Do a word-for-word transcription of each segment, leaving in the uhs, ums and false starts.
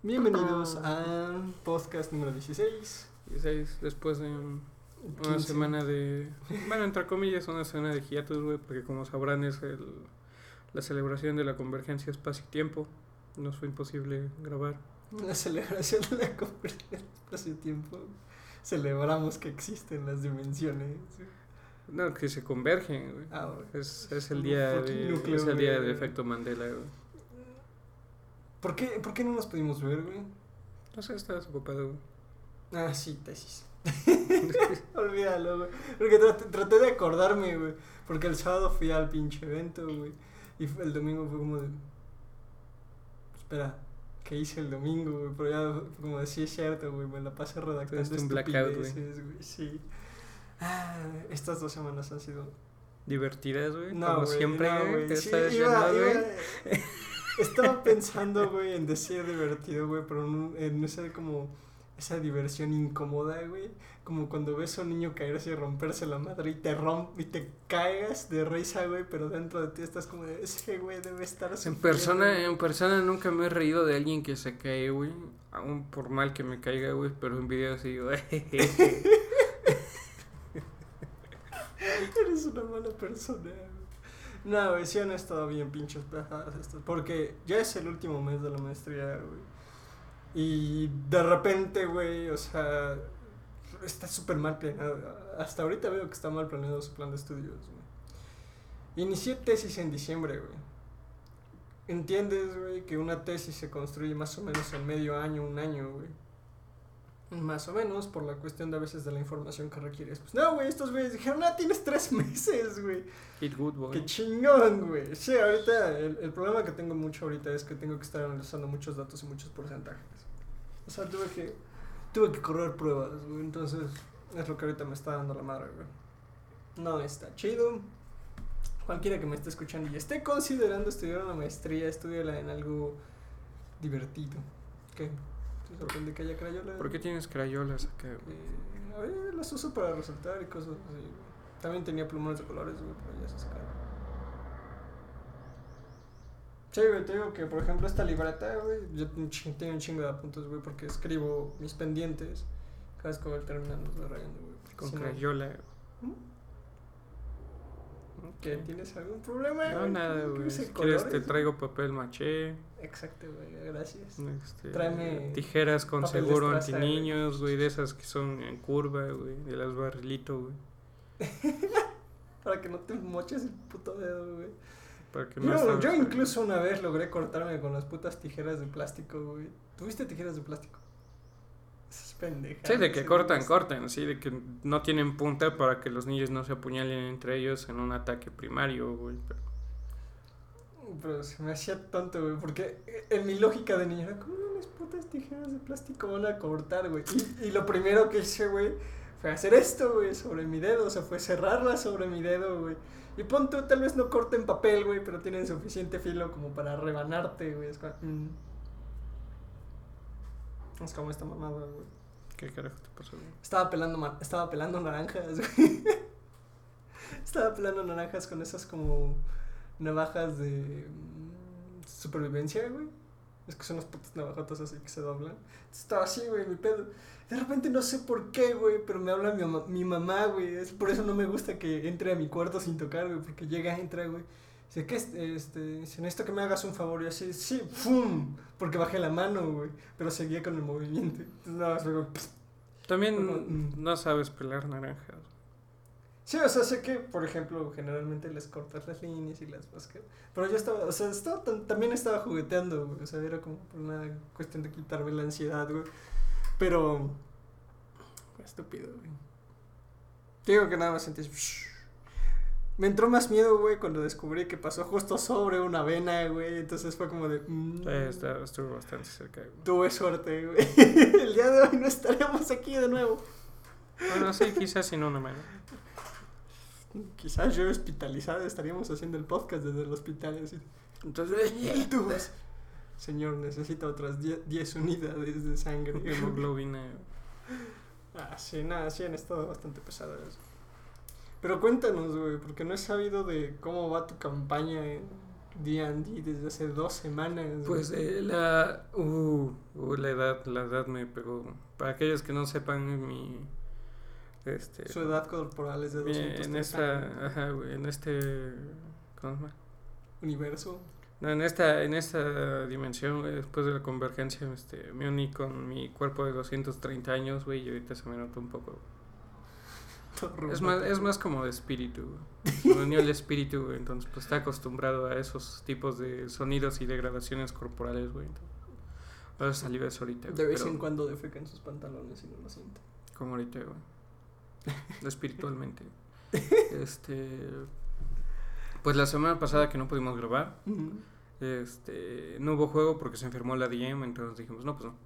Bienvenidos a podcast número dieciséis. dieciséis, después de un- una quince. semana de... Bueno, entre comillas, una semana de hiatus, güey, porque como sabrán es el, la celebración de la convergencia espacio-tiempo. Nos fue imposible grabar. La celebración de la convergencia del espacio-tiempo. Celebramos que existen las dimensiones. No, que se convergen, güey. Ah, bueno. Es, es el día Fucking de, núcleo, es el día güey. del efecto Mandela, güey. ¿Por qué, ¿Por qué no nos pudimos ver, güey? No sé, estabas ocupado, güey. Ah, sí, tesis. Olvídalo, güey. Porque traté, traté de acordarme, güey. Porque el sábado fui al pinche evento, güey. Y fue- el domingo fue como de... Espera, ¿qué hice el domingo, güey? Pero ya fue como de, sí es cierto, güey. Me la pasé redactando Tuviste un blackout, güey. estupideces, güey. Sí. Ah, estas dos semanas han sido... Divertidas, güey. No, como güey, siempre, no, güey. Te Sí, estás iba, yendo, iba- güey. Estaba pensando, güey, en decir divertido, güey, pero no, en esa como esa diversión incómoda, güey, como cuando ves a un niño caerse y romperse la madre y te romp y te caigas de risa, güey, pero dentro de ti estás como de ese güey debe estar En sufriendo, persona, güey". en persona nunca me he reído de alguien que se cae, güey. Aún por mal que me caiga, güey. Pero en video sí, güey. Eres una mala persona, güey. No, güey, sí han estado bien pinches pesadas estas, porque ya es el último mes de la maestría, güey. Y de repente, güey, o sea, está súper mal planeado. Hasta ahorita veo que está mal planeado su plan de estudios, güey. Inicié tesis en diciembre, güey. ¿Entiendes, güey, que una tesis se construye más o menos en medio año, un año, güey? Más o menos, por la cuestión de a veces de la información que requieres. Pues no, güey, estos güeyes dijeron, ah, tienes tres meses, güey. Hit good, boy. Qué chingón, güey. Sí, ahorita, el, el problema que tengo mucho ahorita es que tengo que estar analizando muchos datos y muchos porcentajes. O sea, tuve que, tuve que correr pruebas, güey. Entonces, es lo que ahorita me está dando la madre, güey. No está chido. Cualquiera que me esté escuchando y esté considerando estudiar una maestría, estudiala en algo divertido. ¿Qué? ¿Te sorprende que haya crayolas? ¿Por qué tienes crayolas acá, güey? Eh, a ver, las uso para resaltar y cosas así, güey. También tenía plumones de colores, güey, pero ya se sacaron. Sí, güey, te digo que, por ejemplo, esta libreta, güey, yo tengo un chingo, tengo un chingo de apuntes, güey, porque escribo mis pendientes cada vez que voy terminando los rayando, güey. porque Con si no- crayola. ¿Mm? Ok. ¿Qué? ¿Tienes algún problema? No, güey? nada, ¿Qué güey. ves Si en quieres te colores? traigo papel maché. Exacto, güey, gracias. Este, Tráeme tijeras con papel de seguro estraza, güey. anti-niños, güey. De esas que son en curva, güey. De las barrilito, güey. Para que no te moches el puto dedo, güey. Para que no Yo, estabas- yo incluso una vez logré cortarme con las putas tijeras de plástico, güey. ¿Tuviste tijeras de plástico? Es pendeja. Sí, de que cortan, cortan, sí, de que no tienen punta para que los niños no se apuñalen entre ellos en un ataque primario, güey. Pero... Pero se me hacía tonto, güey, porque en mi lógica de niño era, ¿cómo las putas tijeras de plástico van a cortar, güey? Y, y lo primero que hice, güey, fue hacer esto, güey, sobre mi dedo, o sea, fue cerrarla sobre mi dedo, güey. Y pon tú, tal vez no corten papel, güey, pero tienen suficiente filo como para rebanarte, güey. Es como, mm. Es como esta mamada, güey. ¿Qué carajo te pasó, güey? Estaba pelando, ma- estaba pelando naranjas, güey. Estaba pelando naranjas con esas como navajas de mm, supervivencia, güey. Es que son unas putas navajotas así que se doblan. Entonces estaba así, güey, mi pedo. De repente no sé por qué, güey, pero me habla mi, ama- mi mamá, güey. Es por eso no me gusta que entre a mi cuarto sin tocar, güey, porque llega, entra, güey. Dice, ¿qué es? Este, dice, necesito que me hagas un favor. Y así, sí, ¡fum! Porque bajé la mano, güey. Pero seguía con el movimiento. Entonces nada más, güey. También Mm. no sabes pelar naranjas. Sí, o sea, sé que, por ejemplo, generalmente les cortas las líneas y las vas que... Pero yo estaba, o sea, estaba tan- también estaba jugueteando, güey. O sea, era como por una cuestión de quitarme la ansiedad, güey. Pero... Estúpido, güey. Te digo que nada más sentí... Me entró más miedo, güey, cuando descubrí que pasó justo sobre una vena, güey. Entonces fue como de... mm, Sí, está- estuvo bastante cerca, güey. Tuve suerte, güey. El día de hoy no estaríamos aquí de nuevo. Bueno, sí, quizás sin una mano. Quizás yo hospitalizado estaríamos haciendo el podcast desde el hospital. Así. Entonces, tú, señor, necesita otras diez unidades de sangre. Hemoglobina. Ah, sí, nada, sí han estado bastante pesadas. Pero cuéntanos, güey, porque no he sabido de cómo va tu campaña en D and D desde hace dos semanas. Pues eh, la, uh, uh, la edad, la edad me pegó. Para aquellos que no sepan, mi... Este, Su edad corporal es de doscientos en esta, ajá, güey, en este, ¿cómo se llama? Universo. No, en esta, en esta dimensión, güey, después de la convergencia, este, me uní con mi cuerpo de doscientos treinta años, güey, y ahorita se me nota un poco. Es más, es más como de espíritu, güey. Me unió el espíritu, güey, entonces pues está acostumbrado a esos tipos de sonidos y degradaciones corporales, güey. Ahora salió eso ahorita, güey. De vez pero, en cuando defeca en sus pantalones y no lo siente. como ahorita, güey. Espiritualmente. Este... Pues la semana pasada que no pudimos grabar, Uh-huh. este, no hubo juego porque se enfermó la D M, entonces dijimos, no, pues no.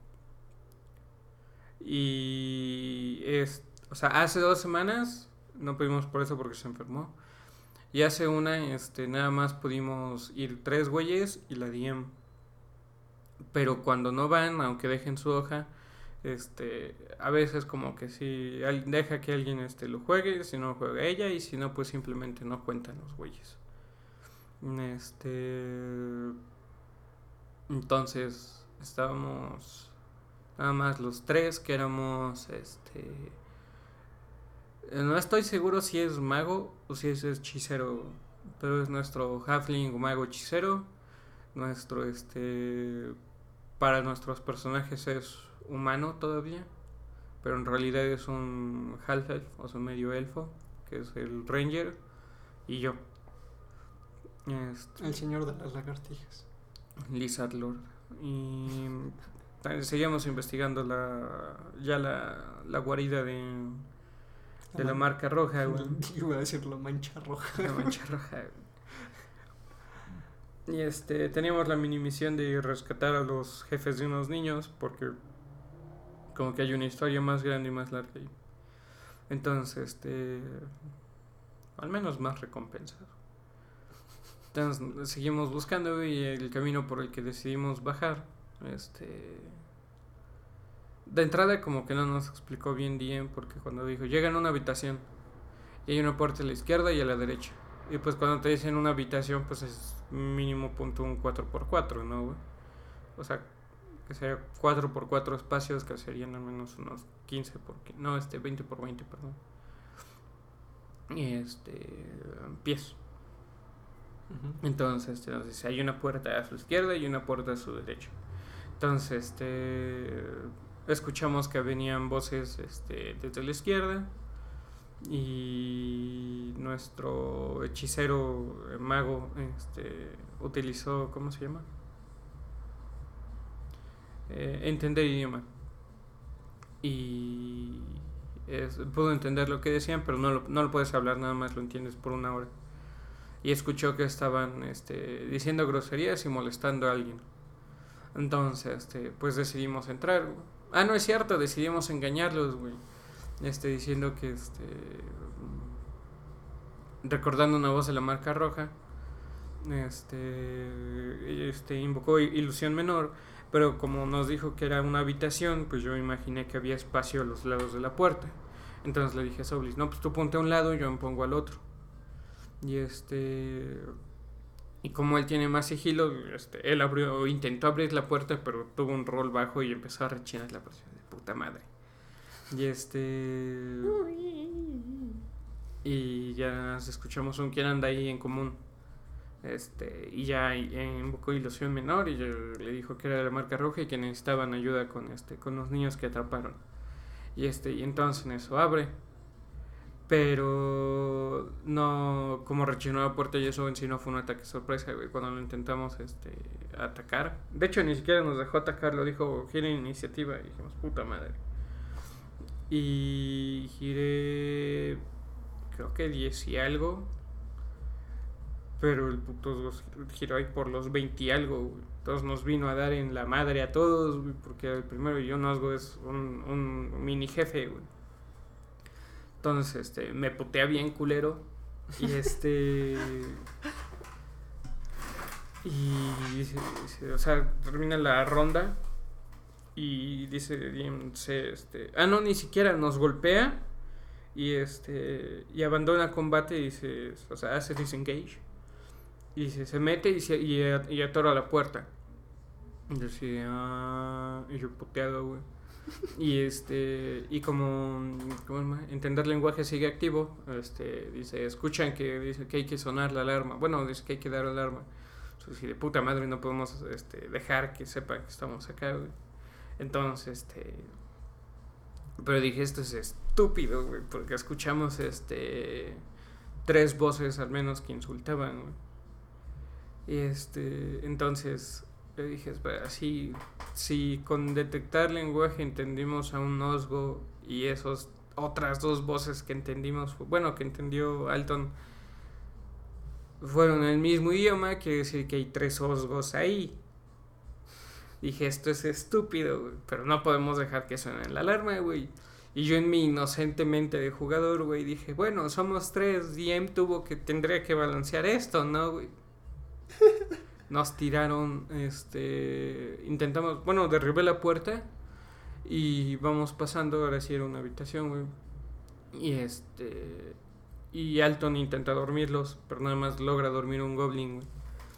Y es, o sea, hace dos semanas no pudimos por eso porque se enfermó. Y hace una, este, nada más pudimos ir tres güeyes y la D M. Pero cuando no van, aunque dejen su hoja, este, a veces como que si alguien deja que alguien este lo juegue, si no juega ella, y si no, pues simplemente no cuentan los güeyes. Este, entonces estábamos nada más los tres que éramos, este, no estoy seguro si es mago o si es hechicero, pero es nuestro halfling o mago hechicero. Nuestro, este, para nuestros personajes es humano todavía, pero en realidad es un half elf, o sea, medio elfo, que es el ranger, y yo. Este, El señor de las lagartijas. Lizard Lord. Y seguimos investigando la ya la, la guarida de, de la, la marca roja, güey. Iba a decir la mancha roja. La mancha roja, güey. Y este, teníamos la mini misión de rescatar a los jefes de unos niños, porque como que hay una historia más grande y más larga ahí. Entonces, este, al menos más recompensas. Entonces seguimos buscando y el camino por el que decidimos bajar, este, de entrada como que no nos explicó bien D M, porque cuando dijo llegan a una habitación y hay una puerta a la izquierda y a la derecha, y pues cuando te dicen una habitación pues es mínimo punto un cuatro por cuatro, ¿no, güey? O sea, que sea cuatro por cuatro espacios, que serían al menos unos quince por no, este veinte por veinte, perdón. Y este, pies. Uh-huh. Entonces, entonces hay una puerta a su izquierda y una puerta a su derecha. Entonces, este, escuchamos que venían voces, este, desde la izquierda, y nuestro hechicero mago, este, utilizó, ¿cómo se llama? Eh, entender idioma. Y es, pudo entender lo que decían, pero no lo, no lo puedes hablar, nada más lo entiendes por una hora. Y escuchó que estaban, este, diciendo groserías y molestando a alguien. Entonces, este, pues decidimos entrar, güey. Ah, no es cierto, decidimos engañarlos, güey. Este, diciendo que, este, recordando una voz de la marca roja, este, este, invocó ilusión menor, pero como nos dijo que era una habitación, pues yo imaginé que había espacio a los lados de la puerta. Entonces le dije a Soblis, no, pues tú ponte a un lado y yo me pongo al otro. Y este, y como él tiene más sigilo, este, él abrió, intentó abrir la puerta, pero tuvo un rol bajo y empezó a rechinar la presión de puta madre. Y este, y ya escuchamos un quién anda ahí en común. Este, y ya invocó ilusión menor y le dijo que era la marca roja y que necesitaban ayuda con este, con los niños que atraparon. Y este, y entonces en eso abre. Pero no, como rechinó la puerta y eso en sí no fue un ataque sorpresa, güey, cuando lo intentamos este atacar. De hecho, ni siquiera nos dejó atacar, lo dijo, gire iniciativa, y dijimos, puta madre. Y giré, creo que diez y algo, pero el puto giró ahí por los veinte y algo, güey. Entonces nos vino a dar en la madre a todos, güey, porque el primero yo no hago es un, un mini jefe, güey. Entonces, este, me putea bien culero. Y este. Y dice, dice, o sea, termina la ronda. Y dice, dice, este. Ah, no, ni siquiera nos golpea. Y este. Y abandona combate y dice, o sea, hace disengage. Y se, se mete y, se, y, y atora la puerta. Y yo así, ah, y yo puteado, güey. Y este, y como, como entender lenguaje sigue activo, este, dice, escuchan que dice que hay que sonar la alarma. Bueno, dice que hay que dar alarma. Entonces, de puta madre, no podemos este, dejar que sepan que estamos acá, güey. Entonces, este, pero dije, esto es estúpido, güey, porque escuchamos, este, tres voces al menos que insultaban, güey. Y este, entonces le dije, espera, si, si con detectar lenguaje entendimos a un osgo y esos otras dos voces que entendimos, bueno, que entendió Alton, fueron el mismo idioma, quiere decir que hay tres osgos ahí. Dije, esto es estúpido, güey, pero no podemos dejar que suene la alarma, güey. Y yo en mi inocente mente de jugador, güey, dije, bueno, somos tres, D M tuvo que, tendría que balancear esto, ¿no, güey? Nos tiraron, este, intentamos, bueno, derribé la puerta y vamos pasando, ahora sí era una habitación, güey. Y este, y Alton intenta dormirlos, pero nada más logra dormir un goblin, güey.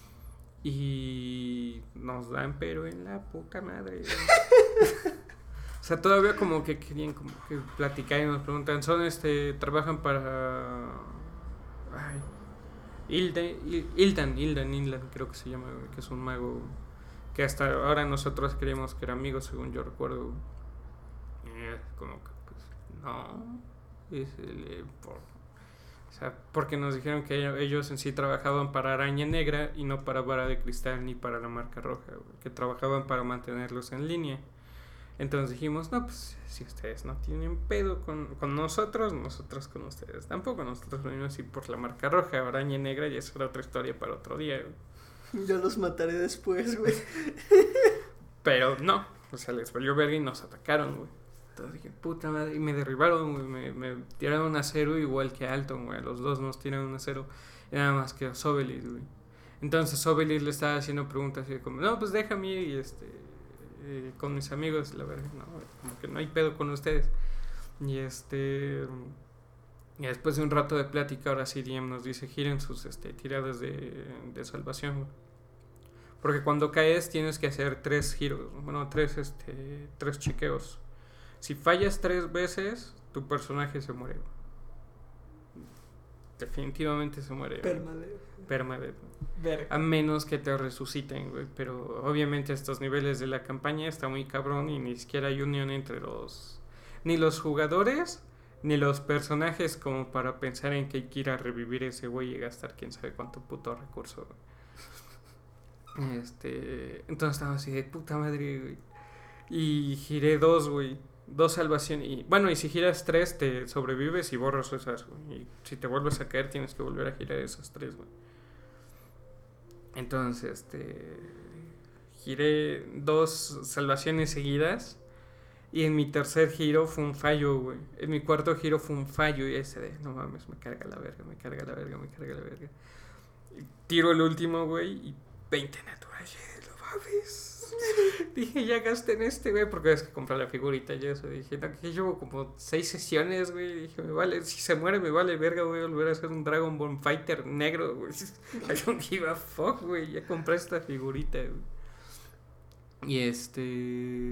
Y nos dan pero en la puta madre, güey. O sea, todavía como que querían como que platicar y nos preguntan, son este, trabajan para... Ay... Ildan, Ildan, Ildan, Ildan, creo que se llama, que es un mago que hasta ahora nosotros creíamos que era amigo, según yo recuerdo. Eh, como que, pues, no. Es el, eh, por, o sea, porque nos dijeron que ellos en sí trabajaban para Araña Negra y no para Vara de Cristal ni para la Marca Roja, que trabajaban para mantenerlos en línea. Entonces dijimos, no, pues si ustedes no tienen pedo con, con nosotros, nosotros con ustedes tampoco. Nosotros venimos así por la Marca Roja, Araña Negra, y eso era otra historia para otro día, güey. Yo los mataré después, güey. Pero no, o sea, les valió verga y nos atacaron, güey. Entonces dije, puta madre, y me derribaron, güey, me, me tiraron a cero igual que a Alton, güey. Los dos nos tiraron a cero, y nada más que a Sobelis, güey. Entonces Sobelis le estaba haciendo preguntas así como, no, pues déjame ir y este... Eh, con mis amigos, la verdad, no, como que no hay pedo con ustedes. Y este y después de un rato de plática, ahora sí D M nos dice, giren sus este, tiradas de, de salvación, porque cuando caes tienes que hacer tres giros, bueno, tres este tres chequeos. Si fallas tres veces, tu personaje se muere. Definitivamente se muere. Permadeath. Permadeath. Verga. A menos que te resuciten, güey. Pero obviamente estos niveles de la campaña está muy cabrón y ni siquiera hay unión entre los... Ni los jugadores, ni los personajes como para pensar en que hay que ir a revivir ese güey y gastar quién sabe cuánto puto recurso, güey. Este... Entonces estaba así de puta madre, güey. Y giré dos, güey. Dos salvaciones. Y, bueno, y si giras tres, te sobrevives y borras esas, güey. Y si te vuelves a caer, tienes que volver a girar esas tres, güey. Entonces, este... giré dos salvaciones seguidas. Y en mi tercer giro fue un fallo, güey. En mi cuarto giro fue un fallo. Y ese de, no mames, me carga la verga, me carga la verga, me carga la verga. Y tiro el último, güey. Y veinte naturales, lo mames. Dije, ya gasté en este, güey, porque es que compré la figurita y eso. Dije, no, que llevo como seis sesiones, güey. Dije, me vale, si se muere, me vale verga, voy a volver a hacer un Dragon Ball Fighter negro, güey. I don't give a fuck, güey. Ya compré esta figurita, güey. Y este.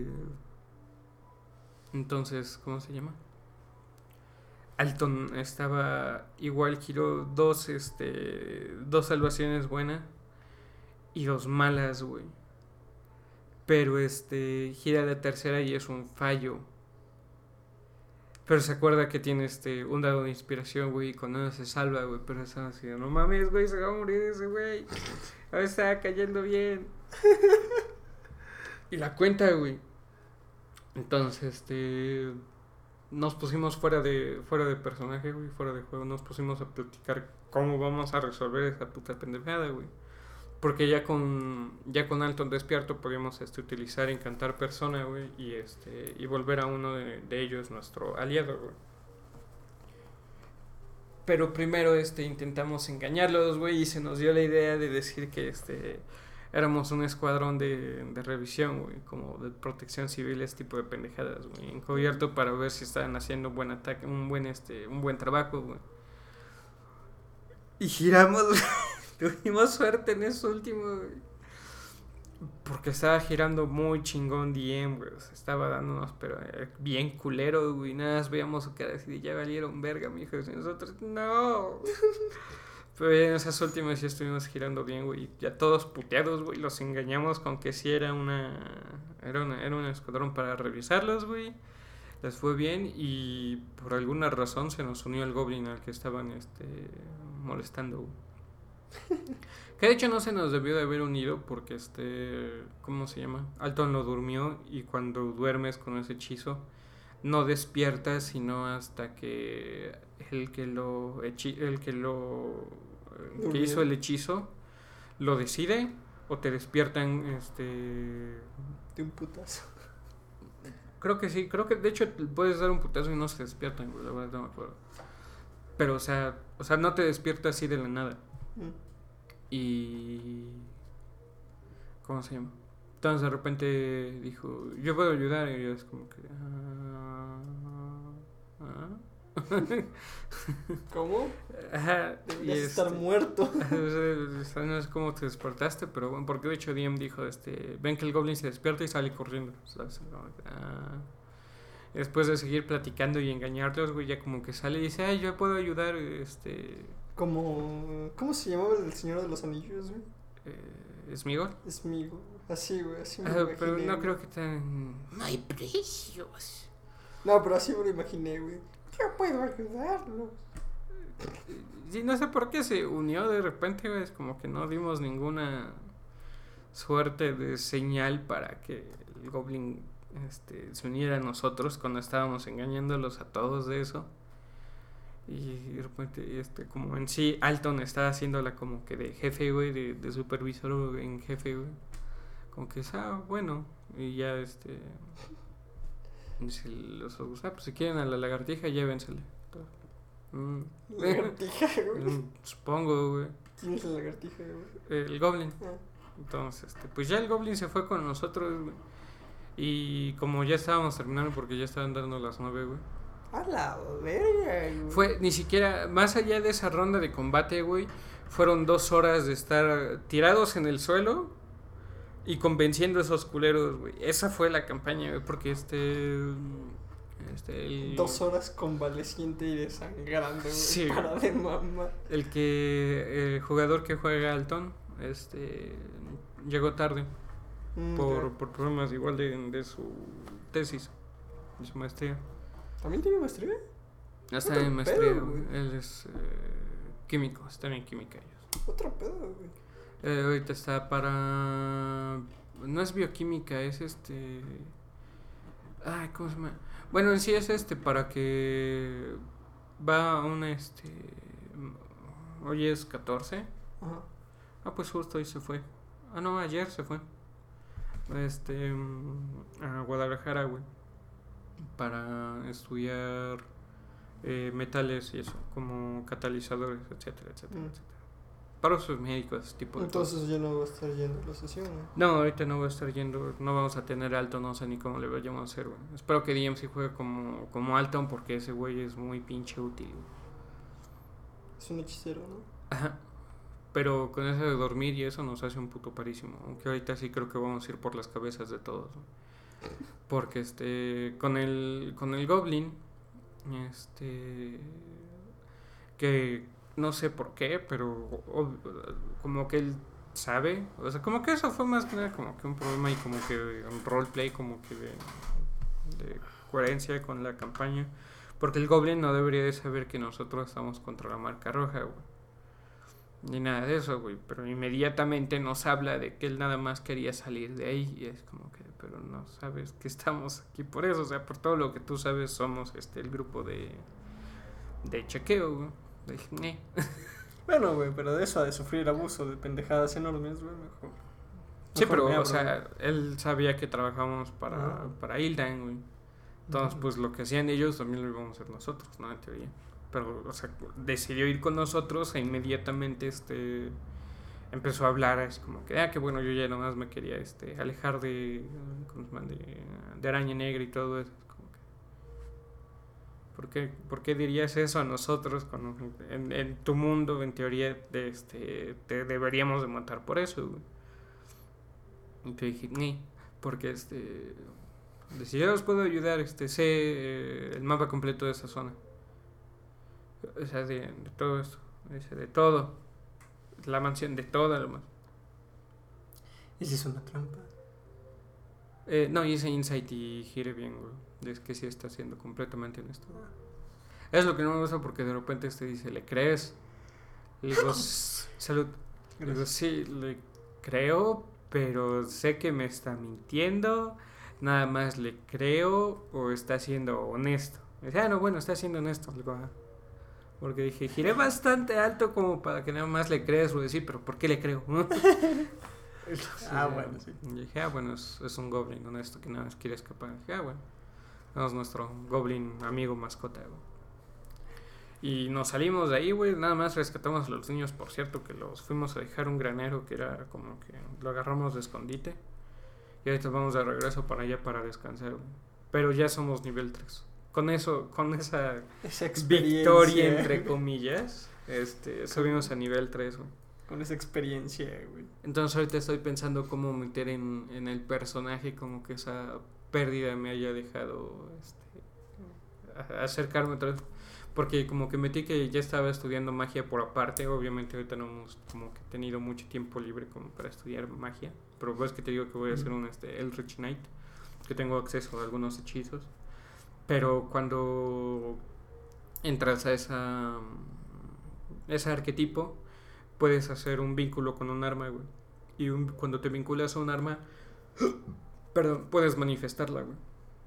Entonces, ¿cómo se llama? Alton estaba igual, giró dos, este. Dos salvaciones buenas y dos malas, güey. Pero este gira la tercera y es un fallo. Pero se acuerda que tiene este un dado de inspiración, güey, y con uno se salva, güey. Pero está así, no mames, güey, se va a morir ese güey. Ahora está cayendo bien. Y la cuenta, güey. Entonces, este nos pusimos fuera de fuera de personaje, güey, fuera de juego. Nos pusimos a platicar cómo vamos a resolver esa puta pendejada, güey. Porque ya con ya con Alton despierto podíamos este, utilizar encantar persona, güey, y este y volver a uno de, de ellos nuestro aliado, güey. Pero primero este intentamos engañarlos, güey, y se nos dio la idea de decir que este éramos un escuadrón de, de revisión, güey, como de protección civil, ese tipo de pendejadas, güey, encubierto para ver si estaban haciendo un buen ataque, un buen este un buen trabajo, güey. Y giramos Tuvimos suerte en eso último, güey. Porque estaba girando muy chingón D M, güey. O sea, estaba dándonos, pero eh, bien culero, güey. Nada más veíamos su cara así de ya valieron verga, mijos. Y nosotros, no. Pero en esas últimas sí estuvimos girando bien, güey. Ya todos puteados, güey. Los engañamos con que sí era una. Era, una, era un escuadrón para revisarlos, güey. Les fue bien y por alguna razón se nos unió el Goblin al que estaban este, molestando, güey. Que de hecho no se nos debió de haber unido porque este, ¿cómo se llama? Alton lo durmió y cuando duermes con ese hechizo no despiertas sino hasta que el que lo hechi- el que lo eh, que hizo el hechizo lo decide o te despiertan este De un putazo. creo que sí, creo que de hecho puedes dar un putazo y no se despiertan, güey, la verdad no me acuerdo. Pero o sea, o sea, no te despierta así de la nada. Mm. Y... ¿Cómo se llama? Entonces de repente dijo, yo puedo ayudar. Y yo es como que... Ah, ah. ¿Cómo? Ajá. Deberías Y estar este, muerto. o sea, no sé cómo te despertaste, pero bueno, porque de hecho D M dijo, este, ven que el Goblin se despierta y sale corriendo. ¿Sabes? Ah. Después de seguir platicando y engañarlos, güey, ya como que sale y dice, ay, yo puedo ayudar, este... Como... ¿Cómo se llamaba el Señor de los Anillos, güey? Eh, ¿Smigol? Smigo. Así, güey, así me Ah, lo imaginé. pero no güey. creo que tan... My precious. No, pero así me lo imaginé, güey. Yo puedo ayudarlos. Sí, no sé por qué se unió de repente, güey. Es como que no dimos ninguna suerte de señal para que el Goblin este, se uniera a nosotros cuando estábamos engañándolos a todos de eso. Y de repente, este, como en sí, Alton estaba haciéndola como que de jefe, güey, de, de supervisor en jefe, güey. Como que, ah, bueno, y ya, este... Si los otros, ah, pues si quieren a la lagartija, llévensela. Mm. Lagartija, güey. Mm, Supongo, güey. ¿Quién es la lagartija, güey? El Goblin. Ah. Entonces, este, pues ya el Goblin se fue con nosotros, güey. Y como ya estábamos terminando porque ya estaban dando las nueve, güey. A la verga, güey. Fue ni siquiera, más allá de esa ronda de combate, güey, fueron dos horas de estar tirados en el suelo y convenciendo a esos culeros, güey. Esa fue la campaña, güey, porque este... este el, Dos horas convaleciente y desangrando, güey. Sí. Para de mamá. El que... El jugador que juega Alton, este... llegó tarde Mm, por, ya. por problemas igual de, de su tesis, de su maestría. ¿También tiene maestría? Ya está Otro en maestría, pedo, güey. güey. Él es eh, químico, están en química ellos. Otro pedo, güey. Eh, ahorita está para... No es bioquímica, es este... Ay, ¿cómo se llama? Bueno, en sí es este para que... Va a una este... Hoy es catorce. Ajá. Ah, pues justo hoy se fue. Ah, no, ayer se fue. Este... A Guadalajara, güey. Para estudiar eh, metales y eso, como catalizadores, etcétera, etcétera, Mm. etcétera. Para usos médicos, tipo de Entonces ya no va a estar yendo a la sesión, güey. No, ahorita no voy a estar yendo, no vamos a tener Alton, no sé ni cómo le vayamos a hacer, güey. Espero que D M sí juegue como, como Alton porque ese güey es muy pinche útil, güey. Es un hechicero, ¿no? Ajá. Pero con eso de dormir y eso nos hace un puto parísimo. Aunque ahorita sí creo que vamos a ir por las cabezas de todos, ¿no? Porque este, con el, con el Goblin, este, que no sé por qué, pero o, como que él sabe, o sea, como que eso fue más que nada como que un problema y como que un roleplay, como que de, de coherencia con la campaña, porque el Goblin no debería de saber que nosotros estamos contra la marca roja, güey, ni nada de eso, güey, pero inmediatamente nos habla de que él nada más quería salir de ahí y es como que, pero no sabes que estamos aquí por eso, o sea, por todo lo que tú sabes somos este el grupo de de chequeo, güey. Dije, "Nee". Bueno, güey, pero de eso, de sufrir abuso de pendejadas enormes, güey, mejor. Sí, mejor pero, me o abro, sea, él sabía que trabajábamos para, Ajá. para Hildan, güey. Entonces, Ujú. pues lo que hacían ellos también lo íbamos a hacer nosotros, ¿no? En teoría. Pero, o sea, decidió ir con nosotros e inmediatamente, este, empezó a hablar, es como que, ah, que bueno, yo ya nomás me quería, este, alejar de, ¿cómo se llama? De, de Araña Negra y todo eso. Es como que, ¿Por qué, por qué dirías eso a nosotros cuando en, en tu mundo, en teoría, de este, te deberíamos de matar por eso, güey? Y te dije, ni, porque este, si yo os puedo ayudar, este, sé eh, el mapa completo de esa zona. O sea, de, de todo esto, dice, de todo, la mansión, de toda la mansión. ¿Y si es una trampa? Eh, no, hice insight y gire bien, güey. Es que sí está siendo completamente honesto. Es lo que no me gusta porque de repente este dice, ¿le crees? Le digo, salud. Le digo, sí, le creo, pero sé que me está mintiendo. Nada más le creo o está siendo honesto. Me dice, ah, no, bueno, está siendo honesto. Le digo, ah. Porque dije, giré bastante alto como para que nada más le creas o decir, pero ¿por qué le creo? Ah, bueno, sí. Y dije, ah, bueno, es, es un goblin honesto que nada más quiere escapar. Dije, ah, bueno, es nuestro goblin amigo mascota, güey. Y nos salimos de ahí, güey, nada más rescatamos a los niños, por cierto, que los fuimos a dejar un granero que era como que lo agarramos de escondite. Y ahorita vamos de regreso para allá para descansar, güey. Pero ya somos nivel tres. Con eso, con esa, esa victoria, entre comillas, este, subimos a nivel tres, güey. Con esa experiencia, güey. Entonces ahorita estoy pensando cómo meter en, en el personaje como que esa pérdida me haya dejado este, a, acercarme otra vez. Porque como que metí que ya estaba estudiando magia por aparte. Obviamente ahorita no hemos como que tenido mucho tiempo libre como para estudiar magia. Pero ves que te digo que voy a hacer un este, Eldritch Knight, que tengo acceso a algunos hechizos. Pero cuando entras a esa ese arquetipo, puedes hacer un vínculo con un arma, güey. Y un, cuando te vinculas a un arma, perdón, puedes manifestarla, güey.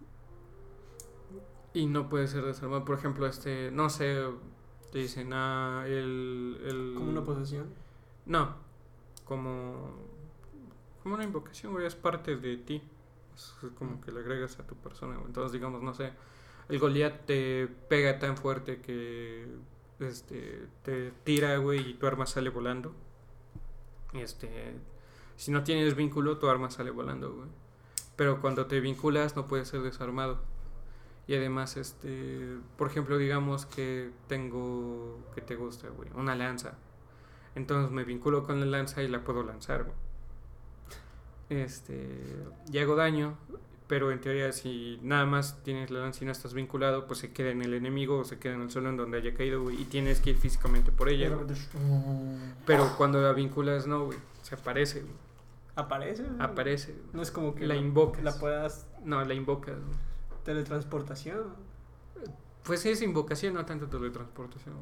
Y no puede ser desarmado. Por ejemplo, este, no sé, te dicen, ah, el, el... ¿Como una posesión? No, como, como una invocación, güey, es parte de ti. Es como que le agregas a tu persona, güey. Entonces, digamos, no sé, el Goliat te pega tan fuerte que este te tira, güey, y tu arma sale volando. Este, si no tienes vínculo, tu arma sale volando, güey. Pero cuando te vinculas no puede ser desarmado. Y además, este, por ejemplo, digamos que tengo, que te gusta, güey, una lanza. Entonces me vinculo con la lanza y la puedo lanzar, güey. Este, y hago daño, pero en teoría si nada más tienes la lanza y no estás vinculado, pues se queda en el enemigo o se queda en el suelo en donde haya caído, güey, y tienes que ir físicamente por ella, güey. Pero cuando la vinculas, no, güey, se aparece, güey. ¿Aparece? Aparece. No es como que la invocas. La puedas... No, la invocas, güey. Teletransportación. Pues es invocación, no tanto teletransportación.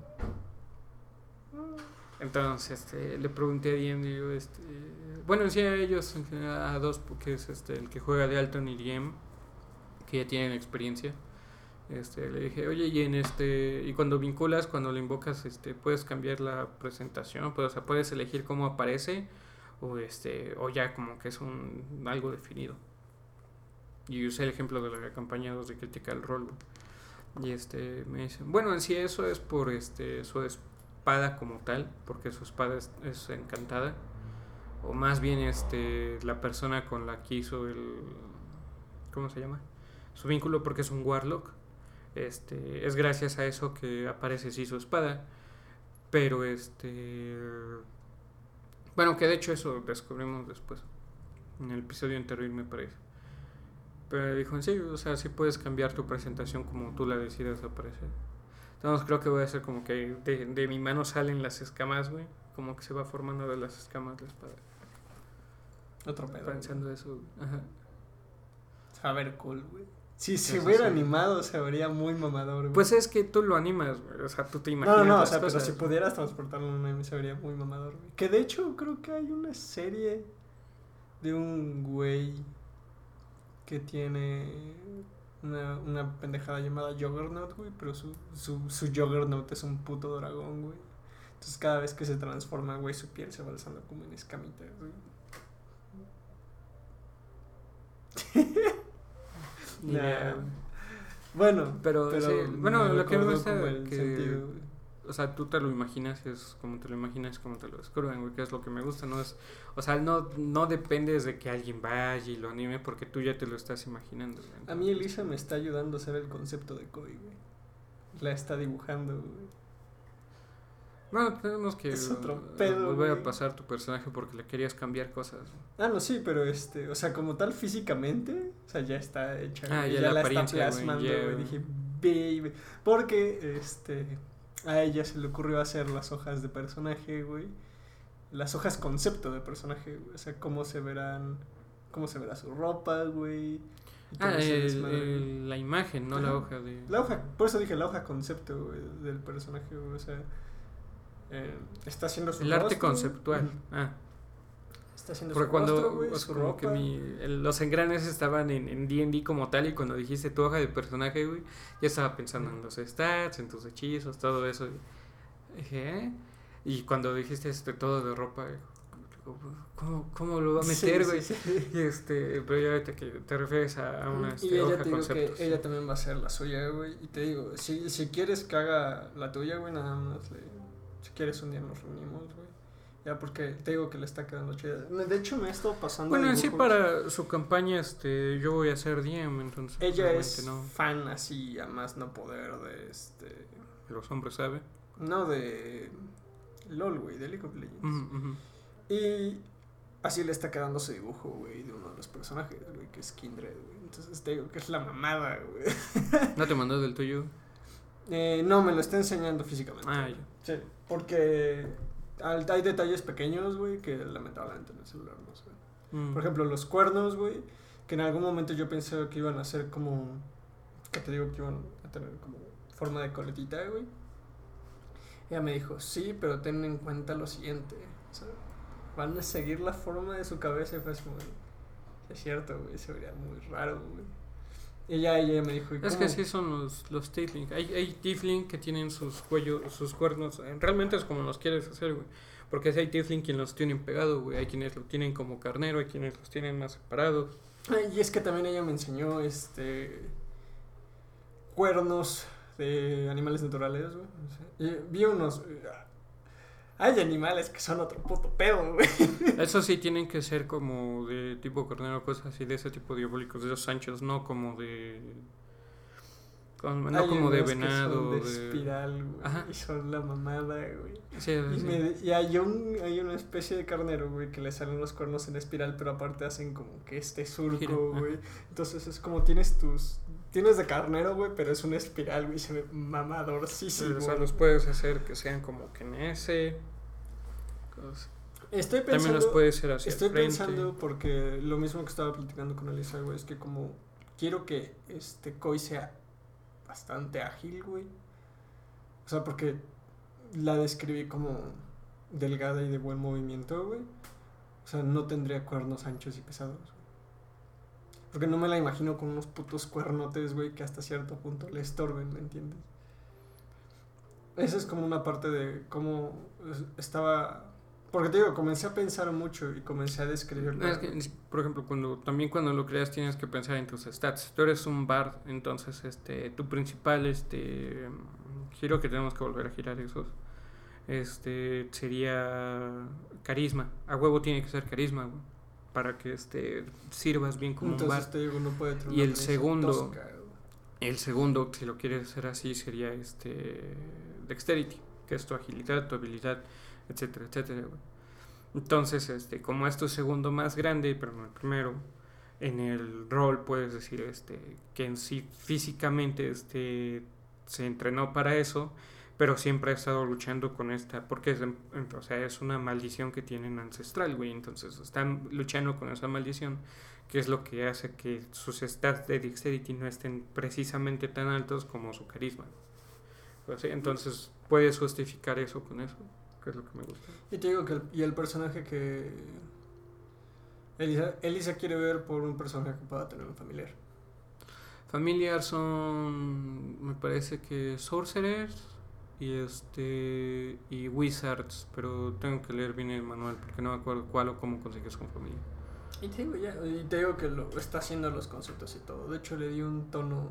Entonces, este, le pregunté a D M, digo, este, bueno, sí a ellos, a dos, porque es este el que juega de Alton y D M, que ya tienen experiencia. Este, le dije, oye, y en este, y cuando vinculas, cuando lo invocas, este, puedes cambiar la presentación, pues, o sea, puedes elegir cómo aparece, o este, o ya como que es un algo definido. Y usé el ejemplo de la campaña dos de Critical Role. Y este me dicen, bueno, en sí eso es por este su espada como tal, porque su espada es, es encantada. O más bien este la persona con la que hizo el, ¿cómo se llama? Su vínculo, porque es un warlock. Este, es gracias a eso que aparece sí su espada. Pero este, bueno, que de hecho eso descubrimos después, en el episodio anterior, me parece. Pero dijo, en serio, o sea, sí puedes cambiar tu presentación como tú la decidas aparecer. Entonces creo que voy a hacer como que de, de mi mano salen las escamas, güey. Como que se va formando de las escamas la espada. Otro pedo. Pensando eso, ajá. A ver, cool, güey. Si se hubiera sí. animado, se vería muy mamador, güey. Pues es que tú lo animas, güey. O sea, tú te imaginas. No, no, no, o las sea, cosas, pero si pudieras transportarlo en un anime, se vería muy mamador, güey. Que de hecho, creo que hay una serie de un güey que tiene una, una pendejada llamada Juggernaut, güey, pero su, su, su Juggernaut es un puto dragón, güey. Entonces cada vez que se transforma, güey, su piel se va alzando como en escamitas, güey. Nah. Bueno, pero, pero sí, bueno, lo que me gusta que, sentido, o sea, tú te lo imaginas, es como te lo imaginas, como te lo descubren, güey, que es lo que me gusta, no es, o sea, no, no dependes de que alguien vaya y lo anime porque tú ya te lo estás imaginando, güey. A mí Elisa me está ayudando a hacer el concepto de Koi, güey. la está dibujando, güey. Bueno, tenemos que Es otro uh, pedo, volver güey. a pasar tu personaje porque le querías cambiar cosas. Ah, no, sí, pero este, o sea, como tal físicamente, o sea, ya está hecha, Ah, güey, ya ya la la está apariencia, güey, plasmando, ya, güey, güey. dije, baby, porque, este, a ella se le ocurrió hacer las hojas de personaje, güey, las hojas concepto de personaje, güey, o sea, cómo se verán, cómo se verá su ropa, güey, y todo Ah, ese el- desmadre, güey. el- la imagen, no la Ajá. hoja de... La hoja, por eso dije la hoja concepto, güey, del personaje, güey, o sea, eh, está haciendo su El arte rostro, conceptual. ujú, Ah, está haciendo porque su cuando rostro, güey, o sea, su como que ropa. mi, el- los engranes estaban en en D and D como tal y cuando dijiste tu hoja de personaje, güey, ya estaba pensando en los stats, en tus hechizos, todo eso. Y dije, ¿eh? Y cuando dijiste este todo de ropa, digo, ¿cómo, cómo lo va a meter, Sí, güey? sí, sí. Y este, pero ya ahorita que te refieres a, a una Y este, ella hoja te digo concepto. que sí. ella también va a hacer la suya, güey. Y te digo, si, si quieres que haga la tuya, güey, nada más le... Si quieres un día nos reunimos, güey. Ya porque te digo que le está quedando chida. De hecho me ha estado pasando Bueno, en sí dibujos. para su campaña, este, yo voy a hacer D M, entonces Ella realmente es no, fan así, a más no poder de este... los hombres saben. No de... LOL, güey, de League of Legends. Ujú, ujú. Y así le está quedando su dibujo, güey, de uno de los personajes, güey, que es Kindred, güey. Entonces te digo que es la mamada, güey. ¿No te mandó del tuyo? Eh, no, me lo está enseñando físicamente. Ah, güey. ya. Sí, porque al- hay detalles pequeños, güey, que lamentablemente en el celular no se ven. Mm. Por ejemplo, los cuernos, güey, que en algún momento yo pensé que iban a ser como... Que te digo que iban a tener como forma de coletita, güey. Ella me dijo, sí, pero ten en cuenta lo siguiente, o sea, van a seguir la forma de su cabeza y fue así como, es cierto, güey, se vería muy raro, güey. Y ella, ella me dijo, ¿y Es cómo? que así son los, los tiefling. Hay, hay tiefling que tienen sus cuellos, sus cuernos. eh, Realmente es como los quieres hacer, güey. Porque si hay tiefling quien los tienen pegados, güey. Hay quienes lo tienen como carnero, hay quienes los tienen más separados. Ay, y es que también ella me enseñó, este, cuernos de animales naturales, güey. O sea, y vi unos... Hay animales que son otro puto pedo, güey. Eso sí tienen que ser como de tipo carnero, cosas así, de ese tipo diabólicos, de esos anchos, no como de... como- no Hay como de unos que venado. son de de- espiral, güey. Ajá. Y son la mamada, güey. Sí, Y, sí. me- y hay, un, hay una especie de carnero, güey, que le salen los cuernos en espiral, pero aparte hacen como que este Gira, surco, ajá. güey. Entonces es como tienes tus... Tienes de carnero, güey, pero es una espiral, güey, se ve mamadorcísimo. O sea, los puedes hacer que sean como que en ese. cosas. Estoy También pensando... los puedes hacer hacia Estoy el frente. pensando porque lo mismo que estaba platicando con Elisa, güey, es que como quiero que este Koi sea bastante ágil, güey. O sea, porque la describí como delgada y de buen movimiento, güey. O sea, no tendría cuernos anchos y pesados, güey. Porque no me la imagino con unos putos cuernotes, güey, que hasta cierto punto le estorben, ¿me entiendes? Esa es como una parte de cómo es- estaba... Porque te digo, comencé a pensar mucho y comencé a describirlo. No, es que, por ejemplo, cuando también cuando lo creas tienes que pensar en tus stats. Tú eres un bard, entonces este tu principal este giro que tenemos que volver a girar esos este sería carisma. A huevo tiene que ser carisma, güey, para que este sirvas bien como un Entonces bard. te digo, no puede tener Y una el apariencia segundo- tosca, güey. El segundo, si lo quieres hacer así, sería este dexterity, que es tu agilidad, tu habilidad, etcétera, etcétera, güey. Entonces, este, como es tu segundo más grande, pero no el primero, en el rol puedes decir este que en sí físicamente este se entrenó para eso, pero siempre ha estado luchando con esta, porque es, o sea, es una maldición que tienen ancestral, güey. Entonces están luchando con esa maldición, que es lo que hace que sus stats de dexterity no estén precisamente tan altos como su carisma. Pues, sí, entonces puedes justificar eso con eso, que es lo que me gusta. Y te digo que el, y el personaje que Elisa, Elisa quiere ver por un personaje que pueda tener un familiar. Familiar son, me parece que sorcerers y este y wizards, pero tengo que leer bien el manual porque no me acuerdo cuál o cómo consigues con familia. Y te digo ya, y te digo que lo está haciendo los conceptos y todo. De hecho le di un tono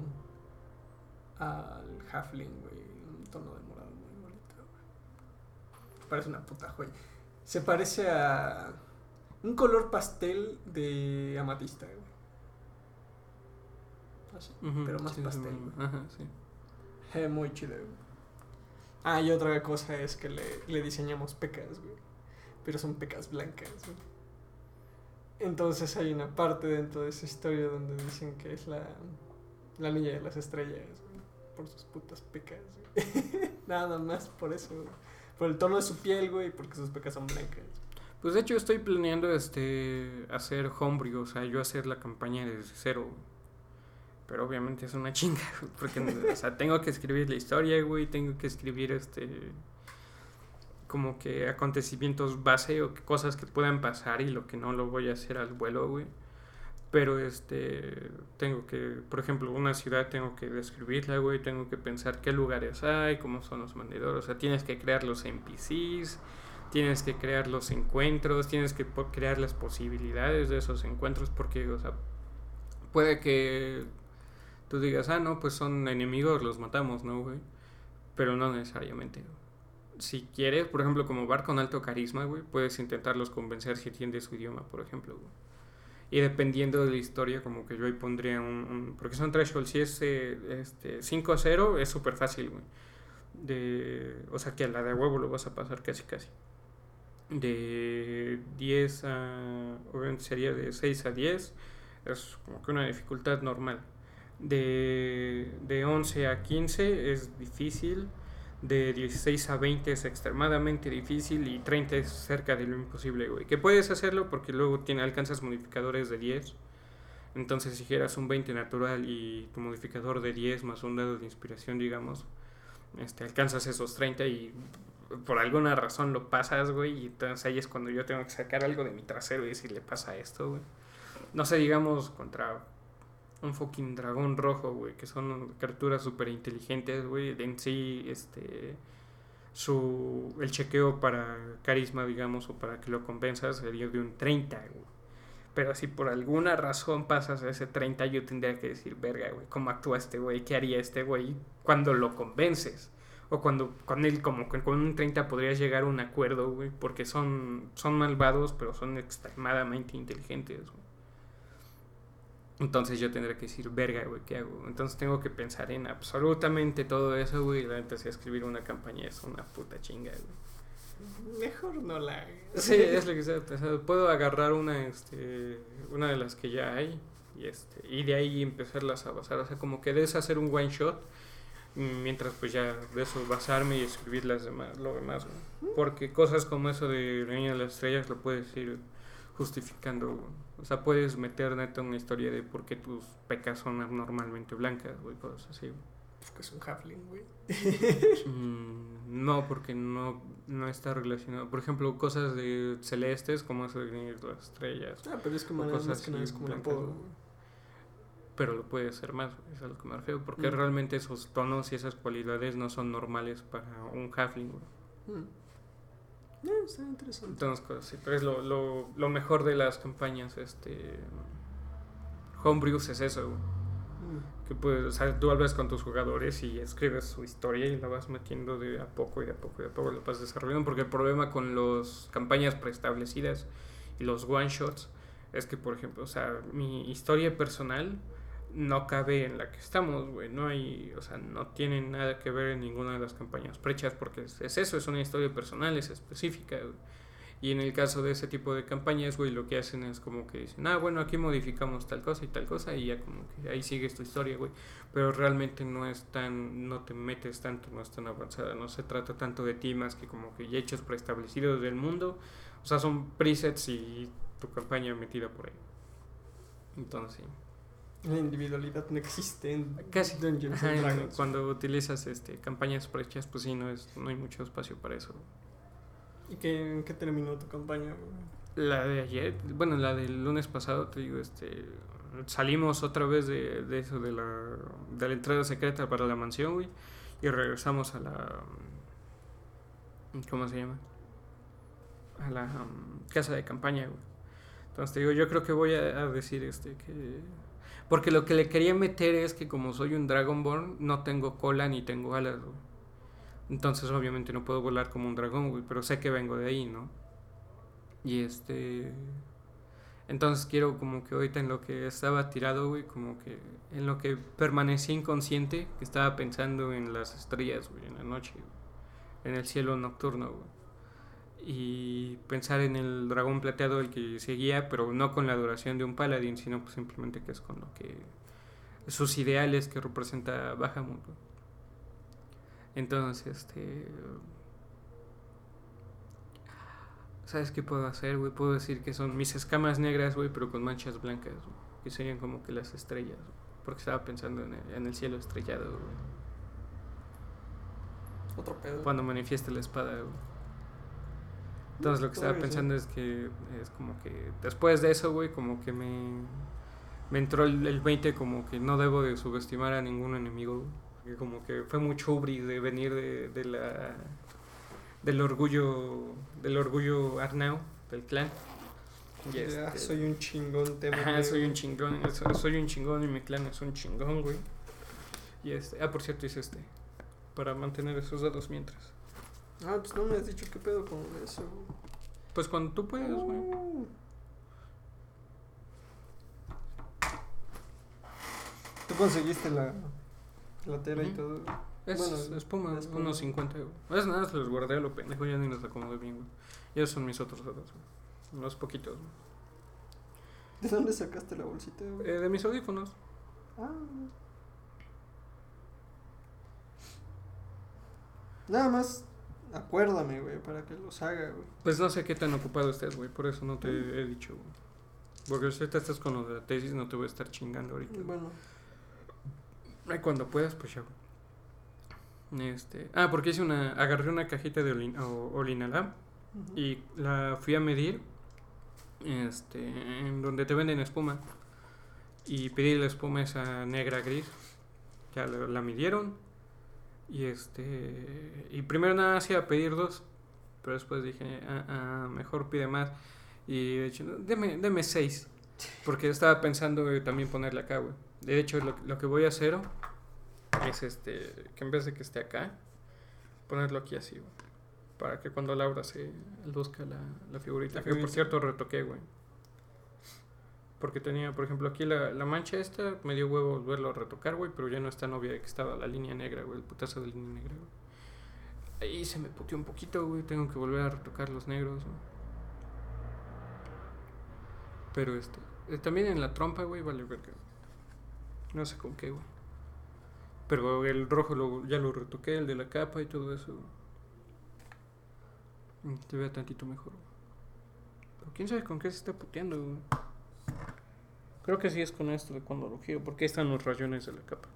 al halfling, güey, un tono de morado muy bonito, güey. Parece una puta joya. Se parece a un color pastel de amatista, güey. Así, Ujú, pero más sí, pastel, sí, güey. ajá, sí. Eh, muy chido, güey. Ah, y otra cosa es que le, le diseñamos pecas, güey. Pero son pecas blancas, güey. Entonces hay una parte dentro de esa historia donde dicen que es la, la niña de las estrellas, güey. Por sus putas pecas, güey. Nada más por eso, güey. Por el tono de su piel, güey, y porque sus pecas son blancas. Pues de hecho estoy planeando este hacer homebrew, o sea, yo hacer la campaña desde cero, güey. Pero obviamente es una chinga, güey, porque o sea, tengo que escribir la historia, güey, tengo que escribir este como que acontecimientos base o que cosas que puedan pasar y lo que no lo voy a hacer al vuelo, güey. Pero este tengo que, por ejemplo, una ciudad tengo que describirla, güey, tengo que pensar qué lugares hay, cómo son los vendedores, o sea, tienes que crear los N P Cs, tienes que crear los encuentros, tienes que crear las posibilidades de esos encuentros, porque, o sea, puede que tú digas, ah, no, pues son enemigos, los matamos, ¿no, güey? Pero no necesariamente, güey. Si quieres, por ejemplo, como bar con alto carisma, güey, puedes intentarlos convencer si entiendes su idioma, por ejemplo, güey. Y dependiendo de la historia, como que yo ahí pondría un... un porque son thresholds, si es eh, este, cinco a cero, es súper fácil, güey. De, o sea, que a la de huevo lo vas a pasar casi, casi. De diez a... obviamente sería de seis a diez, es como que una dificultad normal. De, de once a quince es difícil. De dieciséis a veinte es extremadamente difícil. Y treinta es cerca de lo imposible, güey. Que puedes hacerlo porque luego tiene, alcanzas modificadores de diez. Entonces si quieras un veinte natural y tu modificador de diez más un dado de inspiración, digamos, este, alcanzas esos treinta y por alguna razón lo pasas, güey. Y entonces ahí es cuando yo tengo que sacar algo de mi trasero y decirle, pasa esto, güey. No sé, digamos, contra un fucking dragón rojo, güey, que son criaturas súper inteligentes, güey. En sí, este, su, el chequeo para carisma, digamos, o para que lo compensas sería de un treinta, güey. Pero si por alguna razón pasas a ese treinta, yo tendría que decir, verga, güey, ¿cómo actúa este güey? ¿Qué haría este güey cuando lo convences? O cuando con él, como con un treinta podrías llegar a un acuerdo, güey, porque son, son malvados, pero son extremadamente inteligentes, güey. Entonces yo tendré que decir, verga, güey, ¿qué hago? Entonces tengo que pensar en absolutamente todo eso, güey. Y la neta, si escribir una campaña es una puta chinga, güey. Mejor no la hagas. Sí, es lo que sea. O sea, puedo agarrar una, este, una de las que ya hay y este, y de ahí empezarlas a basar. O sea, como que debes hacer un one shot, mientras pues ya de eso basarme y escribir las demás, lo demás, güey. Porque cosas como eso de la niña de las estrellas lo puedes ir justificando, güey. O sea, puedes meter neta una historia de por qué tus pecas son abnormalmente blancas, güey, cosas así, güey. Porque es un halfling, güey. mm, no, porque no, no está relacionado. Por ejemplo, cosas de celestes, como eso de las estrellas. Ah, pero es que más, más que nada es como un apodo, güey. Pero lo puede hacer más, güey, es a lo que me refiero. Porque mm. realmente esos tonos y esas cualidades no son normales para un halfling, güey. Mm. No, está interesante. Entonces, cosas así. Pero es lo, lo, lo mejor de las campañas, este... Homebrews es eso, güey. Mm. Que puedes, o sea, tú hablas con tus jugadores y escribes su historia y la vas metiendo de a poco y de a poco y de a poco lo vas desarrollando, porque el problema con las campañas preestablecidas y los one shots es que, por ejemplo, o sea, mi historia personal no cabe en la que estamos, güey. No hay, o sea, no tiene nada que ver en ninguna de las campañas prechas, porque es, es eso, es una historia personal, es específica, güey. Y en el caso de ese tipo de campañas, güey, lo que hacen es como que dicen, ah, bueno, aquí modificamos tal cosa y tal cosa, y ya como que ahí sigues tu historia, güey. Pero realmente no es tan, no te metes tanto, no es tan avanzada, no se trata tanto de ti más que como que ya hechos preestablecidos del mundo. O sea, son presets y tu campaña metida por ahí. Entonces, sí. La individualidad no existe en casi Dungeons and Dragons. Cuando utilizas este campañas prechas, pues sí, no, es, no hay mucho espacio para eso. ¿Y qué, en qué terminó tu campaña, güey? La de ayer, bueno, la del lunes pasado, te digo, este, salimos otra vez de, de eso, de la, de la entrada secreta para la mansión, güey, y regresamos a la, ¿cómo se llama? A la um, casa de campaña, güey. Entonces te digo, yo creo que voy a, a decir este que... Porque lo que le quería meter es que como soy un Dragonborn, no tengo cola ni tengo alas, güey. Entonces obviamente no puedo volar como un dragón, güey, pero sé que vengo de ahí, ¿no? Y este... Entonces quiero como que ahorita en lo que estaba tirado, güey, como que en lo que permanecí inconsciente, que estaba pensando en las estrellas, güey, en la noche, güey, en el cielo nocturno, güey. Y pensar en el dragón plateado, el que seguía, pero no con la duración de un paladín, sino pues simplemente que es con lo que... sus ideales que representa Bahamut, güey. Entonces, este... ¿sabes qué puedo hacer, güey? Puedo decir que son mis escamas negras, güey, pero con manchas blancas, güey. Que serían como que las estrellas, güey. Porque estaba pensando en el, en el cielo estrellado, güey. Otro pedo. Cuando manifiesta la espada, güey. Entonces lo que estaba pensando es que es como que después de eso, güey, como que me, me entró el, el veinte como que no debo de subestimar a ningún enemigo, güey. Que como que fue mucho hubris de venir de, de la... del orgullo del orgullo Arnau del clan y este, ah, soy un chingón tema ajá, soy un chingón soy, soy un chingón y mi clan es un chingón, güey. Y este ah por cierto hice este para mantener esos dados mientras. Ah, pues no me has dicho qué pedo con eso, güey. Pues cuando tú puedas, güey. uh. Tú conseguiste la la tela uh-huh. y todo. Es bueno, espuma, espuma, unos cincuenta, güey. Es nada, se los guardé a lo pendejo, ya ni los acomodé bien, güey. Y esos son mis otros dados, güey. Unos poquitos, güey. ¿De dónde sacaste la bolsita, güey? Eh, de mis audífonos. Ah. Nada más acuérdame, güey, para que los haga, güey. Pues no sé qué tan ocupado estés, güey, por eso no te he dicho, güey. Porque si ahorita estás con lo de la tesis, no te voy a estar chingando ahorita. Bueno. Y cuando puedas, pues ya. Este, ah, porque hice una, agarré una cajita de Olin, o, Olinalab uh-huh. y la fui a medir, este, en donde te venden espuma, y pedí la espuma esa negra gris, ya la, la midieron, y este, y primero nada más iba a pedir dos, pero después dije, ah, ah, mejor pide más, y de hecho, deme, deme seis, porque estaba pensando eh, también ponerla acá, güey. De hecho, lo, lo que voy a hacer es este, que en vez de que esté acá, ponerlo aquí así, güey, para que cuando Laura se luzca la, la figurita, la que por cierto retoqué, güey, porque tenía, por ejemplo, aquí la, la mancha esta, me dio huevo volverlo a retocar, güey, pero ya no es tan obvia que estaba la línea negra, güey, el putazo de línea negra, güey. Ahí se me puteó un poquito, güey, tengo que volver a retocar los negros, güey. Pero este, eh, también en la trompa, güey, vale verga, no sé con qué, güey. Pero el rojo lo, ya lo retoqué, el de la capa y todo eso. Te vea tantito mejor. Pero quién sabe con qué se está puteando, güey. Creo que sí es con esto de cuando lo giro, porque ahí están los rayones de la capa.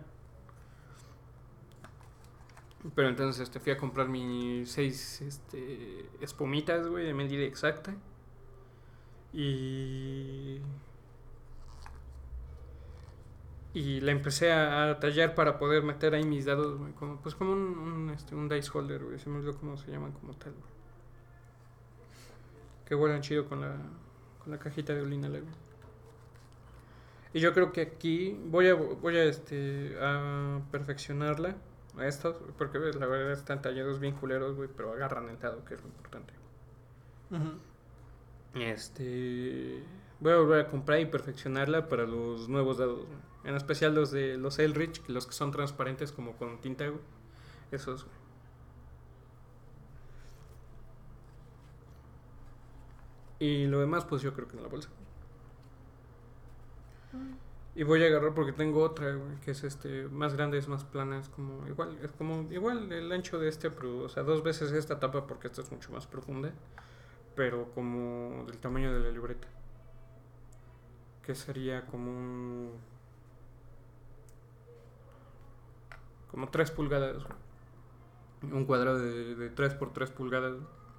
Pero entonces este, fui a comprar mis seis este, espumitas, güey, de medida exacta. Y... Y la empecé a, a tallar para poder meter ahí mis dados, güey, como, pues como un, un, este, un dice holder, güey, se me olvidó cómo se llaman como tal, güey. Que huelan chido con la, con la cajita de Olina, güey. Y yo creo que aquí voy a, voy a, este, a perfeccionarla, a estos, porque ves, la verdad están tallados bien culeros, güey, pero agarran el dado, que es lo importante. Uh-huh. Este... Voy a volver a comprar y perfeccionarla para los nuevos dados, güey. En especial los de los Elrich, los que son transparentes como con tinta, güey. Esos, güey. Y lo demás, pues yo creo que en la bolsa. Mm. Y voy a agarrar porque tengo otra, güey, que es este más grande, es más plana, es como igual, es como igual el ancho de este, pero o sea, dos veces esta tapa porque esta es mucho más profunda, pero como del tamaño de la libreta. Que sería como un... como tres pulgadas, un cuadrado de, de tres por tres pulgadas,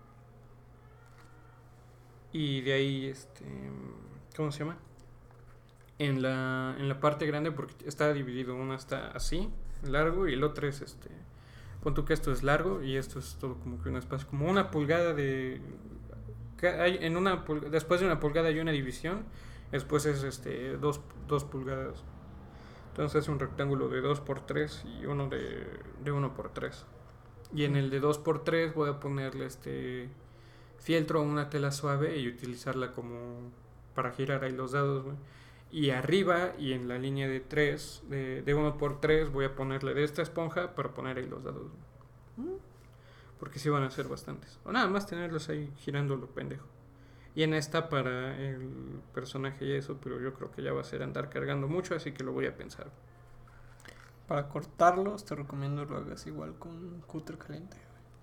y de ahí este, ¿cómo se llama? En la, en la parte grande, porque está dividido, una está así, largo, y el otro es este, pon tú que esto es largo y esto es todo como que un espacio, como una pulgada de, hay en una, después de una pulgada hay una división, después es este dos, dos pulgadas. Entonces es un rectángulo de dos por tres y uno de, de uno por tres. Y en el de dos por tres voy a ponerle este fieltro a una tela suave y utilizarla como, para girar ahí los dados, güey. Y arriba y en la línea de tres, de, de uno por tres, voy a ponerle de esta esponja para poner ahí los dados, güey. ¿Mm? Porque sí van a ser bastantes. O nada más tenerlos ahí girando lo pendejo. Y en esta para el personaje y eso, pero yo creo que ya va a ser andar cargando mucho, así que lo voy a pensar. Para cortarlos, te recomiendo lo hagas igual con cúter caliente.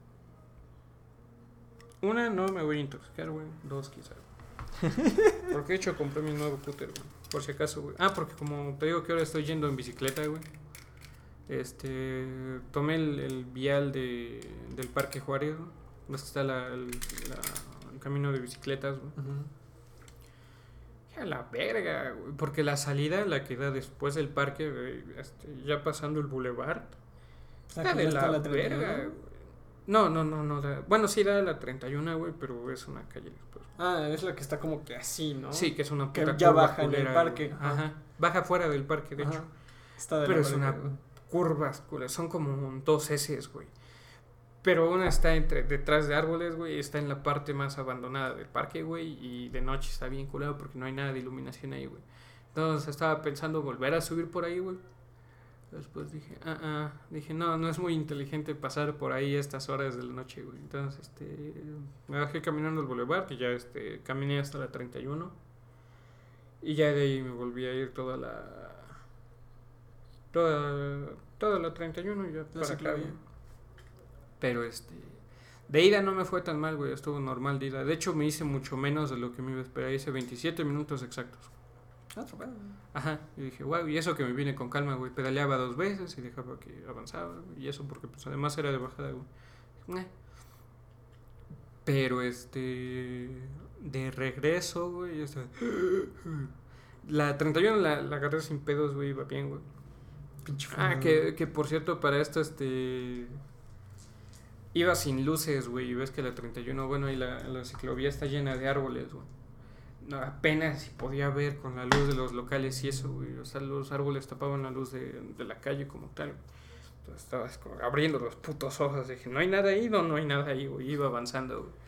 Una, no me voy a intoxicar, güey. Dos, quizá. Porque de hecho compré mi nuevo cúter, güey. Por si acaso, güey. Ah, porque como te digo que ahora estoy yendo en bicicleta, güey. Este, tomé el, el vial de, del Parque Juárez, ¿no? Donde está la, el, la, el camino de bicicletas, güey. Uh-huh. A la verga, güey. Porque la salida, la que da después del parque, güey, este, ya pasando el boulevard, está de la, la verga, güey. No, no, no, no. Da, bueno, sí da la treinta y uno, güey, pero es una calle después. Ah, es la que está como que así, ¿no? Sí, que es una puta que ya baja culera, en el parque. Ajá. Ajá. Baja fuera del parque, de Ajá. hecho. Está de pero la es verga, una güey. curvas, güey. Son como dos S, güey. Pero una está entre detrás de árboles, güey. Está en la parte más abandonada del parque, güey. Y de noche está bien culado porque no hay nada de iluminación ahí, güey. Entonces estaba pensando volver a subir por ahí, güey. Después dije, ah, ah. Dije, no, no es muy inteligente pasar por ahí estas horas de la noche, güey. Entonces, este. Me bajé caminando el boulevard y ya, este. Caminé hasta la treinta y uno. Y ya de ahí me volví a ir toda la. Toda. Toda la treinta y uno y ya La para acá, güey. Pero este. De ida no me fue tan mal, güey. Estuvo normal de ida. De hecho, me hice mucho menos de lo que me iba a esperar. Hice veintisiete minutos exactos. Ah, otro pedo. Ajá. Y dije, wow. Y eso que me vine con calma, güey. Pedaleaba dos veces y dejaba que avanzaba, güey. Y eso porque, pues, además era de bajada, güey. Eh. Pero este. De regreso, güey. Este, la treinta y uno la, la agarré sin pedos, güey. Iba bien, güey. Pinche Ah, que, que por cierto, para esto, este. Iba sin luces, güey, y ves que la treinta y uno, bueno, y la, la ciclovía está llena de árboles, güey. No, apenas si podía ver con la luz de los locales y eso, güey. O sea, los árboles tapaban la luz de, de la calle como tal. Entonces estabas como abriendo los putos ojos. Dije, no hay nada ahí, no, no hay nada ahí, güey. Iba avanzando, güey.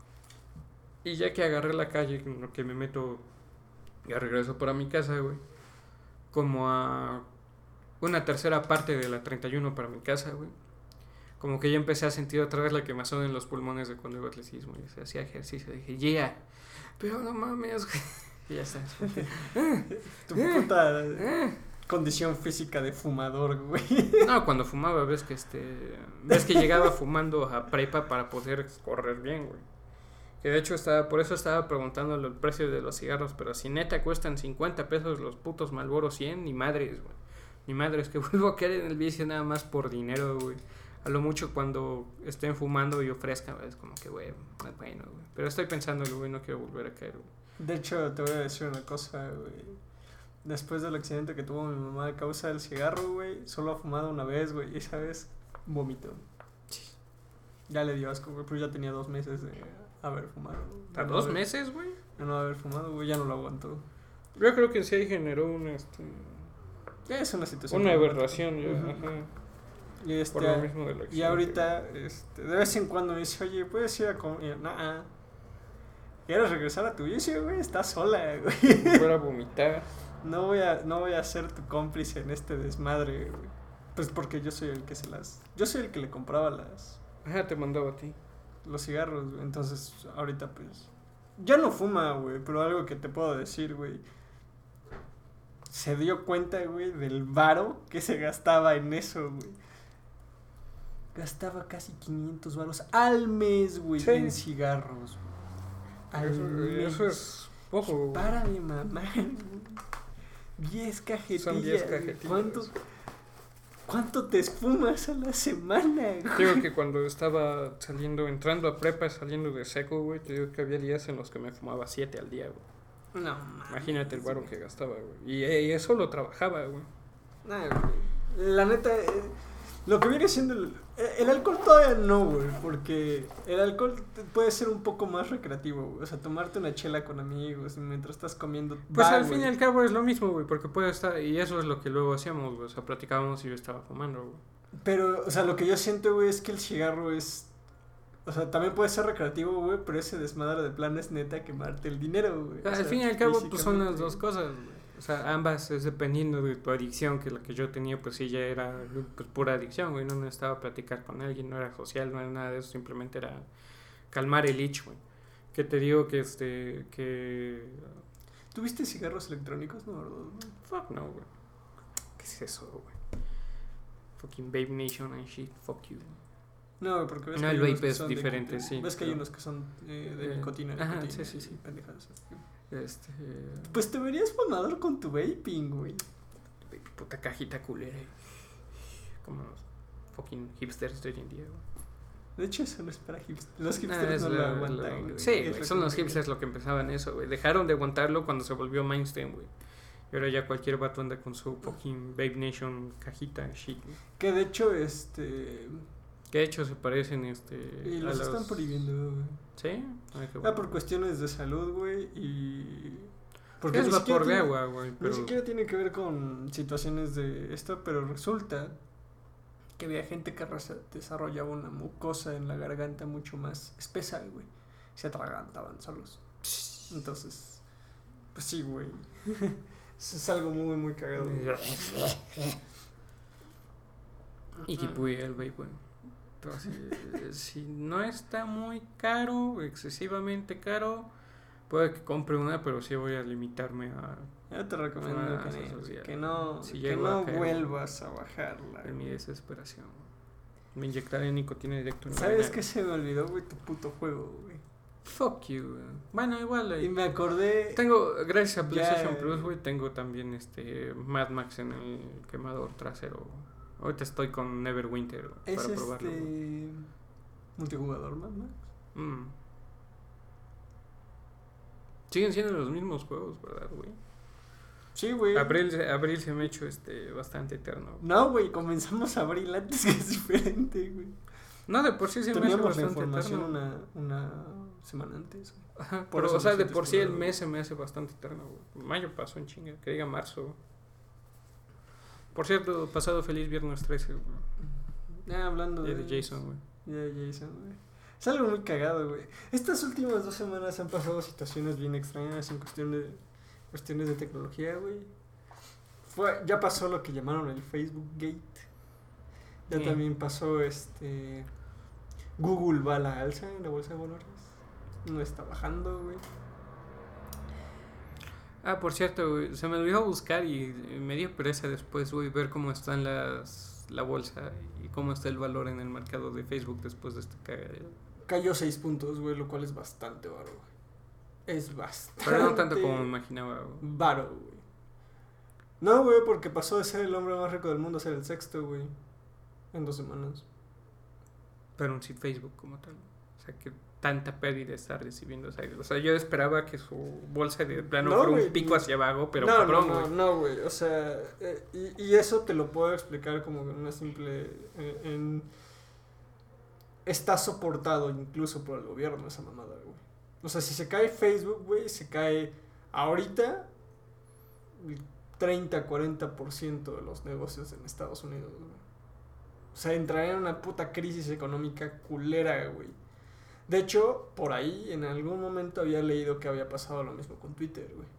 Y ya que agarré la calle, que me meto y regreso para mi casa, güey. Como a una tercera parte de la treinta y uno para mi casa, güey. Como que ya empecé a sentir otra vez la quemazón en los pulmones de cuando iba atletismo y se hacía ejercicio. Dije, yeah, pero no mames, güey. Y ya está. Tu puta condición física de fumador, güey. No, cuando fumaba, ves que este. Ves que llegaba fumando a prepa para poder correr bien, güey. Que de hecho estaba, por eso estaba preguntándole el precio de los cigarros, pero si neta cuestan cincuenta pesos los putos Marlboro cien, ni madres, güey. Ni madres, que vuelvo a caer en el vicio nada más por dinero, güey. A lo mucho cuando estén fumando y ofrezcan, es como que, güey, es bueno, güey. Pero estoy pensando, güey, no quiero volver a caer, güey. De hecho, te voy a decir una cosa, güey. Después del accidente que tuvo mi mamá a causa del cigarro, güey, solo ha fumado una vez, güey, y esa vez vomitó. Sí. Ya le dio asco, güey, pero ya tenía dos meses de haber fumado. ¿A dos haber, meses, güey? De no haber fumado, güey, ya no lo aguantó. Yo creo que sí ahí generó una, este... Es una situación. Una aberración, ya, uh-huh. ajá. Y, este, por lo mismo del accidente. Y ahorita, este, de vez en cuando me dice, oye, ¿puedes ir a comer? Nah. ¿Quieres regresar a tu vicio, güey? Estás sola, güey. Volver a vomitar. No voy a, no voy a ser tu cómplice en este desmadre, güey. Pues porque yo soy el que se las... Yo soy el que le compraba las... Ajá, te mandaba a ti. Los cigarros, güey. Entonces, ahorita, pues... Ya no fuma, güey, pero algo que te puedo decir, güey. Se dio cuenta, güey, del varo que se gastaba en eso, güey. Gastaba casi quinientos varos al mes, güey, sí. En cigarros, güey. Al eso, mes. Eso es poco, güey. Para mi mamá, diez cajetillas. Son diez cajetillas. ¿Cuánto, ¿Cuánto te esfumas a la semana, güey? Digo que cuando estaba saliendo, entrando a prepa, saliendo de seco, güey, te digo que había días en los que me fumaba siete al día, güey. No, imagínate el varo que gastaba, güey. Y, y eso lo trabajaba, güey. Nah, güey. La neta, eh, lo que viene siendo el, el alcohol todavía no, güey, porque el alcohol puede ser un poco más recreativo, güey. O sea, tomarte una chela con amigos mientras estás comiendo. Pues va, al güey. fin y al cabo es lo mismo, güey, porque puede estar, y eso es lo que luego hacíamos, güey. O sea, platicábamos y yo estaba fumando, güey. Pero, o sea, lo que yo siento, güey, es que el cigarro es O sea, también puede ser recreativo, güey, pero ese desmadre de plan es neta quemarte el dinero, güey. Al sea, fin y al cabo, pues son las físicamente, dos cosas, güey. O sea, ambas es dependiendo de tu adicción, que la que yo tenía, pues sí, ya era pues, pura adicción, güey. No necesitaba platicar con alguien, no era social, no era nada de eso, simplemente era calmar el itch, güey. Que te digo que este, que... ¿Tuviste cigarros electrónicos? No, ¿verdad? Fuck no, güey. ¿Qué es eso, güey? Fucking Babe Nation and shit, fuck you. No, porque ves No, que el hay unos vape que es son de diferente, nicotina. sí, Ves que hay pero- unos que son eh, de Eh, nicotina, ajá, nicotina sí, sí, sí. y pendejadas así. Este... Pues te verías mamador con tu vaping, güey. Puta cajita culera. Como los fucking hipsters de hoy en día, güey. De hecho, eso no es para hipsters. Los Ah, hipsters es no la- lo la- aguantan, güey. Sí, Es güey, lo son que los me- hipsters lo que empezaban eso, güey. Dejaron de aguantarlo cuando se volvió mainstream, güey. Y ahora ya cualquier vato anda con su fucking Babe Nation cajita shit, güey. Que de hecho, este... Que de hecho se parecen, este... Y a los los- están prohibiendo, güey. ¿Sí? Ay, qué Ah, bueno. por cuestiones de salud, güey, y... Es ni vapor siquiera de tiene- agua, güey, pero... Ni siquiera tiene que ver con situaciones de esto, pero resulta que había gente que resa- desarrollaba una mucosa en la garganta mucho más espesa, güey. Se atragantaban solos. Entonces, pues sí, güey. Eso es algo muy, muy cagado. güey. Y que pude el vape, güey. Entonces, eh, si no está muy caro, excesivamente caro, puede que compre una, pero sí voy a limitarme a Yo te recomiendo Ah, que, sí, no- sí, que no, si que llego a no caer, vuelvas a bajarla. en mi güey. desesperación. Me inyectaré nicotina directo en la ¿Sabes vena. qué se me olvidó, güey? Tu puto juego, güey. Fuck you, güey. Bueno, igual. eh, Y me acordé... Tengo, gracias a Ya, PlayStation eh. Plus, güey, tengo también este Mad Max en el quemador trasero. Ahorita estoy con Neverwinter Es para probarlo. güey. este... multijugador, Mad Max. Mm. Siguen siendo los mismos juegos, ¿verdad, güey? Sí, güey. Abril, se- abril se me ha hecho este, bastante eterno. No, güey, comenzamos a abril antes, que es diferente, güey. No, de por sí se me hace Teníamos la bastante información eterno. una, una semana antes, güey. Ajá, por pero, eso o sea, me de sientes por sí el culero. mes se me hace bastante eterno, güey. Mayo pasó en chinga, que diga marzo. Por cierto, pasado feliz viernes trece, güey. Ya hablando Día de... de Jason, güey. Ya de Jason, güey. Es algo muy cagado, güey. Estas últimas dos semanas han pasado situaciones bien extrañas en cuestión de, cuestiones de tecnología, güey. Fue, ya pasó lo que llamaron el Facebook Gate. Ya Sí. también pasó este... Google va a la alza en la bolsa de valores. No está bajando, güey. Ah, por cierto, güey, se me olvidó buscar y me dio pereza después, güey, ver cómo están las la bolsa y cómo está el valor en el mercado de Facebook después de este cagadero. Cayó seis puntos, güey, lo cual es bastante varo, güey. Es bastante... Pero no tanto como me imaginaba, güey. Varo, güey. No, güey, porque pasó de ser el hombre más rico del mundo a ser el sexto, güey. En dos semanas. Pero sin Facebook como tal. O sea, que tanta pérdida está recibiendo. O sea, o sea, yo esperaba que su bolsa de plano No, fuera güey, un pico hacia abajo, pero no, cabrón, no, güey. no, no, güey. O sea, eh, y, y eso te lo puedo explicar como en una simple... eh, en- está soportado incluso por el gobierno esa mamada, güey. O sea, si se cae Facebook, güey, se cae ahorita el treinta a cuarenta por ciento de los negocios en Estados Unidos, güey. O sea, entraría en una puta crisis económica culera, güey. De hecho, por ahí en algún momento había leído que había pasado lo mismo con Twitter, güey.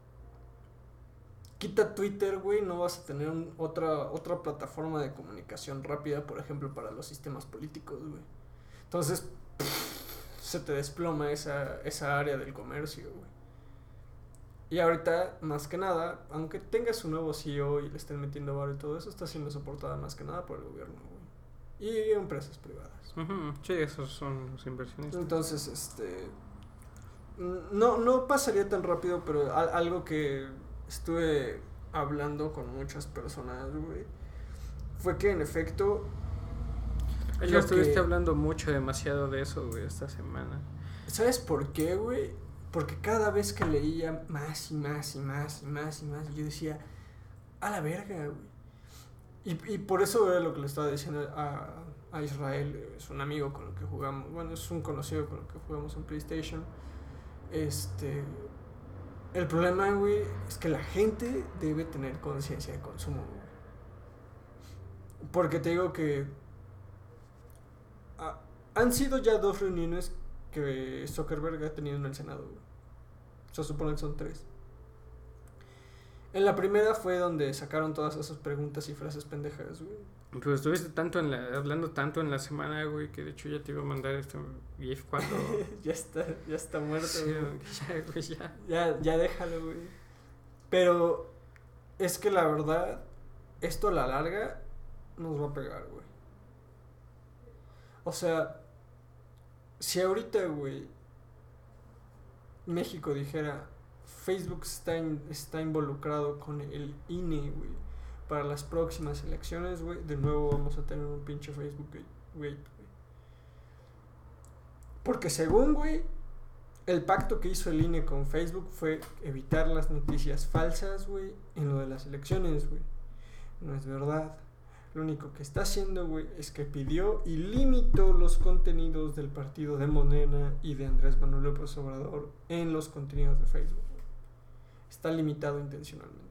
Quita Twitter, güey, no vas a tener un- otra, otra plataforma de comunicación rápida, por ejemplo, para los sistemas políticos, güey. Entonces, pff, se te desploma esa, esa área del comercio, güey. Y ahorita, más que nada, aunque tengas un nuevo C E O y le estén metiendo varo y todo eso, está siendo soportada más que nada por el gobierno, güey. Y empresas privadas. Ujú, sí, esos son los inversionistas. Entonces, este... No, no pasaría tan rápido, pero al- algo que estuve hablando con muchas personas, güey, fue que en efecto... Ya lo estuviste que- hablando mucho, demasiado de eso, güey, esta semana. ¿Sabes por qué, güey? Porque cada vez que leía más y más y más y más y más, yo decía, a la verga, güey. Y, y por eso era lo que le estaba diciendo a, a Israel, es un amigo con el que jugamos, bueno, es un conocido con el que jugamos en PlayStation. Este, el problema, güey, es que la gente debe tener conciencia de consumo, güey. Porque te digo que a- han sido ya dos reuniones que Zuckerberg ha tenido en el Senado, güey. Se supone que son tres. En la primera fue donde sacaron todas esas preguntas y frases pendejas, güey. Pero estuviste tanto en la, hablando tanto en la semana, güey, que de hecho ya te iba a mandar este GIF cuando... ya está, ya está muerto, sí, güey. Ya, güey, ya. Ya, ya déjalo, güey. Pero es que la verdad, esto a la larga nos va a pegar, güey. O sea, si ahorita, güey, México dijera, Facebook está, in, está involucrado con el I N E, güey, para las próximas elecciones, güey, de nuevo vamos a tener un pinche Facebook, güey. Porque según, güey, el pacto que hizo el I N E con Facebook fue evitar las noticias falsas, güey, en lo de las elecciones, güey. No es verdad. Lo único que está haciendo, güey, es que pidió y limitó los contenidos del partido de Morena y de Andrés Manuel López Obrador en los contenidos de Facebook. Está limitado intencionalmente.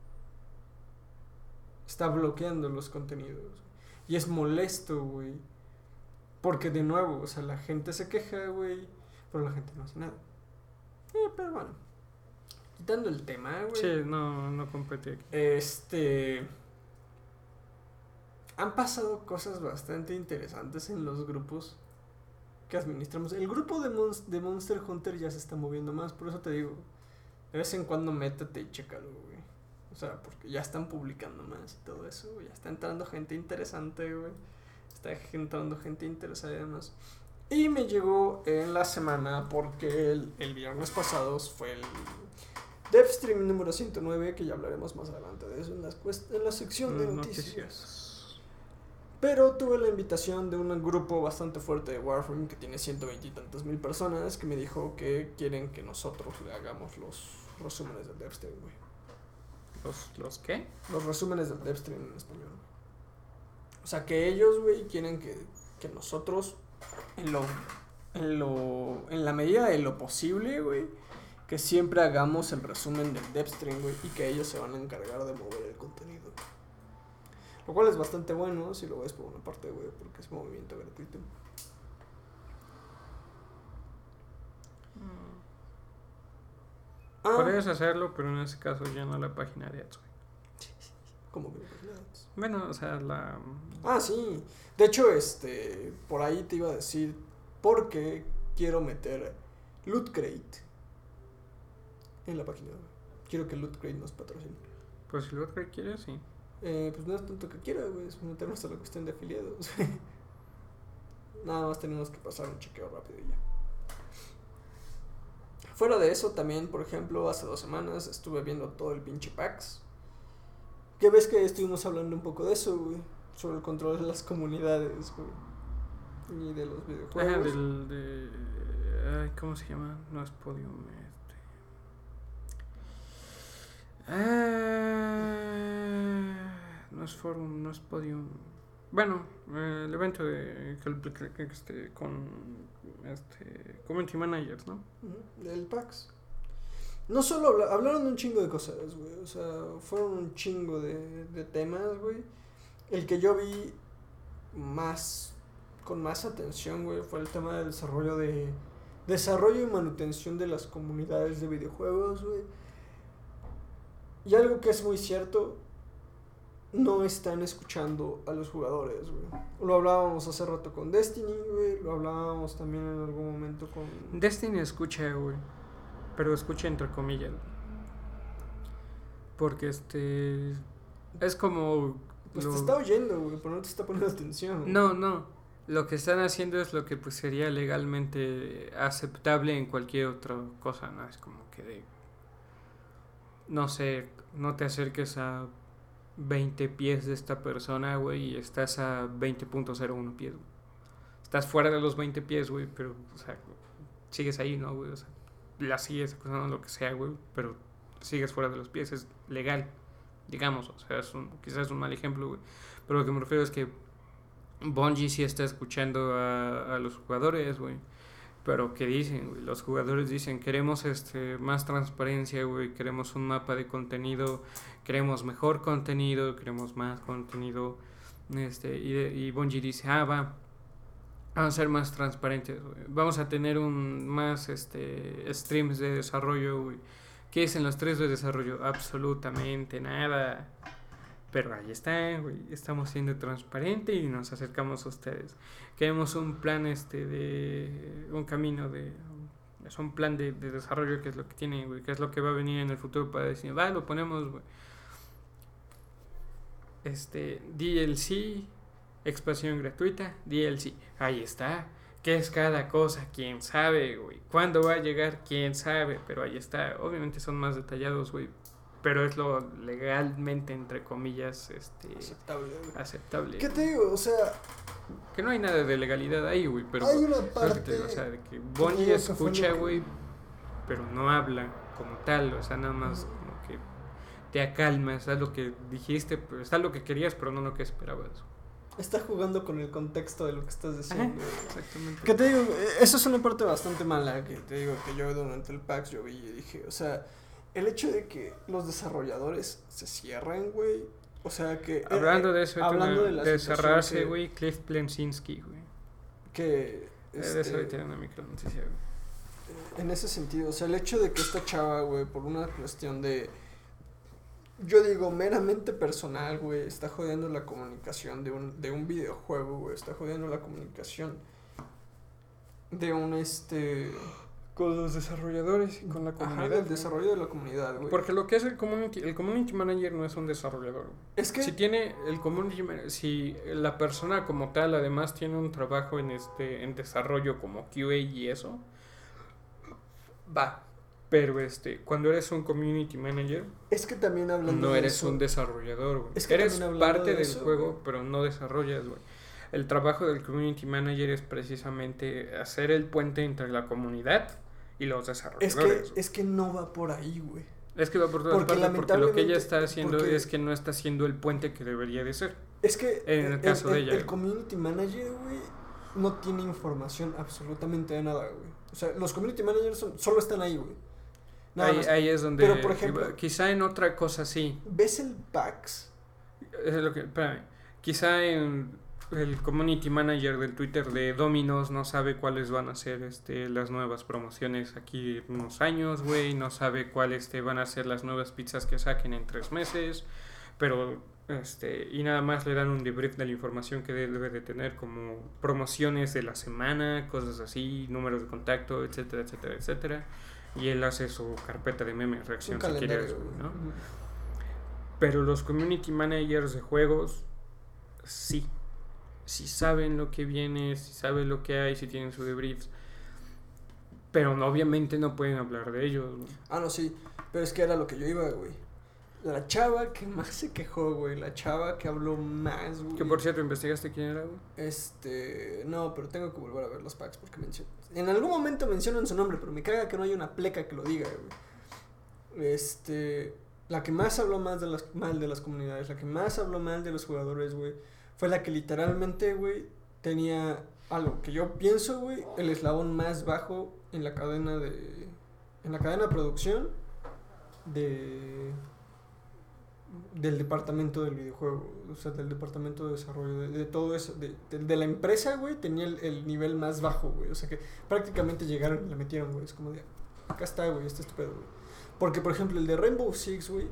Está bloqueando los contenidos. Y es molesto, güey. Porque de nuevo, o sea, la gente se queja, güey, pero la gente no hace nada. Eh, pero bueno. Quitando el tema, güey. Sí, no, no competí aquí. Este... Han pasado cosas bastante interesantes en los grupos que administramos. El grupo de, Mon- de Monster Hunter ya se está moviendo más, por eso te digo, de vez en cuando métete y chécalo, güey. O sea, porque ya están publicando más y todo eso, güey. Ya está entrando gente interesante, güey. Está entrando gente interesada y demás. Y me llegó en la semana porque el, el viernes pasado fue el DevStream número ciento nueve, que ya hablaremos más adelante de eso en la, en la sección de noticias. noticias. Pero tuve la invitación de un grupo bastante fuerte de Warframe que tiene ciento veinte y tantas mil personas, que me dijo que quieren que nosotros le hagamos los resúmenes del DevStream, güey. ¿Los, ¿Los qué? Los resúmenes del DevStream en español. O sea, que ellos, güey, quieren que, que nosotros, en lo, en lo, en la medida de lo posible, güey, que siempre hagamos el resumen del DevStream, güey, y que ellos se van a encargar de mover el contenido. Lo cual es bastante bueno si lo ves por una parte, güey, porque es movimiento gratuito. Mm. Ah, Podrías hacerlo, pero en ese caso ya no la página de ads, güey. ¿cómo que la página de ads? Bueno, o sea, la... Ah, sí. De hecho, este, por ahí te iba a decir por qué quiero meter Loot Crate en la página, güey. Quiero que Loot Crate nos patrocine. Pues si lo que quieres, sí. Eh, pues no es tanto que quiera, güey, es meternos a la cuestión de afiliados. Nada más tenemos que pasar un chequeo rápido y ya. Fuera de eso, también, por ejemplo, hace dos semanas estuve viendo todo el pinche PAX. Ya ves que estuvimos hablando un poco de eso, güey, sobre el control de las comunidades, güey, y de los videojuegos. Ah, del... De, ay, ¿cómo se llama? No es Podium, este... Ah, no es Forum, no es Podium. Bueno, eh, el evento de que, este, con este Community Managers, ¿no? Uh-huh, del PAX. No solo habla, hablaron de un chingo de cosas, güey. O sea, fueron un chingo de, de temas, güey. El que yo vi más, con más atención, güey, fue el tema del desarrollo de... Desarrollo y manutención de las comunidades de videojuegos, güey. Y algo que es muy cierto, no están escuchando a los jugadores, güey. Lo hablábamos hace rato con Destiny, güey. Lo hablábamos también en algún momento con... Destiny escucha, güey. Pero escucha entre comillas. Porque este... Es como... Pues lo... te está oyendo, güey, pero no te está poniendo atención, güey. No, no. Lo que están haciendo es lo que pues sería legalmente aceptable en cualquier otra cosa, ¿no? Es como que de... No sé, no te acerques a veinte pies de esta persona, güey, y estás a veinte punto cero uno pies, güey. Estás fuera de los veinte pies, güey, pero, o sea, sigues ahí, ¿no, güey? O sea, la sigues acusando lo que sea, güey, pero sigues fuera de los pies, es legal, digamos, o sea, es un, quizás es un mal ejemplo, güey. Pero lo que me refiero es que Bungie sí está escuchando a, a los jugadores, güey. Pero ¿qué dicen, güey? Los jugadores dicen, queremos este más transparencia, güey, queremos un mapa de contenido, queremos mejor contenido, queremos más contenido, este, y, de, y Bungie dice, ah, va, Vamos a ser más transparentes, güey. Vamos a tener un más este streams de desarrollo, güey. ¿Qué es en los tres de desarrollo? Absolutamente nada. Pero ahí está, güey. Estamos siendo transparentes y nos acercamos a ustedes. Queremos un plan este de un camino de es un plan de, de desarrollo que es lo que tiene, güey, que es lo que va a venir en el futuro para decir, va, lo ponemos, güey. Este D L C, expansión gratuita, D L C. Ahí está. ¿Qué es cada cosa? ¿Quién sabe, güey? ¿Cuándo va a llegar? ¿Quién sabe? Pero ahí está. Obviamente son más detallados, güey. Pero es lo legalmente, entre comillas, este aceptable. Güey. aceptable. ¿Qué te digo? O sea... Que no hay nada de legalidad ahí, güey. Pero hay una parte... Te digo, o sea, de que Bungie escucha, güey, pero no habla como tal. O sea, nada más como que te acalmas. Haz lo que dijiste, pues, haz lo que querías, pero no lo que esperabas. Está jugando con el contexto de lo que estás diciendo. Ajá, exactamente. Que te digo, eso es una parte bastante mala que te digo que yo durante el PAX yo vi y dije, o sea, el hecho de que los desarrolladores se cierren, güey, o sea que... Hablando eh, de eso, hablando de, la de cerrarse, que, güey, Cliff Bleszinski, güey. Que... Este, de eso ahorita una micro noticia, güey. En ese sentido, o sea, el hecho de que esta chava, güey, por una cuestión de... Yo digo, meramente personal, güey, está jodiendo la comunicación de un, de un videojuego, güey, está jodiendo la comunicación de un, este... Con los desarrolladores y con la comunidad. Ajá, del desarrollo de la comunidad, güey. Porque lo que es el community, el community manager no es un desarrollador. Es que... Si tiene el community manager, si la persona como tal además tiene un trabajo en este, en desarrollo como Q A y eso, va. Pero este, cuando eres un community manager, es que también hablando no de eres eso, un desarrollador, güey. Es que eres parte de del eso, juego, güey. pero no desarrollas, güey. El trabajo del community manager es precisamente hacer el puente entre la comunidad y los desarrolladores. Es que, es que no va por ahí, güey. Es que va por todas Porque partes, porque lo que ella lamentablemente- está haciendo porque- es que no está haciendo el puente que debería de ser. Es que En el caso de ella, el güey. community manager, güey, no tiene información absolutamente de nada, güey. O sea, los community managers son, solo están ahí, güey. Nada Ahí, más. ahí es donde, Pero, por ejemplo- iba- quizá en otra cosa sí. ¿Ves el PAX? Es lo que, espérame, quizá en el community manager del Twitter de Domino's no sabe cuáles van a ser este las nuevas promociones aquí en unos años, güey, no sabe cuáles este, van a ser las nuevas pizzas que saquen en tres meses, pero este y nada más le dan un debrief de la información que debe de tener, como promociones de la semana, cosas así, números de contacto, etcétera, etcétera, etcétera, y él hace su carpeta de memes, reacción, Un si quieres, calendario, güey, ¿no? Ujú. Pero los community managers de juegos, sí. Si saben lo que viene, si saben lo que hay, si tienen su debriefs. Pero no, obviamente no pueden hablar de ellos, güey. Ah, no, sí. Pero es que era lo que yo iba, güey. La chava que más se quejó, güey. La chava que habló más, güey. Que por cierto, ¿investigaste quién era, güey? Este... No, pero tengo que volver a ver los packs porque menciono... En algún momento mencionan su nombre, pero me caga que no haya una pleca que lo diga, güey. Este... La que más habló más de las, mal de las comunidades, la que más habló mal de los jugadores, güey, fue la que literalmente, güey, tenía algo que yo pienso, güey, el eslabón más bajo en la cadena de... En la cadena de producción de... Del departamento del videojuego, o sea, del departamento de desarrollo, de, de todo eso, de, de, de la empresa, güey, tenía el, el nivel más bajo, güey, o sea que prácticamente llegaron y la metieron, güey, es como de, acá está, güey, este estúpido, güey. Porque, por ejemplo, el de Rainbow Six, güey,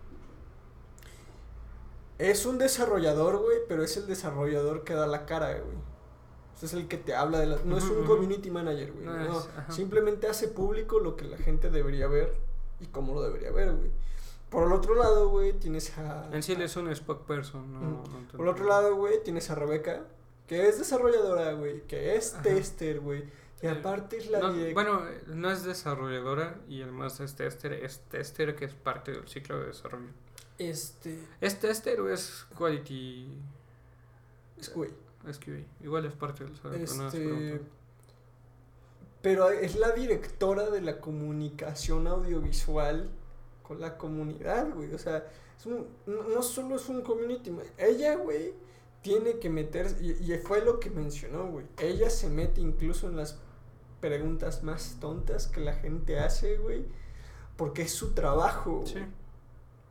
es un desarrollador, güey, pero es el desarrollador que da la cara, güey. O sea, es el que te habla de la... No es un community manager, güey, No no, es, ajá. simplemente hace público lo que la gente debería ver y cómo lo debería ver, güey. Por el otro lado, güey, tienes a... En sí él es un spokesperson, ¿no? Mm. no Por el otro lado, güey, tienes a Rebeca, que es desarrolladora, güey, que es Ajá. tester, güey. Y Eh, aparte es la no, direct- bueno, no es desarrolladora y además es tester, es tester que es parte del ciclo de desarrollo. Este... ¿Es tester o es quality? Es güey. Es Q A. Igual es parte del desarrollo, pero no es Este... pregunta. Pero es la directora de la comunicación audiovisual con la comunidad, güey. O sea, es un, no, no solo es un community. ma- Ella, güey, tiene que meterse. Y, y fue lo que mencionó, güey. Ella se mete incluso en las preguntas más tontas que la gente hace, güey. Porque es su trabajo, güey. Sí.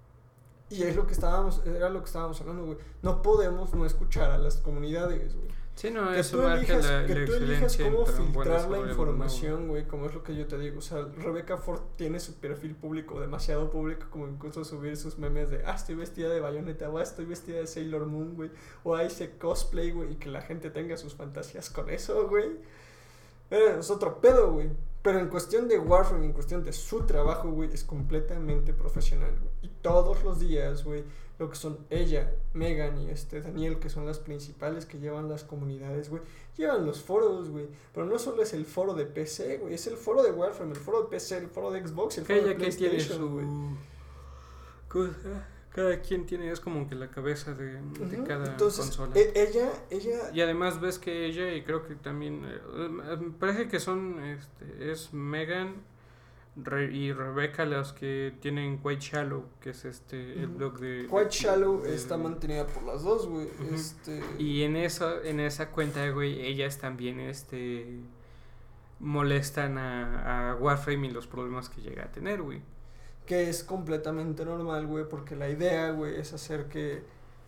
Y es lo que estábamos, era lo que estábamos hablando, güey. No podemos no escuchar a las comunidades, güey. Sí, no, Que eso tú marca elijas, la, que la tú elijas excelencia cómo entre un buen filtrar la desarrollador, información, güey, como es lo que yo te digo. O sea, Rebecca Ford tiene su perfil público, demasiado público, como incluso subir sus memes de, ah, estoy vestida de Bayonetta, o ah, estoy vestida de Sailor Moon, güey, o ah, hice cosplay, güey, y que la gente tenga sus fantasías con eso, güey. Eh, es otro pedo, güey. Pero en cuestión de Warframe, en cuestión de su trabajo, güey, es completamente profesional, güey. Y todos los días, güey, lo que son ella, Megan y este Daniel, que son las principales que llevan las comunidades, güey, llevan los foros, güey. Pero no solo es el foro de P C, güey, es el foro de Warframe, el foro de P C, el foro de Xbox, el foro ella de que tiene PlayStation, su güey. cosa, cada quien tiene, es como que la cabeza de, de Uh-huh. cada Entonces, consola. E- ella, ella... Y además ves que ella, y creo que también, eh, me parece que son, este, es Megan Re- y Rebecca las que tienen Quite Shallow, que es este, el Ujú. blog de... Quite de- Shallow de- está mantenida por las dos, güey. Ujú. Este... Y en eso, en esa cuenta, güey, ellas también, este, molestan a, a Warframe y los problemas que llega a tener, güey. Que es completamente normal, güey, porque la idea, güey, es hacer que,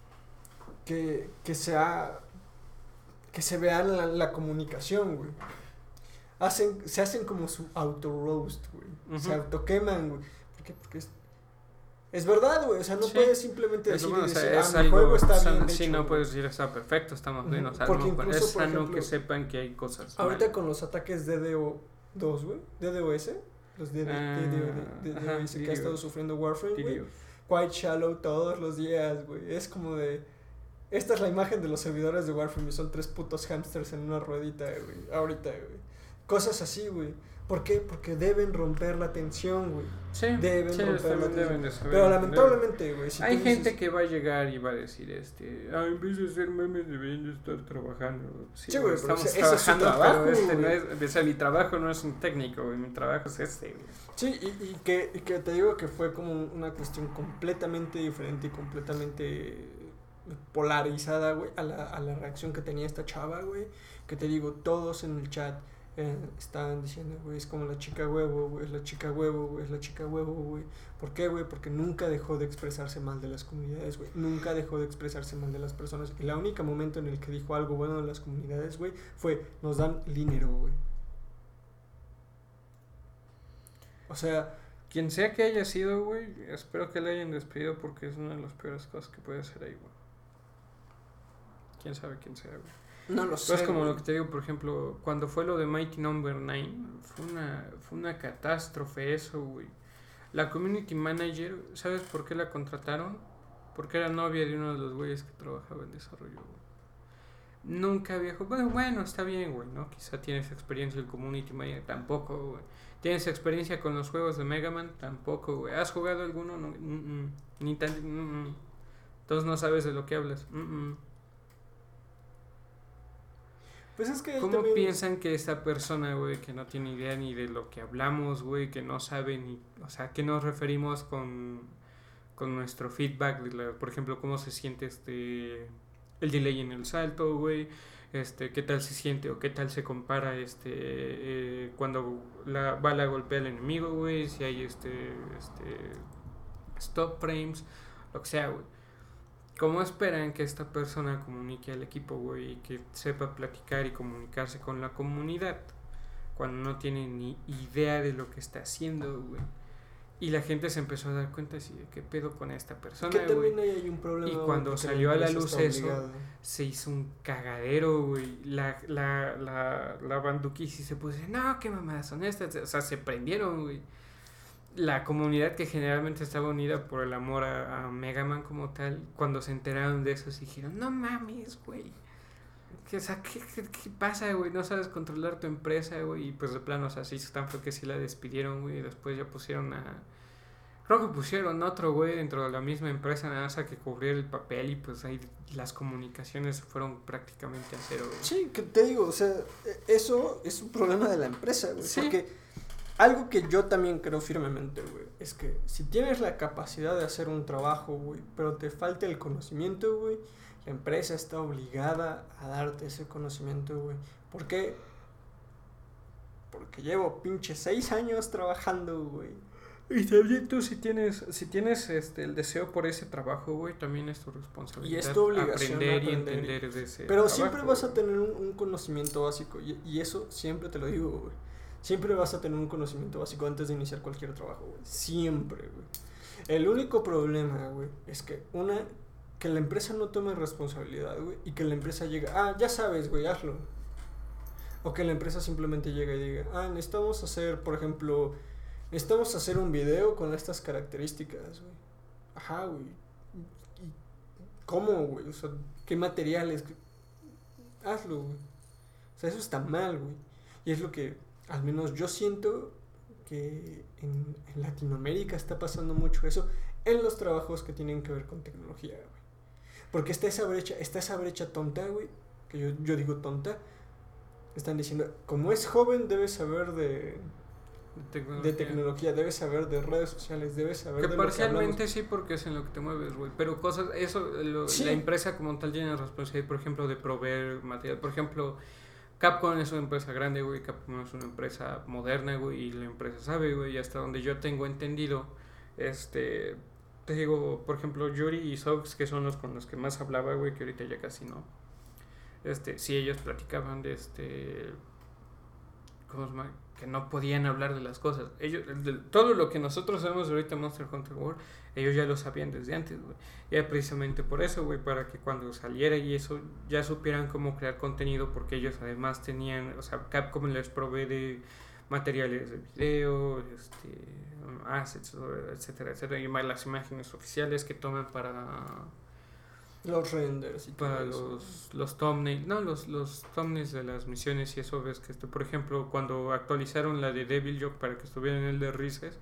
que, que sea, que se vea la, la comunicación, güey. Hacen, se hacen como su auto-roast, güey. Ujú. Se autoqueman, güey. ¿Por qué? Porque es, es verdad, güey, o sea, no Sí. puedes simplemente Es, decir, bueno, y o sea, decir, es ah, mi algo, juego está o sea, bien sí, hecho, no güey. puedes decir está perfecto, estamos Ujú. bien, o sea, Porque no, incluso, es por sano ejemplo, que sepan que hay cosas Ahorita mal. con los ataques D D O dos, güey, D D O S, los D D, Ah, D D O S que ha estado Dios. sufriendo Warframe, güey. Dios. Quite Shallow todos los días, güey. Es como de... Esta es la imagen de los servidores de Warframe y son tres putos hamsters en una ruedita, güey. Ahorita, güey. Cosas así, güey. ¿Por qué? Porque deben romper la tensión, güey. Sí, Deben sí, romper la también deben tensión. de saber Pero entender. lamentablemente, güey. Si Hay tú gente dices- que va a llegar y va a decir, este, ah, en vez de hacer memes deberían de estar trabajando. Sí, Sí, güey, güey, pero estamos ese- ese es su trabajando, trabajo, pero este no güey. es, o sea, mi trabajo no es un técnico, güey, mi trabajo es este, güey. Sí, y, y, que, y que te digo que fue como una cuestión completamente diferente y completamente polarizada, güey, a la, a la reacción que tenía esta chava, güey. Que te digo, todos en el chat eh, estaban diciendo, güey, es como la chica huevo, güey, es la chica huevo, güey, es la chica huevo, güey. ¿Por qué, güey? Porque nunca dejó de expresarse mal de las comunidades, güey. Nunca dejó de expresarse mal de las personas. Y la única momento en el que dijo algo bueno de las comunidades, güey, fue, nos dan dinero, güey. O sea, Quien sea que haya sido, güey, espero que le hayan despedido porque es una de las peores cosas que puede hacer ahí, güey. Quién sabe quién sea, güey. no lo sé. Pero es como güey. lo que te digo, por ejemplo, cuando fue lo de Mighty Number nueve, fue una, fue una catástrofe eso, güey. La community manager, ¿sabes por qué la contrataron? Porque era novia de uno de los güeyes que trabajaba en desarrollo, güey. Nunca había jugado. Bueno, bueno, está bien, güey, ¿no? Quizá tienes experiencia en community manager, tampoco, güey. ¿Tienes experiencia con los juegos de Mega Man? Tampoco, güey. ¿Has jugado alguno? No, mm, mm. Ni tan... mm, mm. Entonces no sabes de lo que hablas. Mm, mm. Pues es que ahí ¿Cómo también- piensan que esta persona, güey, que no tiene idea ni de lo que hablamos, güey, que no sabe ni, o sea, qué nos referimos con, con nuestro feedback, de la- por ejemplo, cómo se siente este el delay en el salto, güey, este, qué tal se siente o qué tal se compara este eh, cuando la bala golpea al enemigo, güey, si hay este este stop frames, lo que sea, güey. ¿Cómo esperan que esta persona comunique al equipo, güey, y que sepa platicar y comunicarse con la comunidad cuando no tiene ni idea de lo que está haciendo, güey? Y la gente se empezó a dar cuenta así de qué pedo con esta persona, que también güey. ahí hay un problema. Y güey, cuando porque salió a la empresa luz está eso, obligada. Se hizo un cagadero, güey. La, la, la, la banduquisi se puso, no, qué mamadas son estas. O sea, se prendieron, güey. La comunidad que generalmente estaba unida por el amor a, a Mega Man como tal, cuando se enteraron de eso, se dijeron, no mames, güey. ¿Qué, o sea, ¿qué, qué, qué pasa, güey? No sabes controlar tu empresa, güey. Y pues de plano, o sea, sí, tan fue que sí la despidieron, güey. Y después ya pusieron a... Creo que pusieron otro, güey, dentro de la misma empresa, nada más a que cubriera el papel. Y pues ahí las comunicaciones fueron prácticamente a cero, güey. Sí, que te digo, o sea, eso es un problema de la empresa, güey. Sí. Porque algo que yo también creo firmemente, güey, es que si tienes la capacidad de hacer un trabajo, güey, pero te falta el conocimiento, güey, la empresa está obligada a darte ese conocimiento, güey. ¿Por qué? Porque llevo pinche seis años trabajando, güey. Y también tú si tienes, si tienes este el deseo por ese trabajo, güey, también es tu responsabilidad. Y es tu obligación aprender, aprender y entender de ese Pero trabajo, siempre vas a güey. tener un, un conocimiento básico. Y, y eso siempre te lo digo, güey. Siempre vas a tener un conocimiento básico antes de iniciar cualquier trabajo, güey. Siempre, güey. El único problema, güey, es que una, que la empresa no tome responsabilidad, güey. Y que la empresa llegue, ah, ya sabes, güey, hazlo. O que la empresa simplemente llegue y diga, ah, necesitamos hacer, por ejemplo, necesitamos hacer un video con estas características, güey. Ajá, güey. ¿Y cómo, güey? O sea, ¿qué materiales? Hazlo, güey. O sea, eso está mal, güey. Y es lo que, al menos yo siento que en, en Latinoamérica está pasando mucho eso en los trabajos que tienen que ver con tecnología, güey. Porque está esa brecha, está esa brecha tonta, güey. Que yo, yo digo tonta. Están diciendo, como es joven, debe saber de, Tecnología. de tecnología, debe saber de redes sociales, debe saber Que de parcialmente lo que sí, porque es en lo que te mueves, güey. Pero cosas, eso, lo, sí. La empresa como tal tiene responsabilidad, por ejemplo, de proveer material. Por ejemplo, Capcom es una empresa grande, güey. Capcom es una empresa moderna, güey. Y la empresa sabe, güey. Y hasta donde yo tengo entendido, este. Te digo, por ejemplo, Yuri y Sox, que son los con los que más hablaba, güey, que ahorita ya casi no. Este, sí, ellos platicaban de este. ¿Cómo se llama? Que no podían hablar de las cosas. Ellos, de, todo lo que nosotros sabemos ahorita Monster Hunter World, ellos ya lo sabían desde antes, güey. Y era precisamente por eso, güey, para que cuando saliera y eso ya supieran cómo crear contenido, porque ellos además tenían, o sea, Capcom les provee de materiales de video, este, assets, etcétera, etcétera, y más las imágenes oficiales que toman para los renders y para todo los, eso. los thumbnails, no, los, los thumbnails de las misiones y eso ves que, este, por ejemplo, cuando actualizaron la de Devil Joke para que estuviera en el de Rises,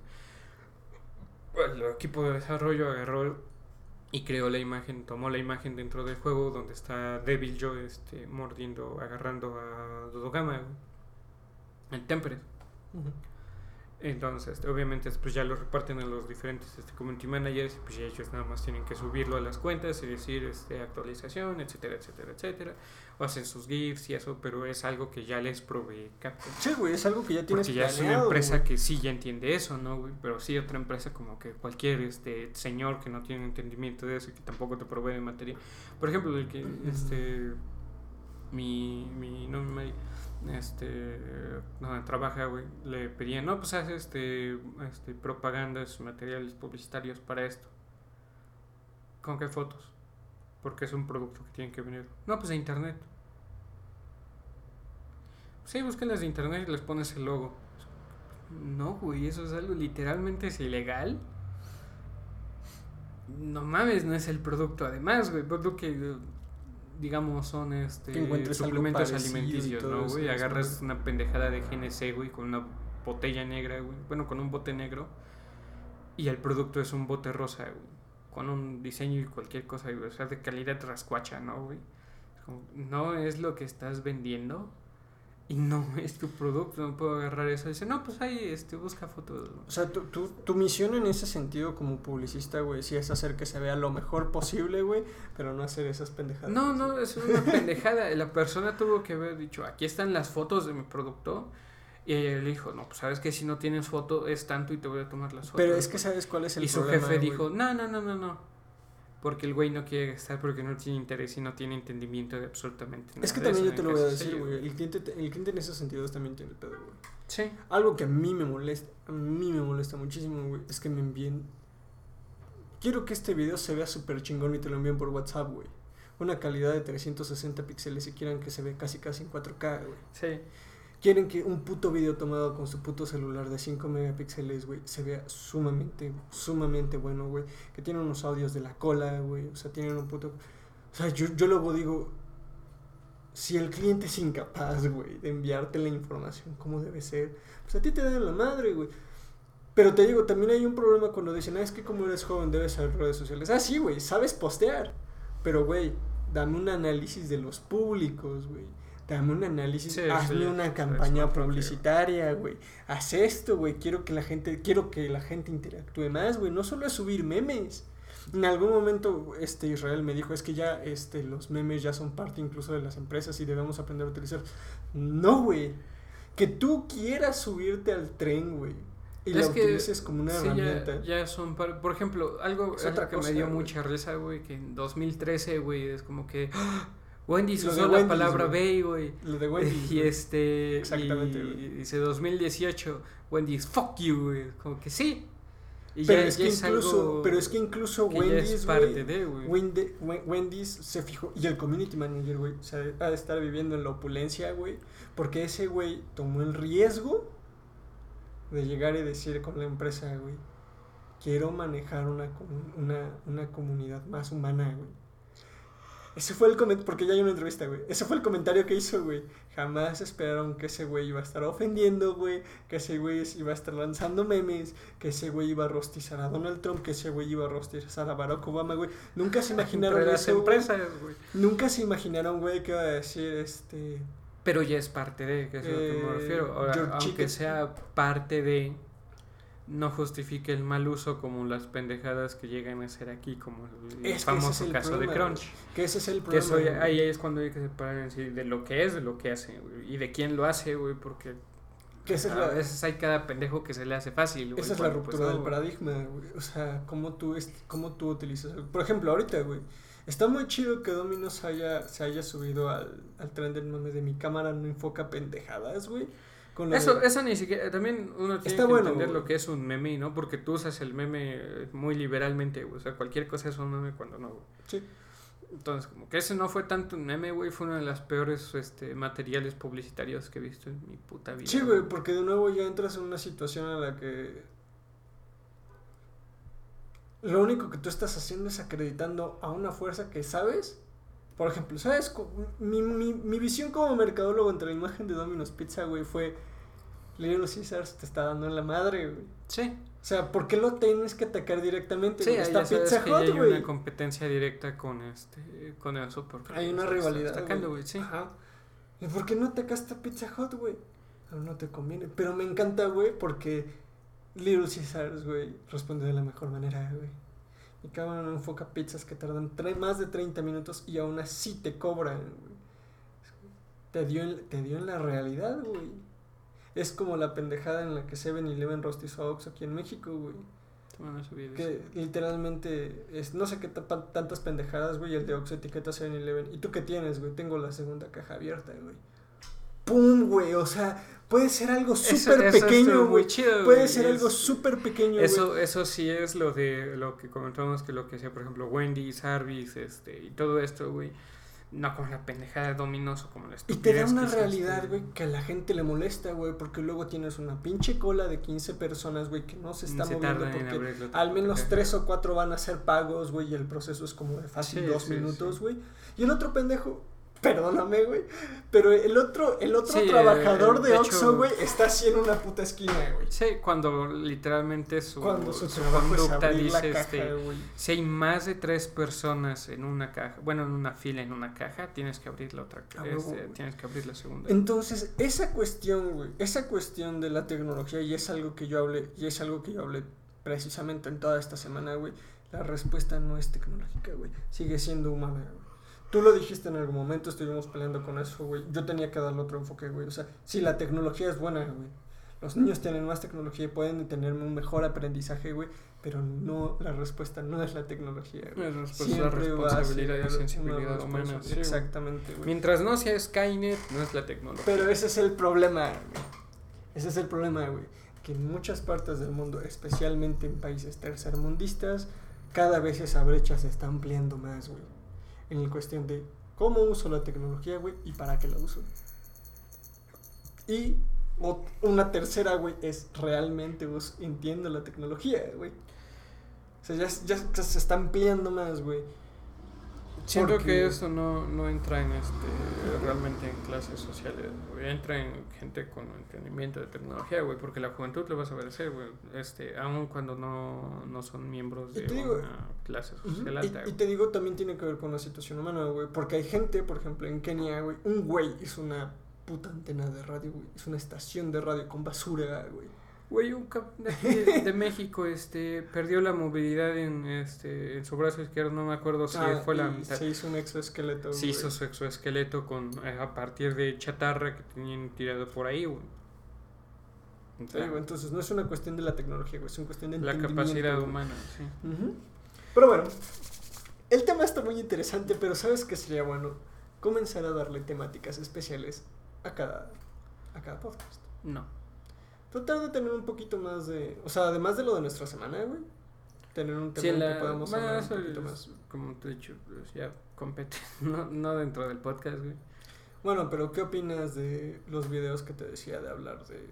el equipo de desarrollo agarró y creó la imagen, tomó la imagen dentro del juego donde está Devil Joe este, mordiendo, agarrando a Dodogama, el Temperate. Uh-huh. Entonces, obviamente, pues ya lo reparten a los diferentes este, community managers y pues ya ellos nada más tienen que subirlo a las cuentas y decir este, actualización, etcétera, etcétera, etcétera. O hacen sus GIFs y eso, pero es algo que ya les provee Capcom. Sí, güey, es algo que ya tienes Porque ya planeado, es una empresa güey. que sí ya entiende eso, ¿no, güey? Pero sí otra empresa como que cualquier este señor que no tiene entendimiento de eso y que tampoco te provee de material. Por ejemplo, el que, este, mi, mi, no, mi, este donde trabaja, güey, le pedían, no, pues haz este, este propagandas, materiales publicitarios para esto. ¿Con qué fotos? Porque es un producto que tienen que venir. No, pues de internet. Sí, búsquenlas de internet y les pones el logo. No, güey, eso es algo literalmente es ilegal. No mames, no es el producto. Además, güey, pues lo que digamos son este suplementos alimenticios, ¿no, güey? Agarras una pendejada de G N C, güey, con una botella negra, güey. Bueno, con un bote negro. Y el producto es un bote rosa, güey. Con un diseño y cualquier cosa, güey. O sea, de calidad rascuacha, ¿no, güey? No es lo que estás vendiendo. Y no es tu producto, no puedo agarrar eso. Dice, no, pues ahí este, busca fotos. O sea, tu, tu, tu misión en ese sentido como publicista, güey, sí es hacer que se vea lo mejor posible, güey, pero no hacer esas pendejadas. No, no, es una pendejada. La persona tuvo que haber dicho, aquí están las fotos de mi producto. Y ella le dijo, no, pues sabes que si no tienes foto es tanto y te voy a tomar las fotos. Pero es que sabes cuál es el y problema. Y su jefe güey. dijo, no, no, no, no, no. Porque el güey no quiere gastar porque no tiene interés y no tiene entendimiento de absolutamente nada. Es que también yo te lo voy a decir, güey. El cliente, el cliente en esos sentidos también tiene el pedo, güey. Sí. Algo que a mí me molesta, a mí me molesta muchísimo, güey, es que me envíen... Quiero que este video se vea súper chingón y te lo envíen por WhatsApp, güey. Una calidad de trescientos sesenta píxeles y quieran que se vea casi casi en cuatro K, güey. Sí. Quieren que un puto video tomado con su puto celular de cinco megapíxeles, güey, se vea sumamente, sumamente bueno, güey. Que tiene unos audios de la cola, güey. O sea, tienen un puto... O sea, yo, yo luego digo... Si el cliente es incapaz, güey, de enviarte la información como debe ser, pues a ti te dan la madre, güey. Pero te digo, también hay un problema cuando dicen, ah, es que como eres joven debes saber redes sociales. Ah, sí, güey, sabes postear. Pero, güey, dame un análisis de los públicos, güey. Dame un análisis, sí, hazme sí, una campaña publicitaria, güey. Haz esto, güey. Quiero que la gente, quiero que la gente interactúe más, güey. No solo es subir memes. En algún momento este Israel me dijo, es que ya este los memes ya son parte incluso de las empresas y debemos aprender a utilizar. No, güey. Que tú quieras subirte al tren, güey. y es la que, utilices como una sí, herramienta. Ya, ya son, par- por ejemplo, algo, Es algo otra que cosa, me dio güey. mucha risa, güey, que en dos mil trece, güey, es como que ¡ah! Wendy's Lo usó de la Wendy's, palabra güey. bay, güey. Lo de Wendy's, Y güey. este, Exactamente, y güey. dice dos mil dieciocho, Wendy's, fuck you, güey. Como que sí. Y Pero ya, es ya que es incluso, algo pero es que incluso que ya es Wendy's, parte güey, de, güey. Wende- Wen- Wendy's se fijó, y el community manager, güey, o sea, ha de estar viviendo en la opulencia, güey, porque ese güey tomó el riesgo de llegar y decir con la empresa, güey, quiero manejar una, comu- una, una comunidad más humana, güey. Ese fue el comentario, porque ya hay una entrevista, güey. Ese fue el comentario que hizo, güey. Jamás esperaron que ese güey iba a estar ofendiendo, güey. Que ese güey iba a estar lanzando memes. Que ese güey iba a rostizar a Donald Trump. Que ese güey iba a rostizar a Barack Obama, güey. Nunca se imaginaron Entre las eso, güey. empresas, güey. Nunca se imaginaron, güey, que iba a decir, este... Pero ya es parte de, que es a lo que me Eh, refiero. Ahora, George aunque Chicken. sea parte de, no justifique el mal uso como las pendejadas que llegan a ser aquí, como el Es que ese famoso es el caso problema, de Crunch. Que ese es el Que problema. eso ya- güey. ahí es cuando hay que separar en sí de lo que es, de lo que hace, güey, y de quién lo hace, güey, porque Que esa es a la... veces hay cada pendejo que se le hace fácil, güey. Esa es la cuando, pues, ruptura no, del güey. paradigma, güey. O sea, cómo tú, est- cómo tú utilizas... el- Por ejemplo, ahorita, güey. Está muy chido que Domino's haya, se haya subido al, al tren del mame de mi cámara no enfoca pendejadas, güey. Con lo Eso, de- eso ni siquiera, también uno tiene Está que bueno, entender güey. lo que es un meme, ¿no? Porque tú usas el meme muy liberalmente, güey. O sea, cualquier cosa es un meme cuando no, güey. Sí. Entonces, como que ese no fue tanto un meme, güey, fue uno de los peores este, materiales publicitarios que he visto en mi puta vida. Sí, güey, porque de nuevo ya entras en una situación en la que lo único que tú estás haciendo es acreditando a una fuerza que sabes. Por ejemplo, ¿sabes? Co- Mi, mi, mi visión como mercadólogo entre la imagen de Domino's Pizza, güey, fue Little Caesars te está dando en la madre, güey. Sí, O sea, ¿por qué lo tienes que atacar directamente? sí, güey? ahí Está ya sabes Pizza que ya hay Hut, güey. una competencia directa con este, con eso, porque Hay una se está rivalidad, atacando, güey. güey, sí. Ajá. ¿Y por qué no atacaste a Pizza Hut, güey? No, no te conviene. Pero me encanta, güey, porque Little Caesars, güey, responde de la mejor manera, güey. Y cada uno enfoca pizzas que tardan tre- más de treinta minutos y aún así te cobran, güey. Te dio en, te dio en la realidad, güey. Es como la pendejada en la que seven eleven rostizó a Oxxo aquí en México, güey. Bueno, eso vi de Que eso. literalmente es no sé qué ta- tantas pendejadas, güey, el de Oxxo etiqueta seven eleven. ¿Y tú qué tienes, güey? Tengo la segunda caja abierta, güey. ¡Pum, güey! O sea, puede ser algo Eso- súper eso estuvo pequeño, muy güey. chido, Puede güey, ser es- algo súper pequeño, güey. Eso, eso sí es lo de lo que comentamos, que lo que hacía, por ejemplo, Wendy's, Arby's, este, y todo esto, güey. No como la pendejada de Domino's o como la Y estupidez te da una que es, realidad, este, güey, que a la gente le molesta, güey, porque luego tienes una pinche cola de quince personas, güey, que no se está se moviendo tardan en porque abrir la otra al menos caja. tres o cuatro van a ser pagos, güey, y el proceso es como de fácil Sí, dos sí, minutos, sí. güey. Y el otro pendejo, perdóname, güey, pero el otro, el otro Sí, trabajador eh, de, de Oxxo, hecho- güey, está así en una puta esquina, güey. Sí, cuando literalmente su, Cuando su su trabajo es conducta abrir la dice, caja, este, güey. si hay más de tres personas en una caja, bueno, en una fila, en una caja, tienes que abrir la otra, Ah, este, huevo, güey. tienes que abrir la segunda. Entonces, esa cuestión, güey, esa cuestión de la tecnología, y es algo que yo hablé, y es algo que yo hablé precisamente en toda esta semana, güey, la respuesta no es tecnológica, güey, sigue siendo humana, güey. Tú lo dijiste en algún momento, estuvimos peleando con eso, güey. Yo tenía que darle otro enfoque, güey. O sea, si la tecnología es buena, güey. Los niños tienen más tecnología y pueden tener un mejor aprendizaje, güey. Pero no, la respuesta no es la tecnología, güey. Es respuesta, la Siempre va a responsabilidad ser y sensibilidad una humana. responsa- Sí, güey. Exactamente, güey. Mientras no sea Skynet, no es la tecnología. Pero ese es el problema, güey. Ese es el problema, güey. Que en muchas partes del mundo, especialmente en países tercermundistas, cada vez esa brecha se está ampliando más, güey. En la cuestión de cómo uso la tecnología, güey, y para qué la uso. Y ot- una tercera, güey, es realmente us- entiendo la tecnología, güey. O sea, ya, ya se está ampliando más, güey. Siento Porque- que eso no, no entra en este realmente en clases sociales, güey. Entra en gente con entendimiento de tecnología, güey, porque la juventud lo va a saber hacer, güey. Este, aun cuando no, no son miembros Y de te digo- una clase Ujú, social Y, alta, y güey. te digo, también tiene que ver con la situación humana, güey. Porque hay gente, por ejemplo, en Kenia, güey. Un güey hizo una puta antena de radio, güey. Es una estación de radio con basura, güey. Güey, un cap de, aquí de, de México, este, perdió la movilidad en, este, en su brazo izquierdo, no me acuerdo si Ah, fue la y mitad. se hizo un exoesqueleto, Se güey. hizo su exoesqueleto con, eh, a partir de chatarra que tenían tirado por ahí, güey. Sí, güey, entonces no es una cuestión de la tecnología, güey, es una cuestión de la capacidad humana, sí. Uh-huh. Pero bueno, el tema está muy interesante, pero ¿sabes qué sería bueno? Comenzar a darle temáticas especiales a cada, a cada podcast. No. Tratar de tener un poquito más de... O sea, además de lo de nuestra semana, güey. Tener un tema Sí, en la, que podamos bueno, hablar un eso poquito es, más. como te he dicho, pues ya compete, no, no dentro del podcast, güey. Bueno, pero ¿qué opinas de los videos que te decía de hablar de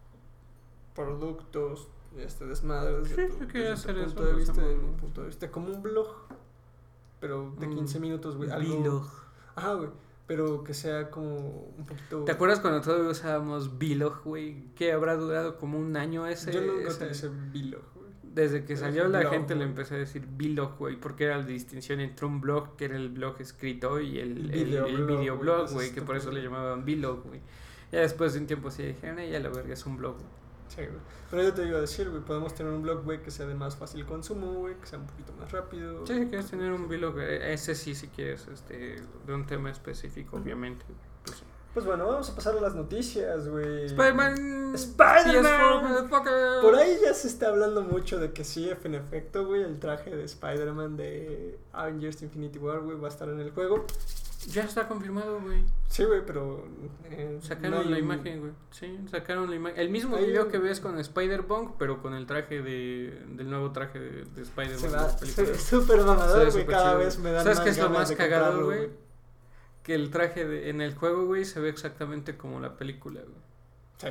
productos, este desmadres? Sí, de yo tu, quería desde tu hacer punto eso, de lo vista, de hacemos, mi ¿no? punto de vista, como un blog, pero de quince Mm, minutos, güey. Algo... Vlog. Ajá, güey. Pero que sea como un poquito... ¿Te acuerdas cuando todos usábamos Vlog, güey? Que habrá durado como un año ese. Yo nunca ese- utilicé Vlog, güey. Desde que Yo salió dije la blog, gente le güey. empezó a decir Vlog, güey, porque era la distinción entre un blog, que era el blog escrito, y el, El el, videoblog, el güey, videoblog, eso güey, es que por eso estúpido. le llamaban Vlog, güey. Ya después de un tiempo sí dijeron, eh, ya la verga, es un blog, güey. Sí, güey. Pero yo te iba a decir, güey, podemos tener un blog, güey, que sea de más fácil consumo, güey, que sea un poquito más rápido. Sí, si quieres tener un Vlog, eh, ese sí, si quieres, este, de un tema específico, Ujú. obviamente. Pues, sí. Pues bueno, vamos a pasar a las noticias, güey. Spider-Man. Spider-Man. P S cuatro, motherfucker. Por ahí ya se está hablando mucho de que sí, en efecto, güey, el traje de Spider-Man de Avengers Infinity War, güey, va a estar en el juego. Ya está confirmado, güey. Sí, güey, pero... eh, Sacaron no hay la un- imagen, güey. Sí, sacaron la imagen. El mismo Hay video un- que ves con Spider-Punk, pero con el traje de... Del nuevo traje de, de Spider-Man. Se de va, la se película. ve súper Se mamador, ve güey, súper cada chido. vez me dan ¿Sabes más qué es lo ganas más de cagado, comprarlo, güey? Que el traje de, en el juego, güey, se ve exactamente como la película, güey. Sí.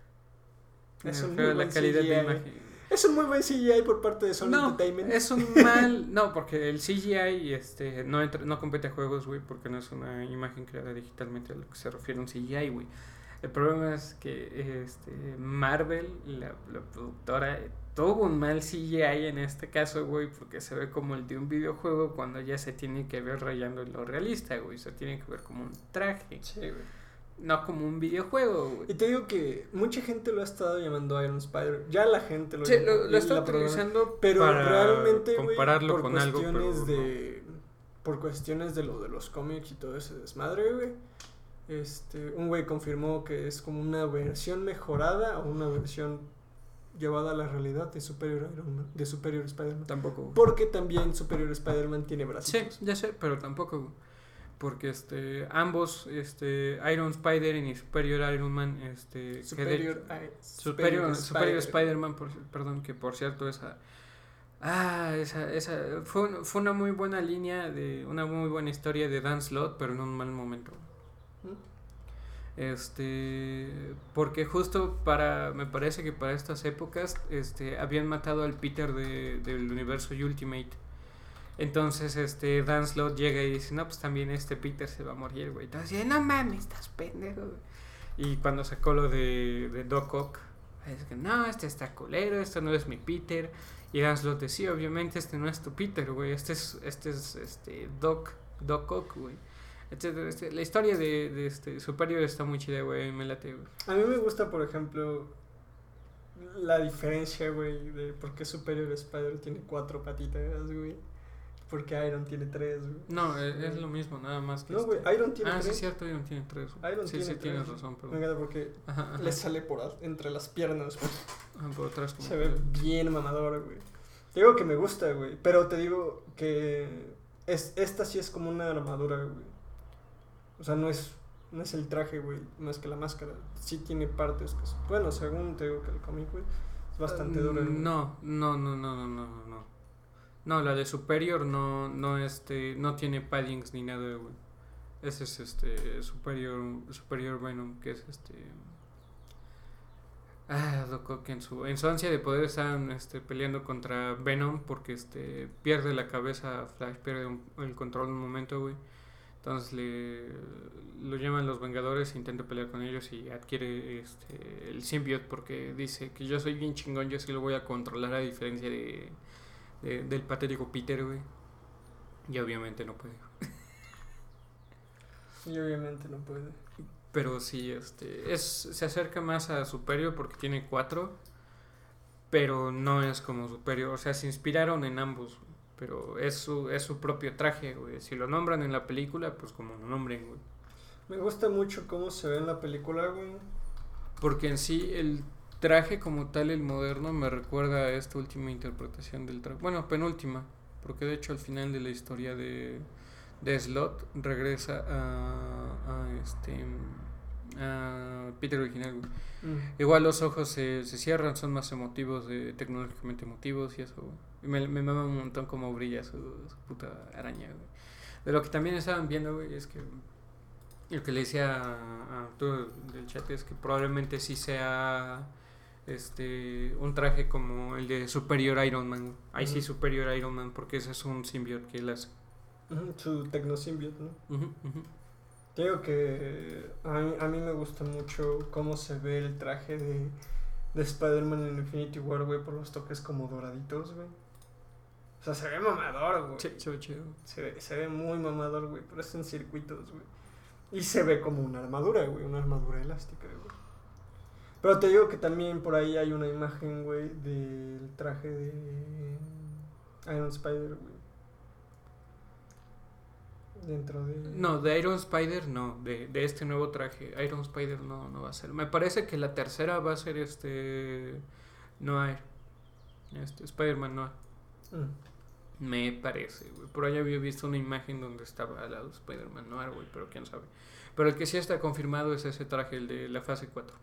Es Me un refiero muy a la buen calidad C G I. de imagen. Es un muy buen C G I por parte de Sony No, Entertainment. es un mal... No, porque el C G I este, no, entra, no compete a juegos, güey, porque no es una imagen creada digitalmente a lo que se refiere a un C G I, güey. El problema es que este, Marvel, la, la productora, tuvo un mal C G I en este caso, güey, porque se ve como el de un videojuego cuando ya se tiene que ver rayando en lo realista, güey. Se tiene que ver como un traje, Sí, güey. no como un videojuego, güey. Y te digo que mucha gente lo ha estado llamando Iron Spider. Ya la gente lo Sí, llama- lo, lo y está la programa- utilizando Pero para realmente, güey, compararlo por con algo, pero cuestiones no. de... Por cuestiones de lo de los cómics y todo ese desmadre, güey. Este, un güey confirmó que es como una versión mejorada o una versión llevada a la realidad de Superior Iron Man, de Superior Spider-Man. Tampoco, güey. Porque también Superior Spider-Man tiene Sí, bracitos. ya sé, pero tampoco, güey. Porque este, ambos, este, Iron Spider y Superior Iron Man, este, Superior, que de- I- Superior, Superior Spider- Spider-Man, por, perdón, que por cierto esa, ah, esa, esa, fue, un- fue una muy buena línea de, una muy buena historia de Dan Slott, pero en un mal momento. Este, porque justo para, me parece que para estas épocas, este, habían matado al Peter de, del universo Ultimate. Entonces, este, Dan Slott llega y dice, no, pues también este Peter se va a morir, güey. Entonces dice, no mames, estás pendejo, güey. Y cuando sacó lo de, de Doc Ock, es que no, este está culero, este no es mi Peter. Y Dan Slott decía, sí, obviamente este no es tu Peter, güey. Este es, este es, este, Doc, Doc Ock, güey. Etcétera, este, la historia de, de este Superior está muy chida, güey, me late, güey. A mí me gusta, por ejemplo, la diferencia, güey, de por qué Superior Spider tiene cuatro patitas, güey. Porque Iron tiene tres, güey. No, es, es lo mismo, nada más que No, güey, este- Iron tiene Ah, sí, tres. es cierto, Iron tiene tres, güey. Iron sí, tiene sí, tres, tienes güey. razón, Me perdón. encanta porque Ajá, ajá. le sale por a- entre las piernas, güey. Ah, por atrás como Se ve que- bien mamador, güey. Te digo que me gusta, güey. Pero te digo que es, esta sí es como una armadura, güey. O sea, no es, no es el traje, güey. No es que la máscara. Sí tiene partes que son- bueno, según te digo que el cómic, güey, es bastante duro. güey. No, no, no, no, no, no, no, no. No, la de Superior no, no, este, no tiene paddings ni nada, güey. Ese es este Superior, Superior Venom, que es este. Ah, Doc Ock en su, en su ansia de poder estar este, peleando contra Venom porque este pierde la cabeza, Flash pierde un- el control un momento, güey. Entonces le lo llaman los Vengadores, intenta pelear con ellos y adquiere este el symbiote porque dice que yo soy bien chingón, yo sí lo voy a controlar a diferencia de, de- del patético Peter, güey. Y obviamente no puede. Y obviamente no puede. Pero sí, este es se acerca más a Superior porque tiene cuatro, pero no es como Superior, o sea, se inspiraron en ambos, pero es su es su propio traje, güey. Si lo nombran en la película, pues como lo nombren, güey. Me gusta mucho cómo se ve en la película, güey. Porque en sí el traje como tal, el moderno, me recuerda a esta última interpretación del traje. Bueno, penúltima, porque de hecho al final de la historia de, de Slot regresa a, a este a Peter original, güey. Mm. Igual los ojos se, se cierran, son más emotivos, eh, tecnológicamente emotivos y eso, güey. Y me, me mama un montón como brilla su, su puta araña, güey. De lo que también estaban viendo, güey, es que lo que le decía a, a todo del chat es que probablemente sí sea este un traje como el de Superior Iron Man. Ahí sí, Ujú. Superior Iron Man, porque ese es un symbiote que él hace. Ujú, su Tecnosymbiote, ¿no? Ujú, ujú. Te digo que a mí, a mí me gusta mucho cómo se ve el traje de, de Spider-Man en Infinity War, güey, por los toques como doraditos, güey. O sea, se ve mamador, güey. Sí, se ve chido. Se ve, se ve muy mamador, güey, pero es en circuitos, güey. Y se ve como una armadura, güey, una armadura elástica, güey. Pero te digo que también por ahí hay una imagen, güey, del traje de Iron Spider, güey. Dentro de... No, de Iron Spider no, de, de este nuevo traje. Iron Spider no, no va a ser. Me parece que la tercera va a ser este Noir. Este Spider-Man Noir. Mm. Me parece, güey. Por ahí había visto una imagen donde estaba al lado Spider-Man Noir, güey, pero quién sabe. Pero el que sí está confirmado es ese traje, el de la fase cuatro.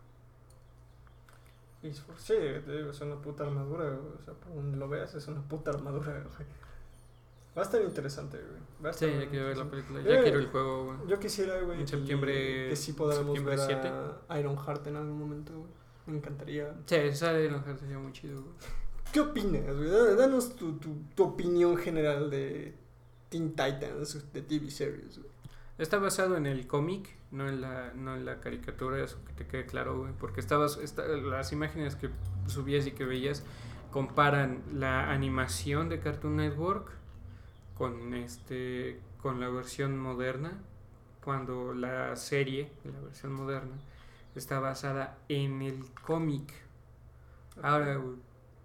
Y sí, te digo, es una puta armadura, güey. O sea, por donde lo veas, es una puta armadura, güey. Va a estar interesante, güey. Va a estar Sí, muy ya quiero ver la interesante. película. Ya Eh, quiero el juego, güey. Yo quisiera, güey, En que- septiembre- que sí podamos septiembre ver siete. a Ironheart en algún momento, güey. Me encantaría. Sí, sale Iron Heart, sería muy chido, güey. ¿Qué opinas, güey? Da- Danos tu, tu, tu opinión general de Teen Titans, de T V series, güey. Está basado en el cómic, no en la no en la caricatura, eso que te quede claro, güey. Porque estabas, esta- las imágenes que subías y que veías comparan la animación de Cartoon Network con este con la versión moderna, cuando la serie, la versión moderna, está basada en el cómic. Ahora, güey,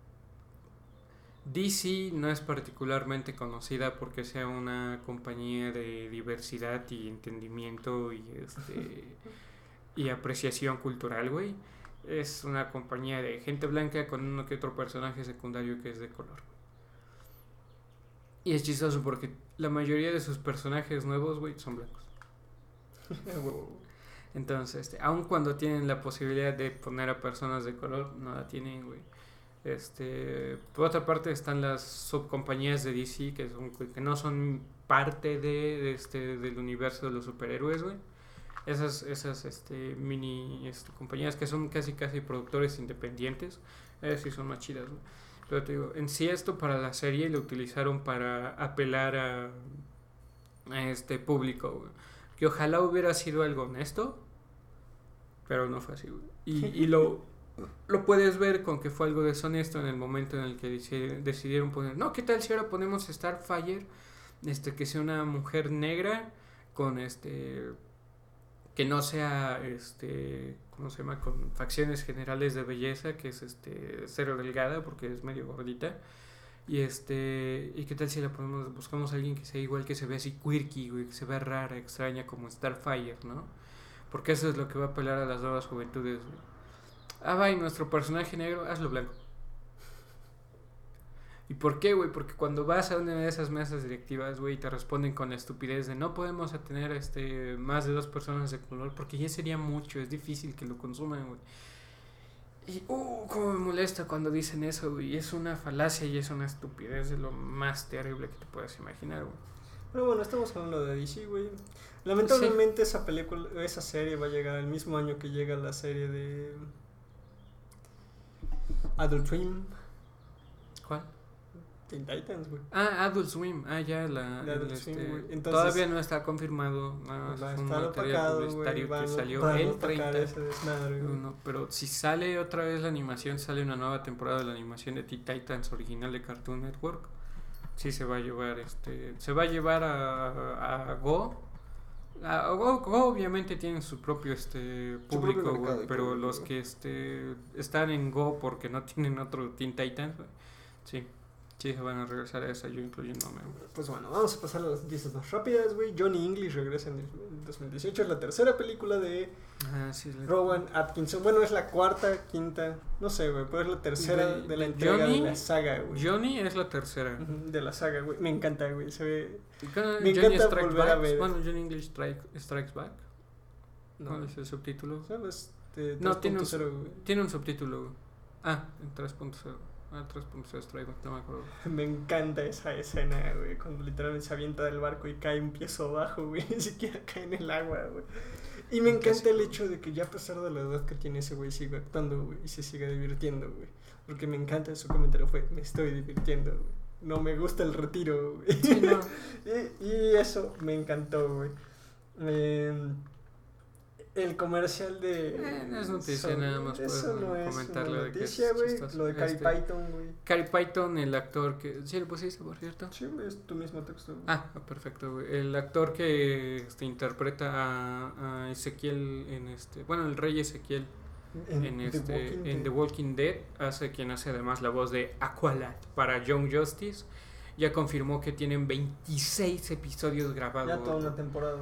D C no es particularmente conocida porque sea una compañía de diversidad y entendimiento y este y apreciación cultural, güey. Es una compañía de gente blanca con uno que otro personaje secundario que es de color. Y es chistoso porque la mayoría de sus personajes nuevos, güey, son blancos. Entonces, este, aun cuando tienen la posibilidad de poner a personas de color, no la tienen, güey. Este, por otra parte están las subcompañías de D C que son que no son parte de, de este del universo de los superhéroes, güey. Esas esas este mini este, compañías que son casi casi productores independientes, esas sí son más chidas, güey. Pero te digo, en sí esto para la serie lo utilizaron para apelar a, a este público, güey. Que ojalá hubiera sido algo honesto, pero no fue así, güey. Y, y lo Lo puedes ver con que fue algo deshonesto en el momento en el que deci- decidieron poner, no, ¿qué tal si ahora ponemos Starfire, este, que sea una mujer negra con este, que no sea, este, ¿cómo se llama? Con facciones generales de belleza, que es este, cero delgada porque es medio gordita. Y este, ¿y qué tal si la ponemos, buscamos a alguien que sea igual, que se ve así quirky, güey, que se vea rara, extraña como Starfire, ¿no? Porque eso es lo que va a apelar a las nuevas juventudes, güey. Ah, va, y nuestro personaje negro, hazlo blanco. ¿Y por qué, güey? Porque cuando vas a una de esas mesas directivas, güey, te responden con la estupidez de no podemos tener este, más de dos personas de color porque ya sería mucho, es difícil que lo consuman, güey. Y, uh, cómo me molesta cuando dicen eso, güey. Es una falacia y es una estupidez de lo más terrible que te puedas imaginar, güey. Pero bueno, estamos hablando de D C, güey. Lamentablemente esa película, esa serie va a llegar el mismo año que llega la serie de Adult Swim. ¿Cuál? Teen Titans, güey. Ah, Adult Swim. Ah, ya, la. De el, Adult este, Swim, güey. Entonces, todavía no está confirmado. No, va a es un estar material opacado, publicitario güey. que Van, salió van a el opacar treinta. ese desmadre, güey. No, pero si sale otra vez la animación, sale una nueva temporada de la animación de Teen Titans original de Cartoon Network. Sí se va a llevar, este, se va a llevar a, a Go. A Go, Go obviamente tienen su propio este Su público, propio güey, mercado, pero público, los güey. que este están en Go porque no tienen otro Teen Titans, güey, sí. Sí, se van a regresar a esa, yo incluyéndome. Pues bueno, vamos a pasar a las noticias más rápidas, güey. Johnny English regresa en dos mil dieciocho, es la tercera película de Ah, sí, la... Rowan Atkinson. Bueno, es la cuarta, quinta, no sé, güey, pero es la tercera de, de la entrega Johnny, de la saga, güey. Johnny es la tercera. Uh-huh, de la saga, güey. Me encanta, güey. Se ve... Me encanta Strikes volver Back. a ver. Bueno, Johnny English Strike, Strikes Back. No. ¿Cuál es el subtítulo? ¿Sabes? De No, tiene un, tres punto cero, güey. tiene un subtítulo, güey. Ah, en tres punto cero. Ah, tres punto cero Strike Back, no me acuerdo. Me encanta esa escena, güey, cuando literalmente se avienta del barco y cae un piezo abajo, güey, ni siquiera cae en el agua, güey. Y me encanta el hecho de que ya a pesar de la edad que tiene ese güey sigue actuando, güey, y se sigue divirtiendo, güey. Porque me encanta su comentario, fue, me estoy divirtiendo, güey. No me gusta el retiro, güey. Sí, no. y, y eso me encantó, güey. Eh, el comercial de... Eh, no es noticia, so, nada más eso puedo no es comentarle una de que noticia, es güey. chistoso. Lo de Cary Este, Python, güey. Cary Python, el actor que... ¿Sí lo pusiste, por cierto? Sí, güey, es tu mismo texto, güey. Ah, perfecto, güey. El actor que este, interpreta a, a Ezequiel en este... Bueno, el rey Ezequiel en, en, este, The Walking en The Dead. Walking Dead hace quien hace además la voz de Aqualad para Young Justice. Ya confirmó que tienen veintiséis episodios grabados. Ya toda una temporada.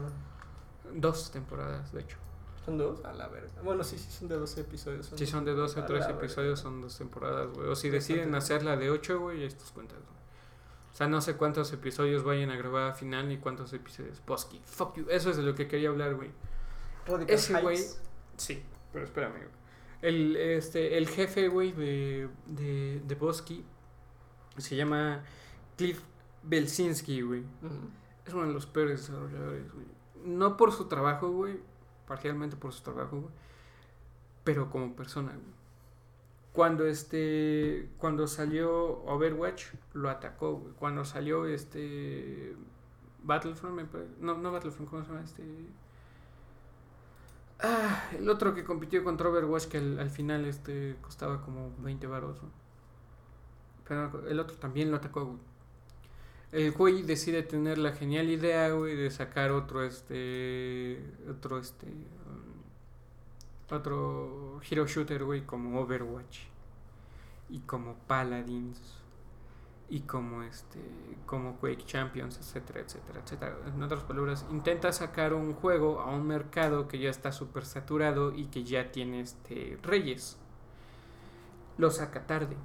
Dos temporadas, de hecho. ¿Son dos? A la verga. Bueno, sí, sí, son de doce episodios. Son Si son de doce o a trece la episodios, verga. son dos temporadas, güey. O si Bastante deciden bien. hacerla de ocho, güey, estos cuentas, güey. O sea, no sé cuántos episodios vayan a grabar al final ni cuántos episodios. Bosky, fuck you. Eso es de lo que quería hablar, güey. Radical Ese güey. Heights. Sí, pero espérame, güey. El, este, el jefe, güey, de, de, de Bosky se llama Cliff Belsinski, güey. Ujú. Es uno de los peores desarrolladores, güey. No por su trabajo, güey. Parcialmente por su trabajo, güey. Pero como persona, güey. Cuando este. Cuando salió Overwatch, lo atacó, güey. Cuando salió este. Battlefront, me parece. No, no Battlefront, ¿cómo se llama? Este. Ah, el otro que compitió contra Overwatch que al, al final este costaba como veinte baros, ¿no? Pero el otro también lo atacó, güey. El güey decide tener la genial idea, güey, de sacar otro, este, otro, este, um, otro hero shooter, güey, como Overwatch y como Paladins y como, este, como Quake Champions, etcétera, etcétera, etcétera. En otras palabras, intenta sacar un juego a un mercado que ya está súper saturado y que ya tiene, este, reyes. Lo saca tarde.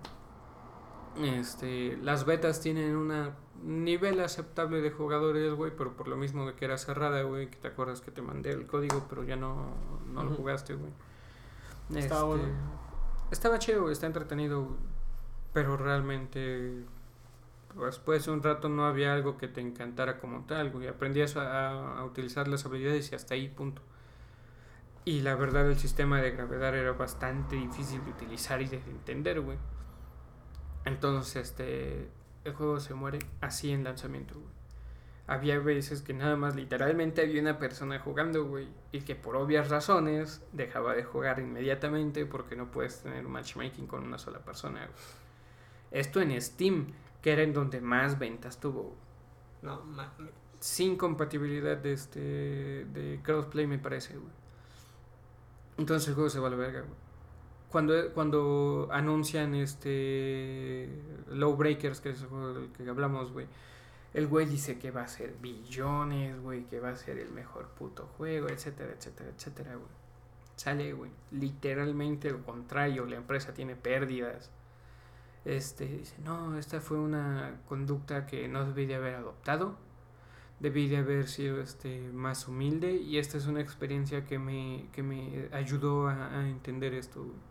Este, las betas tienen un nivel aceptable de jugadores, güey, pero por lo mismo de que era cerrada, güey, que te acuerdas que te mandé el código, pero ya no, no uh-huh. lo jugaste, güey. Estaba este, bueno. Estaba chido, güey, está entretenido, güey, pero realmente después de un rato no había algo que te encantara como tal, güey. Aprendías a, a utilizar las habilidades y hasta ahí, punto. Y la verdad el sistema de gravedad era bastante difícil de utilizar y de entender, güey. Entonces, este, el juego se muere así en lanzamiento, güey. Había veces que nada más literalmente había una persona jugando, güey, y que por obvias razones dejaba de jugar inmediatamente porque no puedes tener matchmaking con una sola persona, güey. Esto en Steam, que era en donde más ventas tuvo. No, mames. Sin compatibilidad de este, de crossplay me parece, güey. Entonces el juego se va a la verga, güey. Cuando, cuando anuncian este Lawbreakers, que es el juego del que hablamos, güey, el güey dice que va a ser billones, güey, que va a ser el mejor puto juego, etcétera, etcétera, etcétera, güey. Sale, güey, literalmente lo contrario, la empresa tiene pérdidas. Este, dice, no, esta fue una conducta que no debí de haber adoptado, debí de haber sido este, más humilde, y esta es una experiencia que me, que me ayudó a, a entender esto, güey.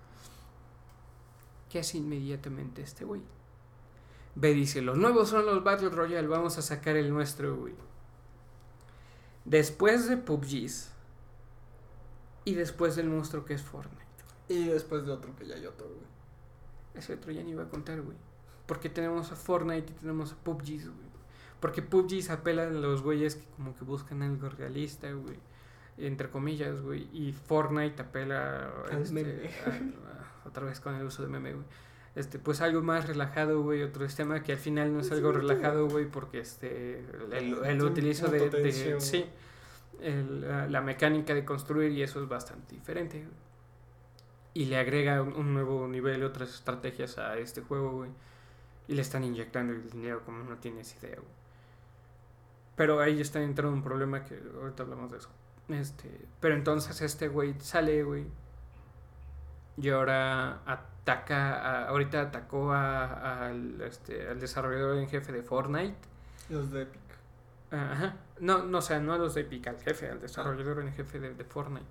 ¿Qué hace inmediatamente este güey? Ve, dice, los nuevos son los Battle Royale, vamos a sacar el nuestro, güey. Después de P U B Gs y después del monstruo que es Fortnite. Y después de otro que ya hay otro, güey. Ese otro ya ni iba a contar, güey. Porque tenemos a Fortnite y tenemos a P U B Gs, güey. Porque P U B Gs apela a los güeyes que como que buscan algo realista, güey. Entre comillas, güey. Y Fortnite apela a, este, a, a, otra vez con el uso de meme, güey. Este, pues algo más relajado, güey, otro sistema que al final no es algo relajado, güey, porque este el, el utilizo de, de sí, el, la, la mecánica de construir, y eso es bastante diferente, güey. Y le agrega un, un nuevo nivel, otras estrategias a este juego, güey, Y le están inyectando el dinero como no tienes idea, güey. Pero ahí está entrando un problema que ahorita hablamos de eso. Este, pero entonces este güey sale, güey. Y ahora ataca, a, ahorita atacó a, a, al, este, al desarrollador en jefe de Fortnite. Los de Epic. Ajá. No, no, o sea, no a los de Epic, al jefe, al desarrollador en jefe de, de Fortnite.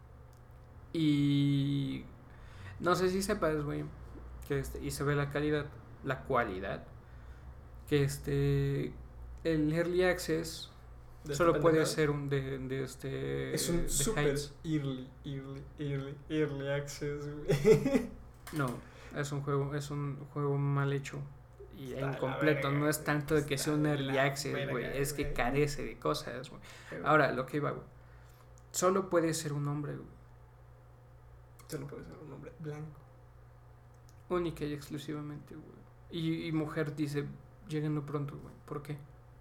Y no sé si sepas, güey, que este, y se ve la calidad, la cualidad, que este, el Early Access ¿De solo esta puede pendejada? ser un de, de este... Es un de super Heights. early, early, early, early access, güey. No, es un juego, es un juego mal hecho y Está la incompleto. verga, No es güey, tanto de que está sea un de Early la Access, verga, güey, es que güey. carece de cosas, güey. Pero Ahora, lo que iba, güey, solo puede ser un hombre, güey, solo puede ser un hombre blanco. única y exclusivamente, güey. Y, y mujer dice, llegando pronto, güey, ¿por qué?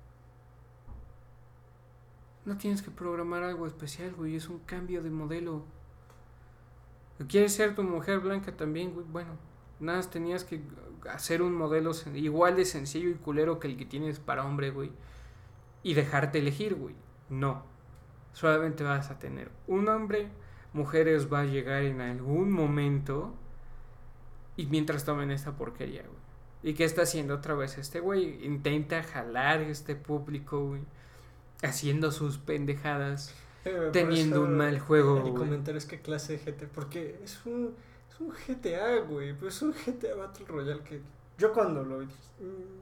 No tienes que programar algo especial, güey, es un cambio de modelo. ¿Quieres ser tu mujer blanca también, güey? Bueno, nada más tenías que hacer un modelo sen- igual de sencillo y culero que el que tienes para hombre, güey. Y dejarte elegir, güey. No. Solamente vas a tener un hombre. Mujeres va a llegar en algún momento. Y mientras tomen esta porquería, güey. ¿Y qué está haciendo otra vez este güey? Intenta jalar este público, güey. Haciendo sus pendejadas. Eh, Teniendo por eso un mal juego, El güey. comentario es que clase de G T A. Porque es un, es un G T A, güey. Pues es un G T A Battle Royale que. Yo cuando lo vi. dije,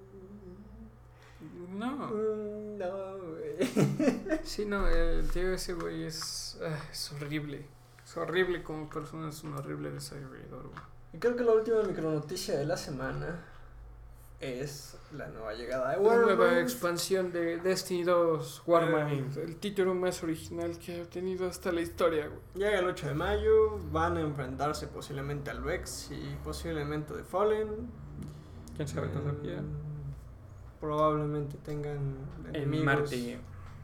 mm, No. mm, no, güey. Sí, no, el tío ese güey es, ah, es horrible. Es horrible como persona, es un horrible desarrollador, güey. Y creo que la última micronoticia de la semana es la nueva llegada de La nueva Warmind. expansión de Destiny dos, Warmind, el título más original que ha tenido hasta la historia, güey. Llega el ocho de mayo, van a enfrentarse posiblemente al Vex y posiblemente de Fallen. ¿Quién sabe todavía? Mm, Probablemente tengan En enemigos, Marte,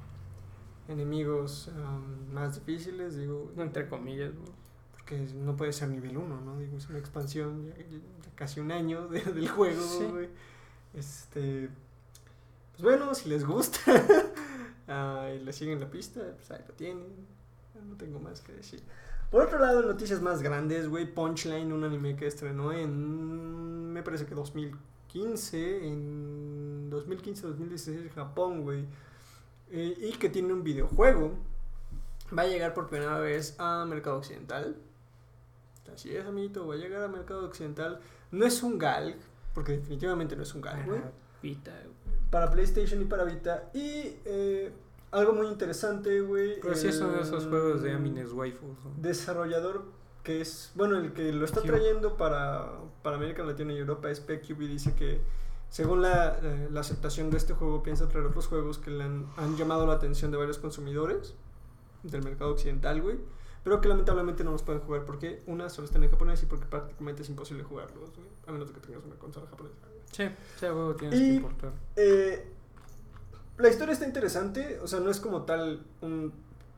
enemigos um, más difíciles, digo, no entre comillas, güey. porque no puede ser nivel uno, ¿no? Digo, es una expansión, ya, ya casi un año de- del juego, Sí. güey. Este, pues bueno, si les gusta ah, y le siguen la pista, pues ahí lo tienen. No tengo más que decir. Por otro lado, noticias más grandes, güey. Punchline, un anime que estrenó en, me parece que dos mil quince, en dos mil quince dos mil dieciséis en Japón, güey. Eh, y que tiene un videojuego. Va a llegar por primera vez a mercado occidental. Así es, amiguito, va a llegar a mercado occidental. No es un G A L G, porque definitivamente no es un G A L G, güey. Para Vita, güey. Para PlayStation y para Vita. Y eh, algo muy interesante, güey. Pero sí el son esos juegos de Amines Waifus, ¿no? Desarrollador que es, bueno, el que lo está Q. trayendo para, para América Latina y Europa es P Q B. Dice que según la, eh, la aceptación de este juego piensa traer otros juegos que le han, han llamado la atención de varios consumidores del mercado occidental, güey. Pero que lamentablemente no los pueden jugar porque una solo están en japonés y porque prácticamente es imposible jugarlos, güey. A menos de que tengas una consola japonesa, güey. Sí, sí, a huevo tienes Y- que importar. Eh, la historia está interesante, o sea, no es como tal un...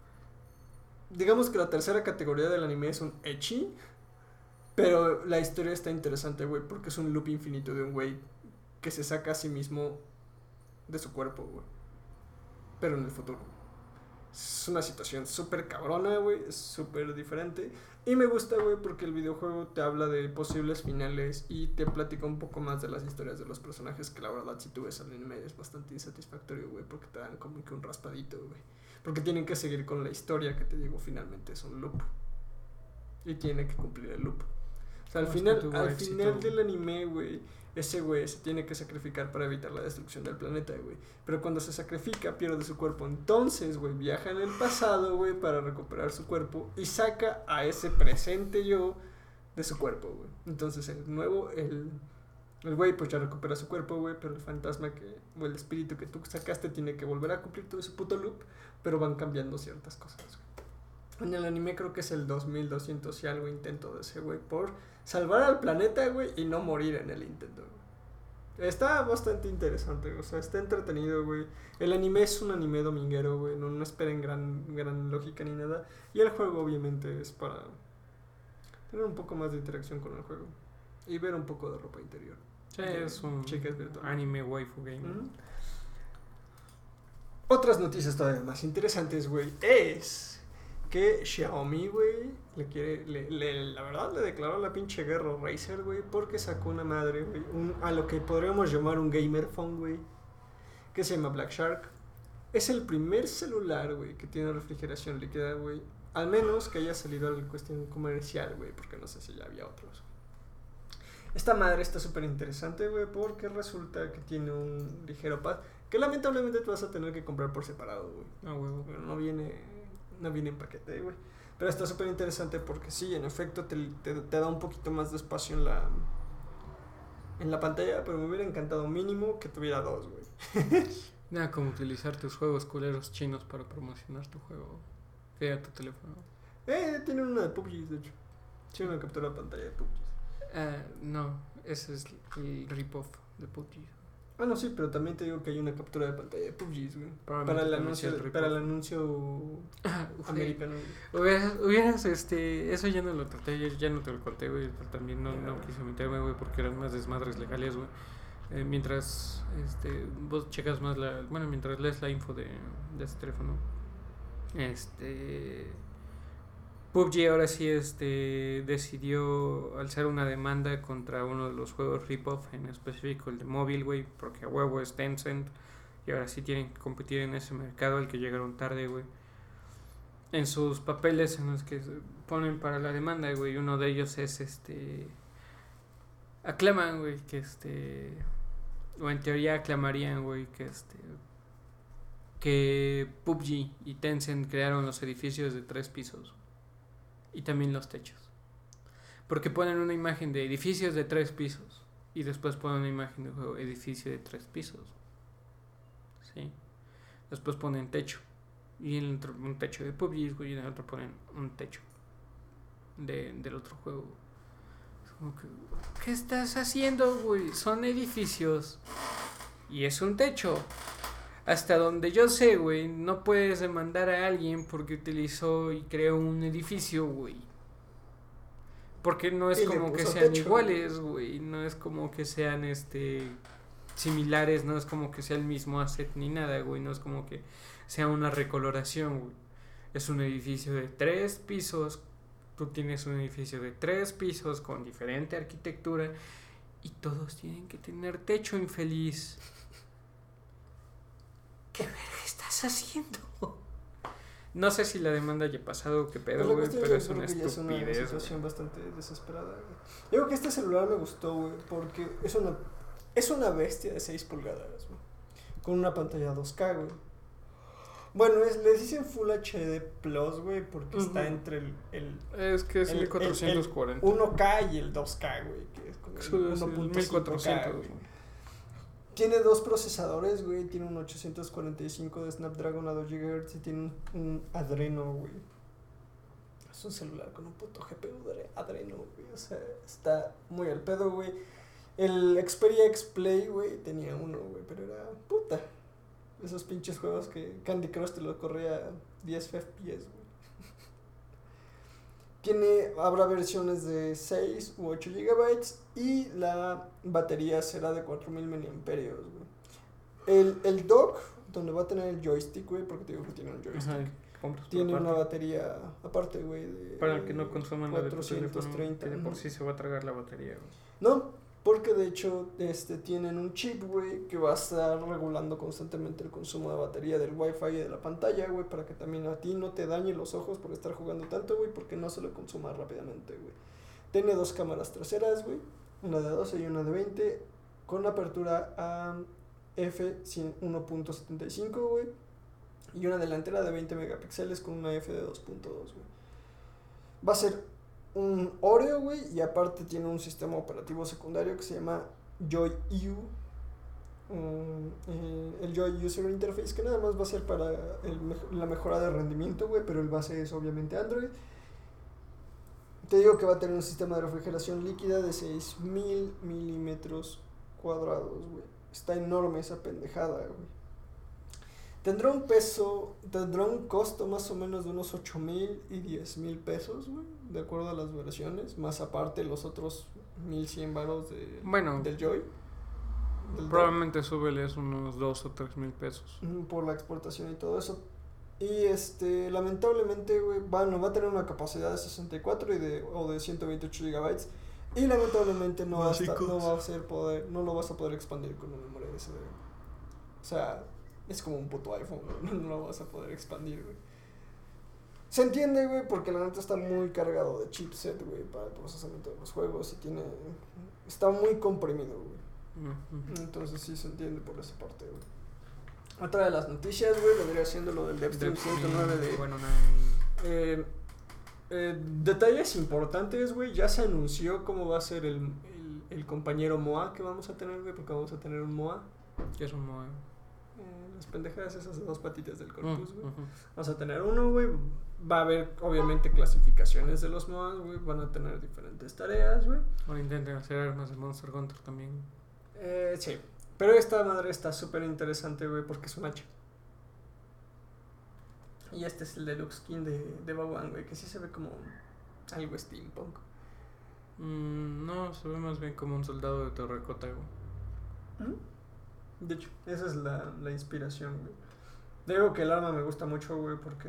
Digamos que la tercera categoría del anime es un ecchi, pero la historia está interesante, güey, porque es un loop infinito de un güey que se saca a sí mismo de su cuerpo, güey. Pero en el futuro. Es una situación súper cabrona, güey, es súper diferente. Y me gusta, güey, porque el videojuego te habla de posibles finales y te platica un poco más de las historias de los personajes, que la verdad si tú ves el anime es bastante insatisfactorio, güey, porque te dan como que un raspadito, güey. Porque tienen que seguir con la historia que te digo, finalmente es un loop. Y tiene que cumplir el loop. O sea, al No, es que final, tuvo al éxito. final del anime, güey, ese güey se tiene que sacrificar para evitar la destrucción del planeta, güey. Pero cuando se sacrifica, pierde su cuerpo. Entonces, güey, viaja en el pasado, güey, para recuperar su cuerpo y saca a ese presente yo de su cuerpo, güey. Entonces, el nuevo, el, el güey, pues ya recupera su cuerpo, güey, pero el fantasma que, o el espíritu que tú sacaste tiene que volver a cumplir todo ese puto loop, pero van cambiando ciertas cosas, güey. En el anime creo que es el dos mil doscientos y algo intento de ese güey por salvar al planeta, güey, y no morir en el intento, güey. Está bastante interesante, o sea, está entretenido, güey. El anime es un anime dominguero, güey, no, no esperen gran, gran lógica ni nada. Y el juego obviamente es para tener un poco más de interacción con el juego y ver un poco de ropa interior. Sí, es un chicas virtuales. anime waifu game. Uh-huh. Otras noticias todavía más interesantes, güey, es que Xiaomi, güey, le quiere, le, le, la verdad le declaró la pinche guerra a Razer, güey, porque sacó una madre, güey, un, a lo que podríamos llamar un gamer phone, güey, que se llama Black Shark. Es el primer celular, güey, que tiene refrigeración líquida, güey, al menos que haya salido en cuestión comercial, güey, porque no sé si ya había otros. Esta madre está súper interesante, güey, porque resulta que tiene un ligero pad que lamentablemente te vas a tener que comprar por separado, güey. Ah, huevo. Pero no viene, no viene en paquete, güey. Pero está súper interesante porque sí, en efecto te, te, te da un poquito más de espacio en la en la pantalla, pero me hubiera encantado mínimo que tuviera dos, güey. Nada como utilizar tus juegos culeros chinos para promocionar tu juego. Que a tu teléfono. Eh, tiene una de P U B G, de hecho. Tiene una captura de pantalla de P U B G. Uh, no, ese es el rip-off de P U B G. Ah, no, sí, pero también te digo que hay una captura de pantalla de P U B G, güey. Para el también anuncio, sea el para el anuncio Ah, americano. Hubieras, hubieras, este, eso ya no lo traté, ya, ya no te lo conté, güey, pero también no, no quise meterme, güey, porque eran más desmadres legales, güey. Eh, mientras, este, vos checas más la, bueno, mientras lees la info de, de este teléfono, este, P U B G ahora sí, este, decidió alzar una demanda contra uno de los juegos rip-off, en específico el de móvil, güey, porque a huevo es Tencent, y ahora sí tienen que competir en ese mercado al que llegaron tarde, güey. En sus papeles en los que ponen para la demanda, güey, uno de ellos es, este, aclaman, güey, que este, o en teoría aclamarían, güey, que este, que P U B G y Tencent crearon los edificios de tres pisos y también los techos, porque ponen una imagen de edificios de tres pisos y después ponen una imagen de juego edificio de tres pisos, sí, después ponen techo y en el otro un techo de P U B G, güey, y en el otro ponen un techo de, del otro juego. Es como que, ¿qué estás haciendo, güey? Son edificios y es un techo. Hasta donde yo sé, güey, no puedes demandar a alguien porque utilizó y creó un edificio, güey. Porque no es Y como le que puso sean techo, iguales, güey. No es como que sean, este, similares, no es como que sea el mismo asset ni nada, güey. No es como que sea una recoloración, güey. Es un edificio de tres pisos. Tú tienes un edificio de tres pisos con diferente arquitectura y todos tienen que tener techo, infeliz. ¿Qué verga estás haciendo? No sé si la demanda haya pasado o qué pedo, güey, Pues pero es una que ya es una estupidez, situación güey. bastante desesperada, güey. Yo creo que este celular me gustó, güey, porque es una es una bestia de seis pulgadas, güey, con una pantalla dos K, güey. Bueno, es, les dicen Full H D Plus, güey, porque Uh-huh. está entre el, el Es que es el- mil cuatrocientos cuarenta. el uno K y el dos K, güey, que es como Sí, el es el uno punto mil cinco K, cuatrocientos, güey. güey. Tiene dos procesadores, güey. Tiene un ochocientos cuarenta y cinco de Snapdragon a dos gigahertz y tiene un, un Adreno, güey. Es un celular con un puto G P U de Adreno, güey. O sea, está muy al pedo, güey. El Xperia X Play, güey, tenía uno, güey, pero era puta. Esos pinches juegos que Candy Crush te lo corría a diez F P S, güey. Tiene, habrá versiones de seis u ocho gigabytes y la batería será de cuatro mil miliamperios, güey. El, el dock, donde va a tener el joystick, güey, porque te digo que tiene un joystick, Ajá, compras por tiene aparte. una batería aparte, güey, de Para que no consuman la de tu teléfono, cuatrocientos treinta. que de por Ujú. sí se va a tragar la batería, güey. No, porque de hecho este, tienen un chip, güey, que va a estar regulando constantemente el consumo de batería del Wi-Fi y de la pantalla, güey, para que también a ti no te dañe los ojos por estar jugando tanto, güey, porque no se lo consuma rápidamente, güey. Tiene dos cámaras traseras, güey, una de doce y una de veinte, con apertura a F uno punto setenta y cinco, güey, y una delantera de veinte megapíxeles con una F de dos punto dos, güey. Va a ser un Oreo, güey, y aparte tiene un sistema operativo secundario que se llama Joy U. Um, eh, el Joy User Interface, que nada más va a ser para el me- la mejora de rendimiento, güey, pero el base es obviamente Android. Te digo que va a tener un sistema de refrigeración líquida de seis mil milímetros cuadrados, güey. Está enorme esa pendejada, güey. Tendrá un peso, tendrá un costo más o menos de unos ocho mil y diez mil pesos, güey, de acuerdo a las versiones, más aparte los otros mil cien varos de, Bueno, del Joy. del Probablemente súbeles unos dos o tres mil pesos. dólar, por la exportación y todo eso. Y este, lamentablemente, güey, bueno, va a tener una capacidad de sesenta y cuatro y de, o de ciento veintiocho gigabytes. Y lamentablemente no va, a estar, no va a ser poder, no lo vas a poder expandir con una memoria S S D. O sea, es como un puto iPhone, güey, no lo vas a poder expandir, güey. Se entiende, güey, porque la neta está muy cargado de chipset, güey, para el procesamiento de los juegos y tiene, está muy comprimido, güey. Uh-huh. Entonces sí se entiende por esa parte, güey. Otra de las noticias, güey, vendría siendo lo del DevStream ciento nueve de... Bueno, no. Eh, eh, detalles importantes, güey, ya se anunció cómo va a ser el, el, el compañero M O A que vamos a tener, güey, porque vamos a tener un M O A. ¿Qué es un M O A? Eh, las pendejadas esas de dos patitas del corpus, güey. Uh-huh. Vamos a tener uno, güey. Va a haber, obviamente, clasificaciones de los M O As, güey. Van a tener diferentes tareas, güey. O intenten hacer armas de Monster Hunter también. Eh, sí. Pero esta madre está súper interesante, güey, porque es un hacha. Y este es el deluxe skin de, de Bawan, güey, que sí se ve como algo steampunk. Mm, no, se ve más bien como un soldado de terracota, güey. ¿Mm? De hecho, esa es la, la inspiración, güey. Digo que el arma me gusta mucho, güey, porque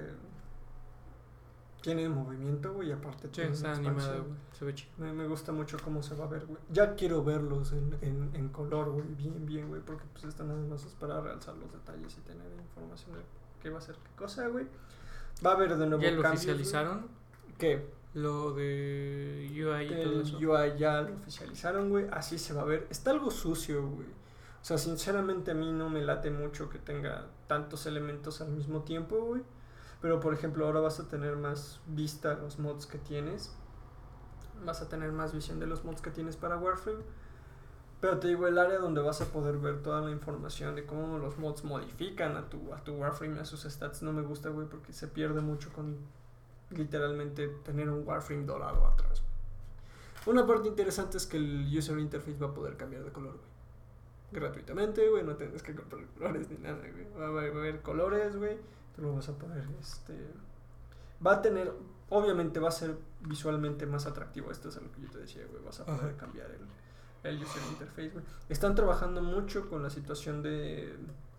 tiene movimiento, güey, y aparte Sí, tiene está animada, güey. Se ve chido. Me, me gusta mucho cómo se va a ver, güey. Ya quiero verlos en, en, en color, güey, bien, bien, güey, porque pues están nada más es para realzar los detalles y tener información de qué va a ser qué cosa, güey. Va a haber de nuevo ¿Ya lo cambios, oficializaron? güey. ¿Qué? Lo de U I y todo El eso. U I ya lo oficializaron, güey. Así se va a ver. Está algo sucio, güey. O sea, sinceramente a mí no me late mucho que tenga tantos elementos al mismo tiempo, güey. Pero, por ejemplo, ahora vas a tener más vista a los mods que tienes. Vas a tener más visión de los mods que tienes para Warframe. Pero te digo, el área donde vas a poder ver toda la información de cómo los mods modifican a tu, a tu Warframe y a sus stats no me gusta, güey, porque se pierde mucho con literalmente tener un Warframe dorado atrás, güey. Una parte interesante es que el user interface va a poder cambiar de color, güey. Gratuitamente, güey, no tienes que comprar colores ni nada, güey. Va a haber colores, güey. Tú lo vas a poder, este... Va a tener... Obviamente va a ser visualmente más atractivo. Esto es lo que yo te decía, güey. Vas a poder Ajá. cambiar el, el user interface, güey. Están trabajando mucho con la situación de...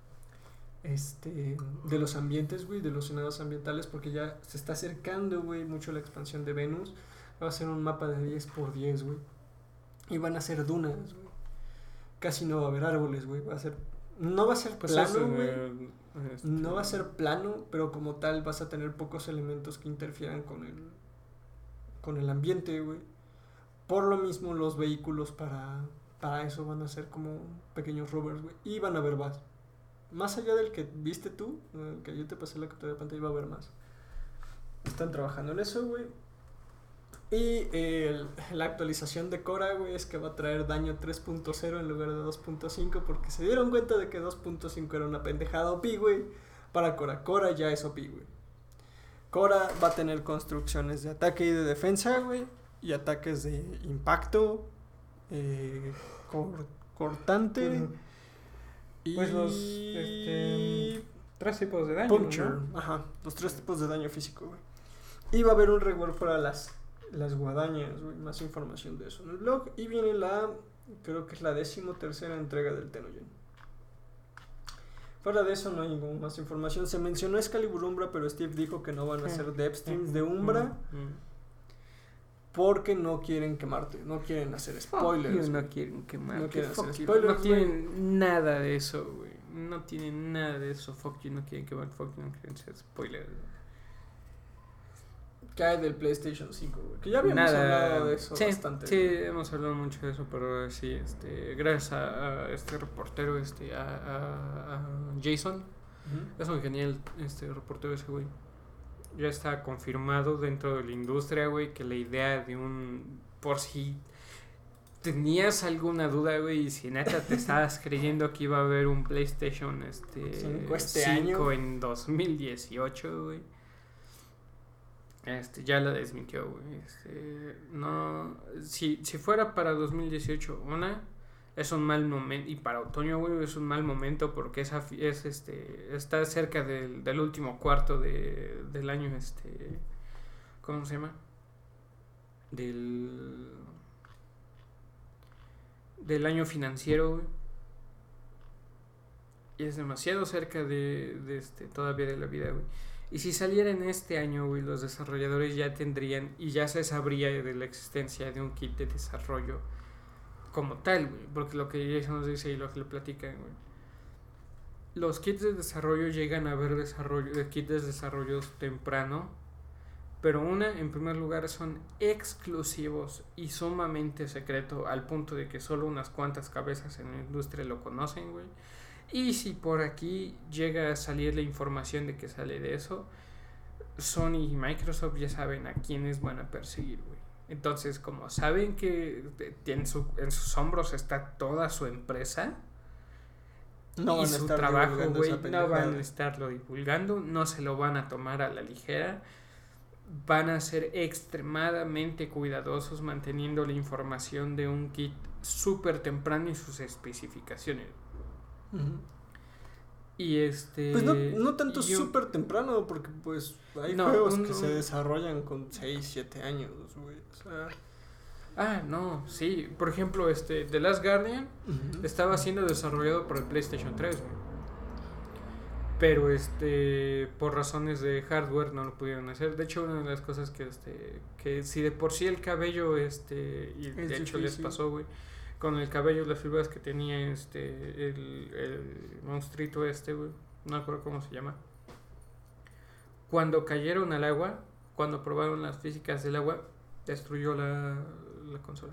Este... De los ambientes, güey. De los escenarios ambientales. Porque ya se está acercando, güey, mucho la expansión de Venus. Va a ser un mapa de diez por diez, güey. Y van a ser dunas, güey. Casi no va a haber árboles, güey. Va a ser... No va a ser pues plano, güey. Este... No va a ser plano, pero como tal vas a tener pocos elementos que interfieran con el con el ambiente, güey. Por lo mismo los vehículos para para eso van a ser como pequeños rovers, güey. Y van a haber más. Más allá del que viste tú, el que yo te pasé la captura de pantalla, va a haber más. Están trabajando en eso, güey. Y eh, la actualización de Cora, güey, es que va a traer daño tres punto cero en lugar de dos punto cinco porque se dieron cuenta de que dos punto cinco era una pendejada O P, güey. Para Cora, Cora ya es O P, güey. Cora va a tener construcciones de ataque y de defensa, güey, y ataques de impacto, eh, cor- cortante, uh-huh. y pues los este, tres tipos de daño, puncher, ¿no? Ajá, los tres tipos de daño físico, güey. Y va a haber un rework para las las guadañas, güey, más información de eso en el blog. Y viene la, creo que es la décimo tercera entrega del Tenogen. Fuera de eso no hay ninguna más información. Se mencionó Excalibur Umbra, pero Steve dijo que no van a hacer dev streams de Umbra porque no quieren quemarte, no quieren hacer spoilers. No quieren quemarte. No quieren hacer you. spoilers. No tienen nada de eso, güey. No tienen nada de eso. Fuck you, no quieren quemar, fuck you, no quieren hacer spoilers. Que hay del PlayStation cinco, güey. Que ya habíamos Nada. hablado de eso sí, bastante. Sí, hemos hablado mucho de eso, pero sí, este, gracias a, a este reportero, este, a, a, a Jason, uh-huh. Es un genial este reportero ese güey. Ya está confirmado dentro de la industria, güey, que la idea de un, por si tenías alguna duda, güey, y si neta te estabas creyendo que iba a haber un PlayStation este cinco este cinco año en dos mil dieciocho, güey. Este, ya la desmintió, güey. Este, no, si, si fuera para dos mil dieciocho, una, es un mal momento, y para otoño, güey, es un mal momento porque es, es este, está cerca del, del último cuarto de, del año, este, ¿cómo se llama? Del, del año financiero, güey. Y es demasiado cerca de, de este, todavía de la vida, güey. Y si saliera en este año, güey, los desarrolladores ya tendrían y ya se sabría de la existencia de un kit de desarrollo como tal, güey. Porque lo que Jason nos dice y lo que le platican, güey. Los kits de desarrollo llegan a haber desarrollo, de kits de desarrollo temprano. Pero una, en primer lugar, son exclusivos y sumamente secreto al punto de que solo unas cuantas cabezas en la industria lo conocen, güey. Y si por aquí llega a salir la información de que sale de eso, Sony y Microsoft ya saben a quiénes van a perseguir, güey. Entonces, como saben que en, su, en sus hombros está toda su empresa no y su trabajo, güey, no van a estarlo divulgando, no se lo van a tomar a la ligera. Van a ser extremadamente cuidadosos manteniendo la información de un kit súper temprano y sus especificaciones. Uh-huh. Y este... Pues no, no tanto súper temprano, porque pues hay no, juegos un, que un... se desarrollan con seis, siete años, güey. O sea... Ah, no, sí. Por ejemplo, este The Last Guardian uh-huh. estaba siendo desarrollado por el PlayStation tres, güey. Pero este por razones de hardware no lo pudieron hacer. De hecho, una de las cosas que este que si de por sí el cabello este y es de difícil. Hecho les pasó, güey, con el cabello, las fibras que tenía este el, el monstruito este, güey, no me acuerdo cómo se llama. Cuando cayeron al agua, cuando probaron las físicas del agua, destruyó la, la consola.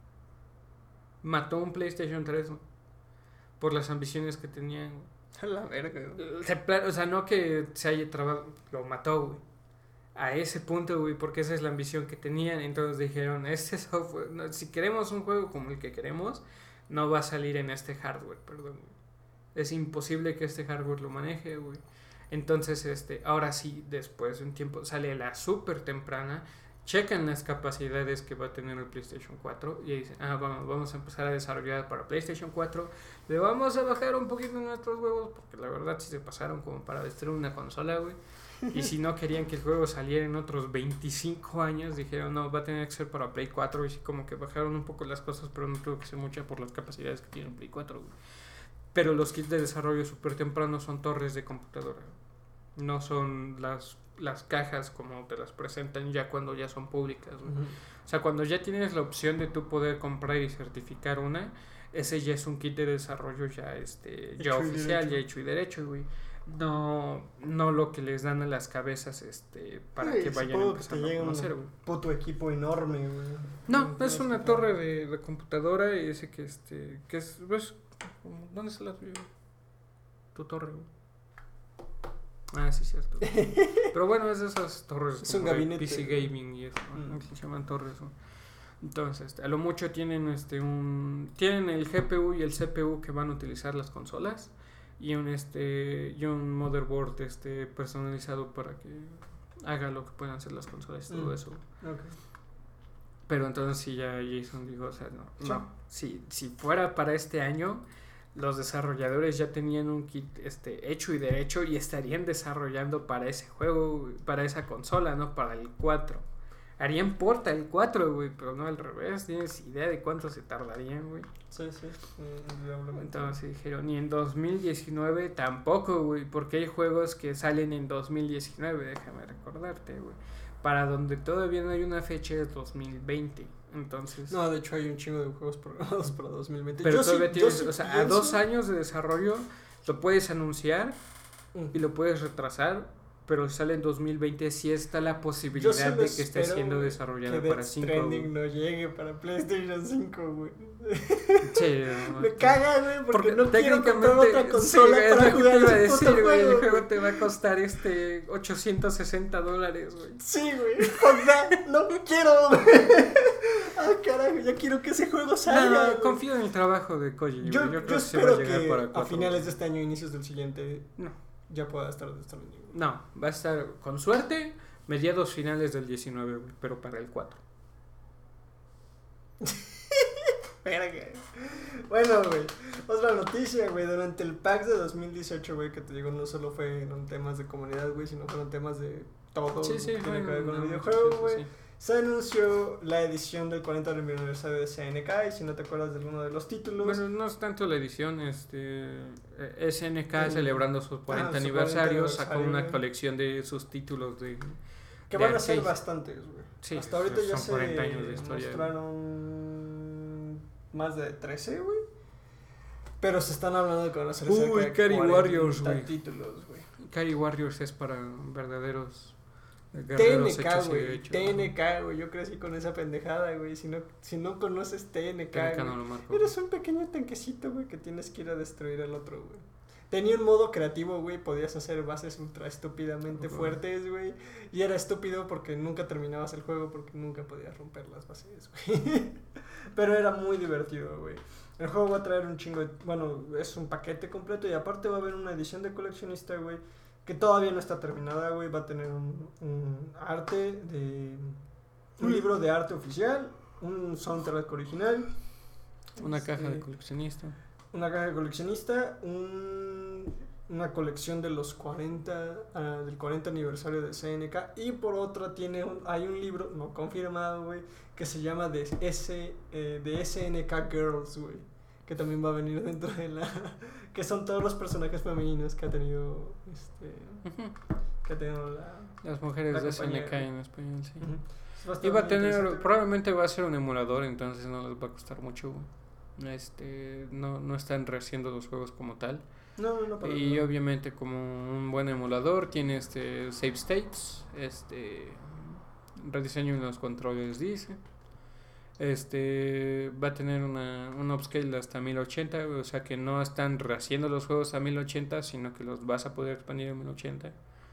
Mató un PlayStation tres, ¿no? Por las ambiciones que tenían. A la verga, o sea, no que se haya trabado, lo mató, güey. A ese punto, güey, porque esa es la ambición que tenían. Entonces dijeron, este software, no, si queremos un juego como el que queremos, no va a salir en este hardware, perdón, güey. Es imposible que este hardware lo maneje, güey. Entonces, este, ahora sí, después de un tiempo, sale la súper temprana, checan las capacidades que va a tener el PlayStation cuatro y dicen, ah, vamos, vamos a empezar a desarrollar para PlayStation cuatro, le vamos a bajar un poquito nuestros huevos, porque la verdad sí se pasaron como para destruir una consola, güey. Y si no querían que el juego saliera en otros veinticinco años, dijeron, no, va a tener que ser para Play cuatro, y sí como que bajaron un poco las cosas, pero no creo que sea mucha por las capacidades que tiene Play cuatro, güey. Pero los kits de desarrollo súper tempranos son torres de computadora, no son las las cajas como te las presentan ya cuando ya son públicas, ¿no? Uh-huh. O sea, cuando ya tienes la opción de tú poder comprar y certificar una, ese ya es un kit de desarrollo ya este ya oficial, ya hecho y derecho, güey. No no lo que les dan a las cabezas este para sí, que vayan empezando a conocer, güey. Puto equipo enorme, güey. No, no es una torre de, de computadora y ese que este que es pues ¿dónde está la tuya? Tu torre, güey. Ah, sí, cierto. Pero bueno, es de esas torres es un gabinete, P C gaming y eso, ¿no? Mm. Se llaman torres, ¿no? Entonces, este, a lo mucho tienen este un tienen el G P U y el C P U que van a utilizar las consolas y un este y un motherboard este personalizado para que haga lo que puedan hacer las consolas y todo mm. eso. Okay. Pero entonces sí ya Jason dijo, o sea, no, sí. no, si si fuera para este año los desarrolladores ya tenían un kit este hecho y derecho y estarían desarrollando para ese juego, para esa consola, no para el cuatro. Harían porta el cuatro, güey, pero no al revés. ¿Tienes idea de cuánto se tardarían, güey? Sí, sí. Entonces dijeron, ni en dos mil diecinueve tampoco, güey, porque hay juegos que salen en dos mil diecinueve, déjame recordarte, güey. Para donde todavía no hay una fecha es dos mil veinte. Entonces, no, de hecho hay un chingo de juegos programados para dos mil veinte. Pero yo todavía sí, tienes, sí, o sea, a dos sí. años de desarrollo lo puedes anunciar mm. y lo puedes retrasar, pero sale en dos mil veinte si está la posibilidad de que esté siendo desarrollado que para cinco. Que Death Stranding no llegue para PlayStation cinco, güey. Sí, no, me caga, güey, porque, porque no quiero comprar otra sí, consola para es jugar lo que te iba a ese decir, güey. El juego juego te va a costar este ochocientos sesenta dólares, güey. Sí, güey. No quiero, güey. Ah, carajo, ya quiero que ese juego salga. No, no, confío en el trabajo de Koji. Yo, yo, yo creo espero que, se va a, que para a cuatro, finales güey. de este año, inicios del siguiente, no. ya pueda estar de estar vendido. No, va a estar con suerte mediados finales del diecinueve, güey, pero para el cuatro. Bueno, güey, otra noticia, güey, durante el PAX de dos mil dieciocho, güey, que te digo, no solo fueron temas de comunidad, güey, sino fueron temas de todo sí, sí, que tiene bueno, que ver con no, el videojuego, sí, güey. sí, sí. Se anunció la edición del cuarenta aniversario de S N K, y si no te acuerdas de alguno de los títulos... Bueno, no es tanto la edición, este S N K El- celebrando sus cuarenta ah, su aniversarios, cuarenta sacó una aniversario. colección de sus títulos de... Que de van a ser arcade. bastantes, güey. Sí, Hasta ahorita ya son se cuarenta años de historia. mostraron más de trece, güey. Pero se están hablando de que van a ser Uy, cerca de Cari cuarenta Warriors, güey. títulos, güey. Cari Warriors es para verdaderos T guerreros N K, hechos y güey. derechos. T N K, güey. Yo crecí con esa pendejada, güey. Si no, si no conoces T N K, T N K güey, no lo marco. eres un pequeño tanquecito, güey, que tienes que ir a destruir al otro, güey. Tenía un modo creativo, güey. Podías hacer bases ultra estúpidamente Ujú. fuertes, güey. Y era estúpido porque nunca terminabas el juego porque nunca podías romper las bases, güey. Pero era muy divertido, güey. El juego va a traer un chingo de... Bueno, es un paquete completo y aparte va a haber una edición de coleccionista, güey, que todavía no está terminada, güey. Va a tener un, un arte de... Un libro de arte oficial, un soundtrack original. Una caja de este, coleccionista. Una caja de coleccionista, un, una colección de los cuarenta, uh, del cuarenta aniversario de S N K, y por otra tiene un, hay un libro, no confirmado, güey, que se llama de, S, eh, de S N K Girls, güey, que también va a venir dentro de la... que son todos los personajes femeninos que ha tenido, este, Ujú. que ha tenido la... Las mujeres La de S N K compañía, en español, sí. Ujú. Es bastante Y va a tener, interesante. probablemente va a ser un emulador, entonces no les va a costar mucho. Este, no, no están rehaciendo los juegos como tal. No, no, no, para Y nada. obviamente como un buen emulador tiene este save states, este rediseño en los controles dice. Este va a tener una un upscale hasta mil ochenta, o sea que no están rehaciendo los juegos a mil ochenta, sino que los vas a poder expandir a mil ochenta.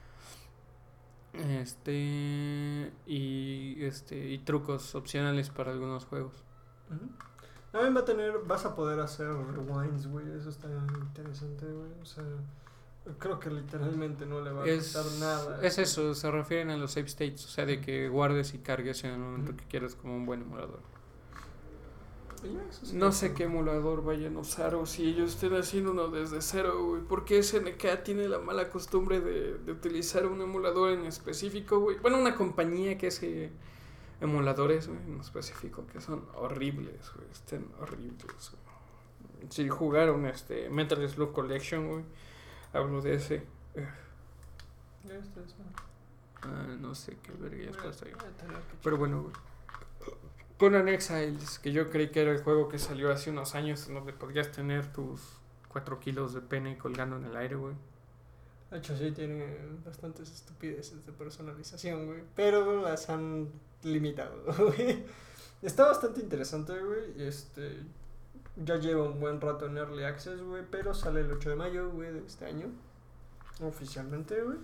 Este y este y trucos opcionales para algunos juegos. Ujú. También va a tener, vas a poder hacer rewinds, güey, eso está interesante, güey, o sea, creo que literalmente no le va a Es, costar nada. es eso, se refieren a los save states, o sea, de que guardes y cargues en el momento Ujú. que quieras como un buen emulador. Y ya, eso sí No lo sé tengo. qué emulador vayan a usar o si ellos estén haciendo uno desde cero, güey. Porque S N K tiene la mala costumbre de, de utilizar un emulador en específico, güey. Bueno, una compañía que hace emuladores, güey, en específico, que son horribles, güey. Están horribles, güey. Si jugaron este Metal Slug Collection, güey, hablo de ese. eh, Ya está, está. ah, no sé qué verga pasa ahí. Voy a tener que Pero bueno, güey. Conan Exiles, que yo creí que era el juego que salió hace unos años, en donde podías tener tus cuatro kilos de pene colgando en el aire, güey. De hecho, sí, tiene bastantes estupideces de personalización, güey. Pero las han limitado, güey. Está bastante interesante, güey. Este, ya lleva un buen rato en Early Access, güey. Pero sale el ocho de mayo, güey, de este año. Oficialmente, güey.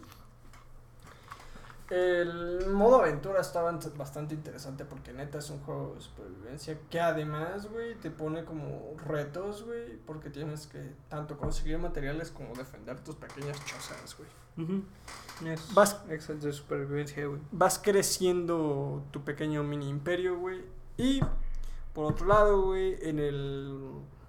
El modo aventura está bastante interesante porque neta es un juego de supervivencia que además, güey, te pone como retos, güey, porque tienes que tanto conseguir materiales como defender tus pequeñas chozas, güey. Uh-huh. Yes. Vas, Excel de supervivencia, güey. vas creciendo tu pequeño mini imperio, güey, y por otro lado, güey, en el...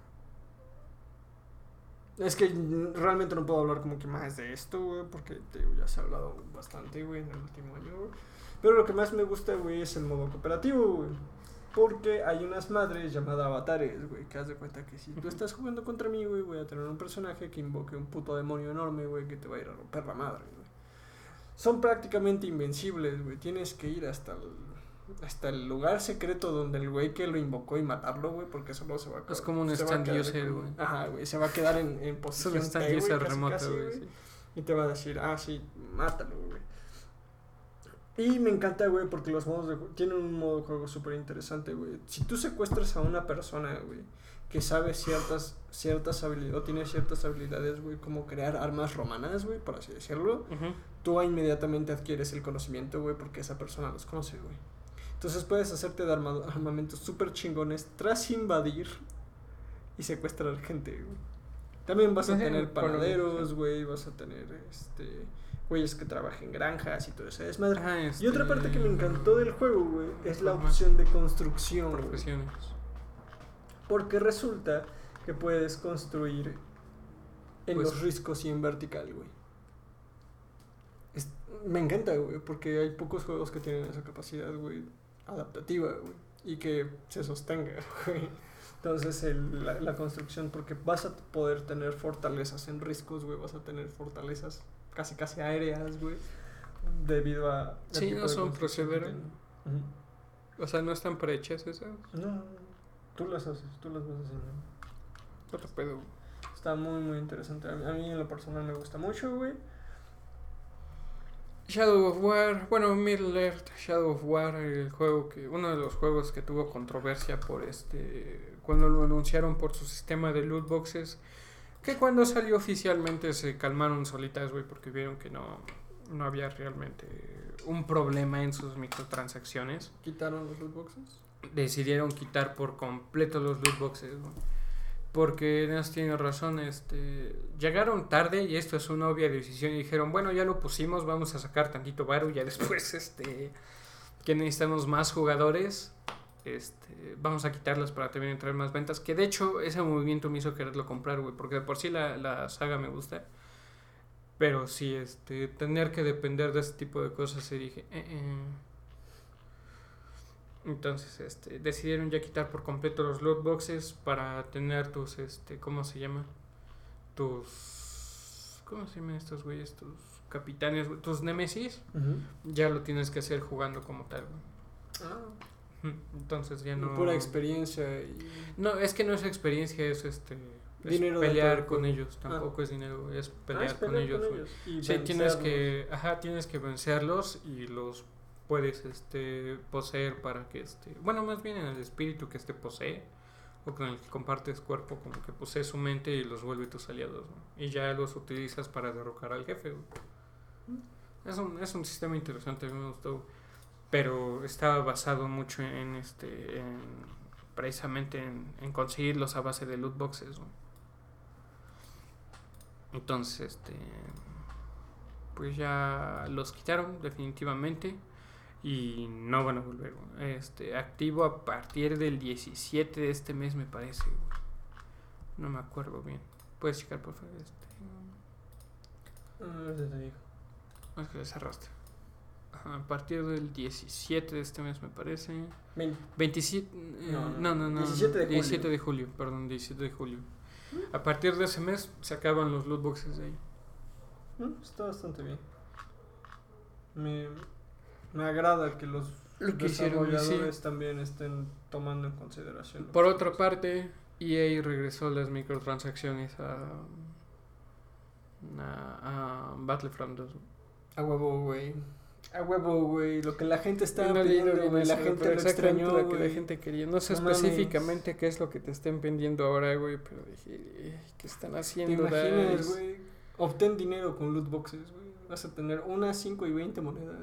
Es que realmente no puedo hablar como que más de esto, güey, porque te digo, ya se ha hablado bastante, güey, en el último año, güey. Pero lo que más me gusta, güey, es el modo cooperativo, güey. Porque hay unas madres llamadas avatares, güey, que haz de cuenta que si tú estás jugando contra mí, güey, voy a tener un personaje que invoque un puto demonio enorme, güey, que te va a ir a romper la madre, güey. Son prácticamente invencibles, güey. Tienes que ir hasta el, hasta el lugar secreto donde el güey que lo invocó y matarlo, güey, porque solo se va a quedar. Es como un se va a stand quedar user, como- güey. Ajá, güey, se va a quedar en, en Es un posición stand T, güey, user casi, remoto, casi, güey. güey. Sí. Y te va a decir, ah, sí, mátalo, güey. Y me encanta, güey, porque los modos de juego... Tienen un modo de juego súper interesante, güey. Si tú secuestras a una persona, güey, que sabe ciertas, ciertas habilidades, o tiene ciertas habilidades, güey, como crear armas romanas, güey, por así decirlo, Uh-huh. tú inmediatamente adquieres el conocimiento, güey, porque esa persona los conoce, güey. Entonces puedes hacerte de arma- armamentos súper chingones tras invadir y secuestrar gente, güey. También vas a Ujú, tener por lo panaderos, menos, güey, vas a tener, este, güeyes que trabajen en granjas y todo eso. Es madre. Ajá, Y otra este, parte que me encantó del juego, güey, es la Ajá. opción de construcción, güey. Profesiones. Porque resulta que puedes construir en Pues- los riscos y en vertical, güey. Es- me encanta, güey, porque hay pocos juegos que tienen esa capacidad, güey. adaptativa, güey, y que se sostenga, güey. Entonces, el, la, la construcción, porque vas a poder tener fortalezas en riscos, güey, vas a tener fortalezas casi casi aéreas, güey, debido a... Sí, no son proceder. Uh-huh. O sea, no están prehechas esas. No, tú las haces, tú las vas haciendo. Otro pedo. Está muy, muy interesante. A mí, a mí en lo personal me gusta mucho, güey. Shadow of War, bueno, Middle Earth, Shadow of War, el juego que, uno de los juegos que tuvo controversia por este, cuando lo anunciaron por su sistema de loot boxes, que cuando salió oficialmente se calmaron solitas, güey, porque vieron que no, no había realmente un problema en sus microtransacciones. ¿Quitaron los loot boxes? Decidieron quitar por completo los loot boxes, güey. Porque Nas tiene razón, este, llegaron tarde y esto es una obvia decisión y dijeron, bueno, ya lo pusimos, vamos a sacar tantito varo y ya después, este, que necesitamos más jugadores, este, vamos a quitarlas para también entrar más ventas, que de hecho ese movimiento me hizo quererlo comprar, güey, porque de por sí la, la saga me gusta, pero sí, este, tener que depender de este tipo de cosas y dije, eh, eh. Entonces, este, decidieron ya quitar por completo los loot boxes para tener tus, este, ¿cómo se llama? Tus, ¿cómo se llaman estos güeyes? Tus capitanes, tus némesis. Uh-huh. Ya lo tienes que hacer jugando como tal, güey. Ah. Entonces ya no... Pura experiencia y... No, es que no es experiencia, es este... Es dinero pelear con ellos, tampoco ah. es dinero, es pelear, ah, es pelear con ellos. Con ellos y sí, tienes que, ajá, tienes que vencerlos y los... puedes este poseer para que este bueno más bien en el espíritu que este posee o con el que compartes cuerpo como que posee su mente y los vuelve tus aliados, ¿no? Y ya los utilizas para derrocar al jefe, ¿no? es un es un sistema interesante, a mí me gustó, pero estaba basado mucho en, en este en, precisamente en, en conseguirlos a base de loot boxes, ¿no? Entonces este pues ya los quitaron definitivamente y no van a volver, este activo a partir del diecisiete de este mes me parece, güey. No me acuerdo bien, puedes checar por favor. Este no, no te digo, es que le cerraste. Ajá, a partir del diecisiete de este mes me parece. veinte veintisiete eh, no, no, no, no, diecisiete de julio. diecisiete de julio, perdón, diecisiete de julio. A partir de ese mes se acaban los loot boxes de ahí. Está bastante bien. Me Me agrada que los Lo que desarrolladores hicieron, sí. también estén tomando en consideración. Por otra parte, E A regresó las microtransacciones a, a, a Battlefront dos. A huevo, güey. A huevo, güey. Lo que la gente estaba no, pidiendo, no, güey. La no, gente lo extrañó, lo que güey. la gente quería. No sé no específicamente mames. Qué es lo que te estén vendiendo ahora, güey, pero dije, ¿qué están haciendo? ¿Te imaginas, güey? Obtén dinero con loot boxes, güey. Vas a tener una, cinco y veinte monedas.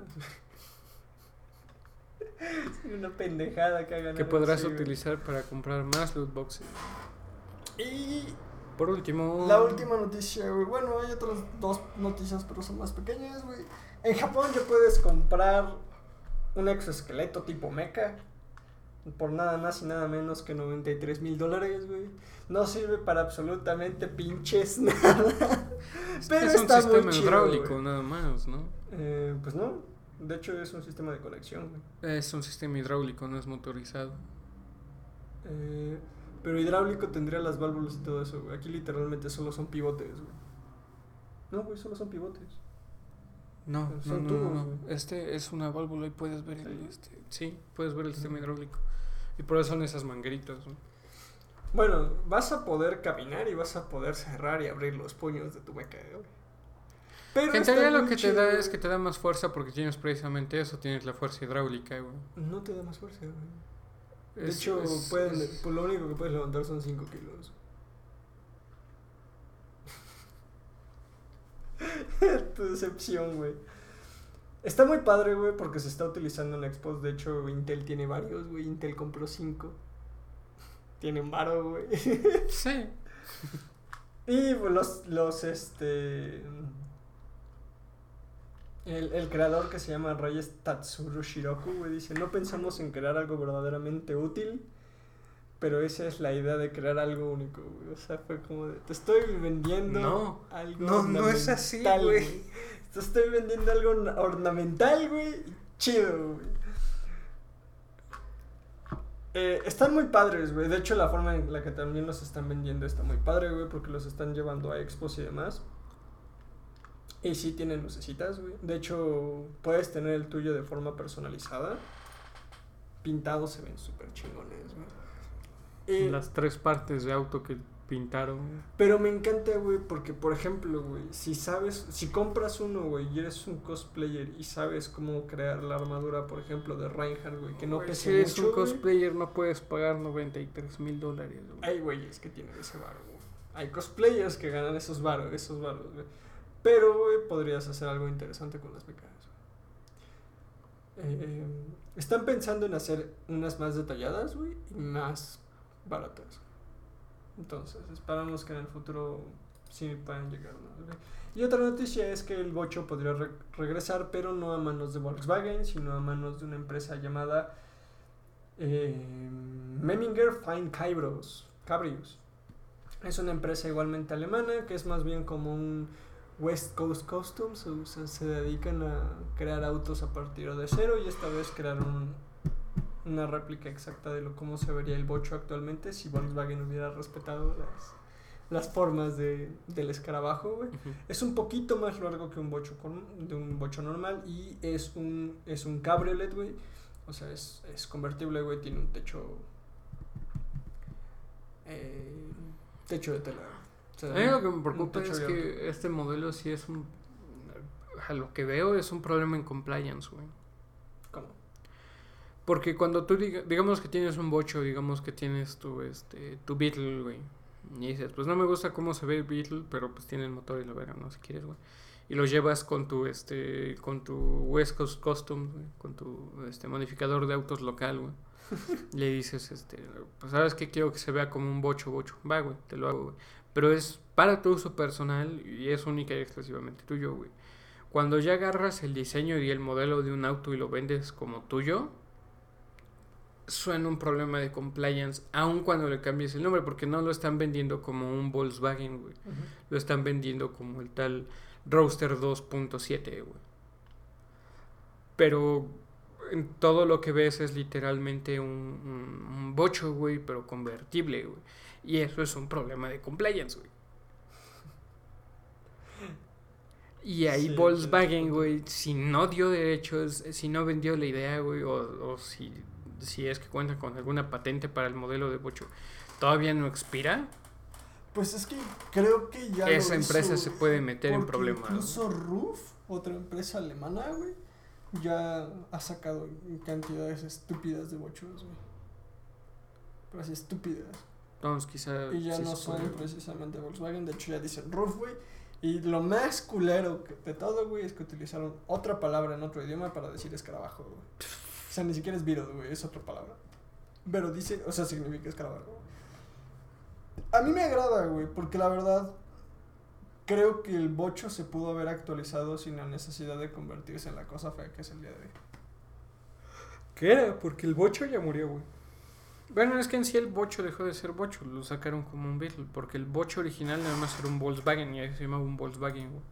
Una pendejada que hagan. Que podrás así, utilizar güey. Para comprar más loot boxes. Y por último, la última noticia, güey. Bueno, hay otras dos noticias, pero son más pequeñas, güey. En Japón ya puedes comprar un exoesqueleto tipo mecha por nada más y nada menos que noventa y tres mil dólares, güey. No sirve para absolutamente pinches nada. Pero es está un sistema muy chido, hidráulico, güey. Nada más, ¿no? Eh, pues no. De hecho es un sistema de colección, güey. Es un sistema hidráulico, no es motorizado. Eh, pero hidráulico tendría las válvulas y todo eso, güey. Aquí literalmente solo son pivotes, güey. No, güey, solo son pivotes. No, son no, tubos, no, no. Güey. Este es una válvula y puedes ver ¿Sí? el este. Sí, puedes ver el sistema hidráulico. Y por eso son esas mangueritas, ¿no? Bueno, vas a poder caminar y vas a poder cerrar y abrir los puños de tu mecha, güey. Pero en teoría lo que chido, te da güey. Es que te da más fuerza porque tienes precisamente eso, tienes la fuerza hidráulica, güey. No te da más fuerza, güey. De es, hecho, es, pueden, es... Pues lo único que puedes levantar son cinco kilos. Tu decepción, güey. Está muy padre, güey, porque se está utilizando en Xbox. De hecho, Intel tiene varios, güey. Intel compró cinco. Tienen varo, güey. Sí. Y pues, los, los, este... El, el creador que se llama Reyes Tatsuro Shiroku, güey, dice, no pensamos en crear algo verdaderamente útil, pero esa es la idea de crear algo único, güey. O sea, fue como de, te estoy vendiendo no, algo no, no es así, güey. Te estoy vendiendo algo ornamental, güey, chido, güey. Eh, están muy padres, güey. De hecho, la forma en la que también los están vendiendo está muy padre, güey, porque los están llevando a expos y demás. Y sí tienen lucecitas, güey. De hecho, puedes tener el tuyo de forma personalizada. Pintados se ven súper chingones, güey. Eh, Las tres partes de auto que pintaron. pero me encanta, güey, porque, por ejemplo, güey, si sabes, si compras uno, güey, y eres un cosplayer y sabes cómo crear la armadura, por ejemplo, de Reinhardt, güey, que no Güey, pese si eres mucho, un güey. cosplayer no puedes pagar noventa y tres mil dólares. güey. Hay güeyes que tienen ese varo, güey. Hay cosplayers que ganan esos varos, esos varos, güey. Pero, güey, podrías hacer algo interesante con las becas. Eh, están pensando en hacer unas más detalladas, güey, y más baratas. Entonces, esperamos que en el futuro sí puedan llegar más, güey. Y otra noticia es que el bocho podría re regresar, pero no a manos de Volkswagen, sino a manos de una empresa llamada eh, Meminger Fine Cabros. Cabrios. Es una empresa igualmente alemana, que es más bien como un West Coast Customs, o sea, se dedican a crear autos a partir de cero y esta vez crearon una réplica exacta de lo cómo se vería el bocho actualmente si Volkswagen hubiera respetado las, las formas de, del escarabajo, güey. Ujú. Es un poquito más largo que un bocho con, de un bocho normal y es un es un cabriolet, güey. O sea, es, es convertible, güey, tiene un techo eh, techo de tela. O sea, A mí lo que me un preocupa techo es de que este modelo sí es un... A lo que veo es un problema en compliance, güey. ¿Cómo? Porque cuando tú diga, digamos que tienes un bocho, digamos que tienes tu este tu Beetle, güey. Y dices, pues no me gusta cómo se ve el Beetle, pero pues tiene el motor y la verga, no si quieres, güey. Y lo llevas con tu este con tu West Coast Custom, güey, con tu este modificador de autos local, güey. Le dices, este, pues sabes que quiero que se vea como un bocho bocho. Va, güey, te lo hago, güey. Pero es para tu uso personal y es única y exclusivamente tuyo, güey. Cuando ya agarras el diseño y el modelo de un auto y lo vendes como tuyo, suena un problema de compliance, aun cuando le cambies el nombre, porque no lo están vendiendo como un Volkswagen, güey. Uh-huh. Lo están vendiendo como el tal Roadster dos punto siete, güey. Pero en todo lo que ves es literalmente un, un, un bocho, güey, pero convertible, güey. Y eso es un problema de compliance, güey. Y ahí Sí, Volkswagen, sí. güey, si no dio derechos, si no vendió la idea, güey, o, o si, si es que cuenta con alguna patente para el modelo de bocho, todavía no expira, Pues es que creo que ya esa lo empresa hizo, se puede meter en porque problemas. incluso Roof, otra empresa alemana, güey, ya ha sacado cantidades estúpidas de bochos, güey. Pero así estúpidas. Entonces quizá Y ya sí no se son puede. precisamente Volkswagen, de hecho ya dicen Roof, güey. Y lo más culero que- de todo, güey, es que utilizaron otra palabra en otro idioma para decir escarabajo, güey. O sea, ni siquiera es Beetle, güey, es otra palabra. Pero dice, o sea, significa escarabajo. A mí me agrada, güey, porque la verdad creo que el bocho se pudo haber actualizado sin la necesidad de convertirse en la cosa fea que es el día de hoy. ¿Qué era? Porque el bocho ya murió, güey. Bueno, es que en sí el bocho dejó de ser bocho, lo sacaron como un Beetle, porque el bocho original nada más era un Volkswagen y ahí se llamaba un Volkswagen, güey.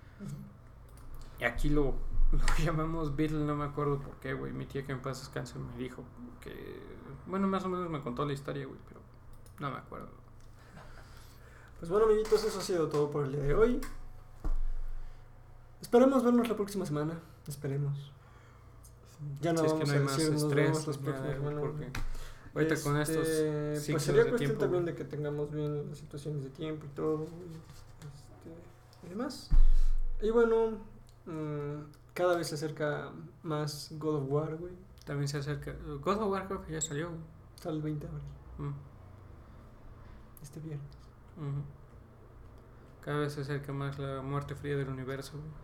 Y aquí lo, lo llamamos Beetle, no me acuerdo por qué, güey. Mi tía que en paz descanse me dijo que... Bueno, más o menos me contó la historia, güey, pero no me acuerdo. Pues bueno, amiguitos, eso ha sido todo por el día de hoy. Esperemos vernos la próxima semana. Esperemos. Ya no Si es vamos que no hay a más decir nos vemos estrés, las ni próximas nada, güey, semanas. porque ahorita con estos Este, ciclos pues sería de cuestión tiempo, también güey. de que tengamos bien las situaciones de tiempo y todo, güey, este, y demás. Y bueno, mmm, cada vez se acerca más God of War, güey. También se acerca... God of War creo que ya salió, güey. Sale el veinte de abril, Mm, este viernes. ujú. Cada vez se acerca más la muerte fría del universo, güey.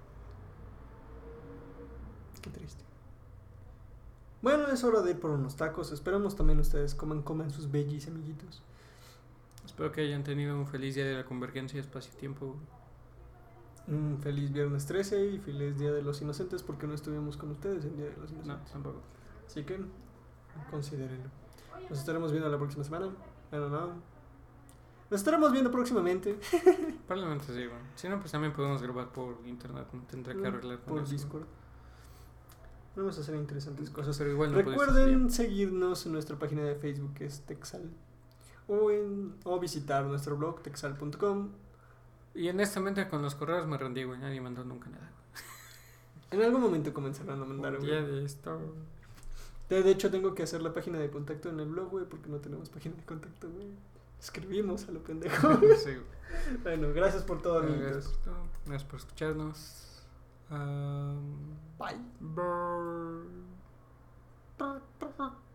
Qué triste. Bueno, es hora de ir por unos tacos. Esperamos también ustedes coman, coman sus veggies, amiguitos. Espero que hayan tenido un feliz día de la convergencia espacio-tiempo, güey. Un feliz viernes trece y feliz Día de los Inocentes porque no estuvimos con ustedes el Día de los No, Inocentes. tampoco. Así que considérenlo. Nos estaremos viendo la próxima semana. Bueno, no. Nos estaremos viendo próximamente Probablemente sí, güey. Si no, pues también podemos grabar por internet. No tendré que arreglar con por eso, Discord. Vamos a hacer interesantes cosas. Pero igual no pudiste Recuerden estudiar. seguirnos en nuestra página de Facebook, que es Texal. O, en, o visitar nuestro blog, texal punto com. Y honestamente con los correos me rendí, güey. Nadie mandó nunca nada. En algún momento comenzarán a mandar, Un güey. día de esto. De, de hecho, tengo que hacer la página de contacto en el blog, güey, porque no tenemos página de contacto, güey. Escribimos a lo pendejo. Sí, güey. Bueno, gracias por todo, Gracias amiguitos. por todo. Gracias por escucharnos. Um, Bye. bye.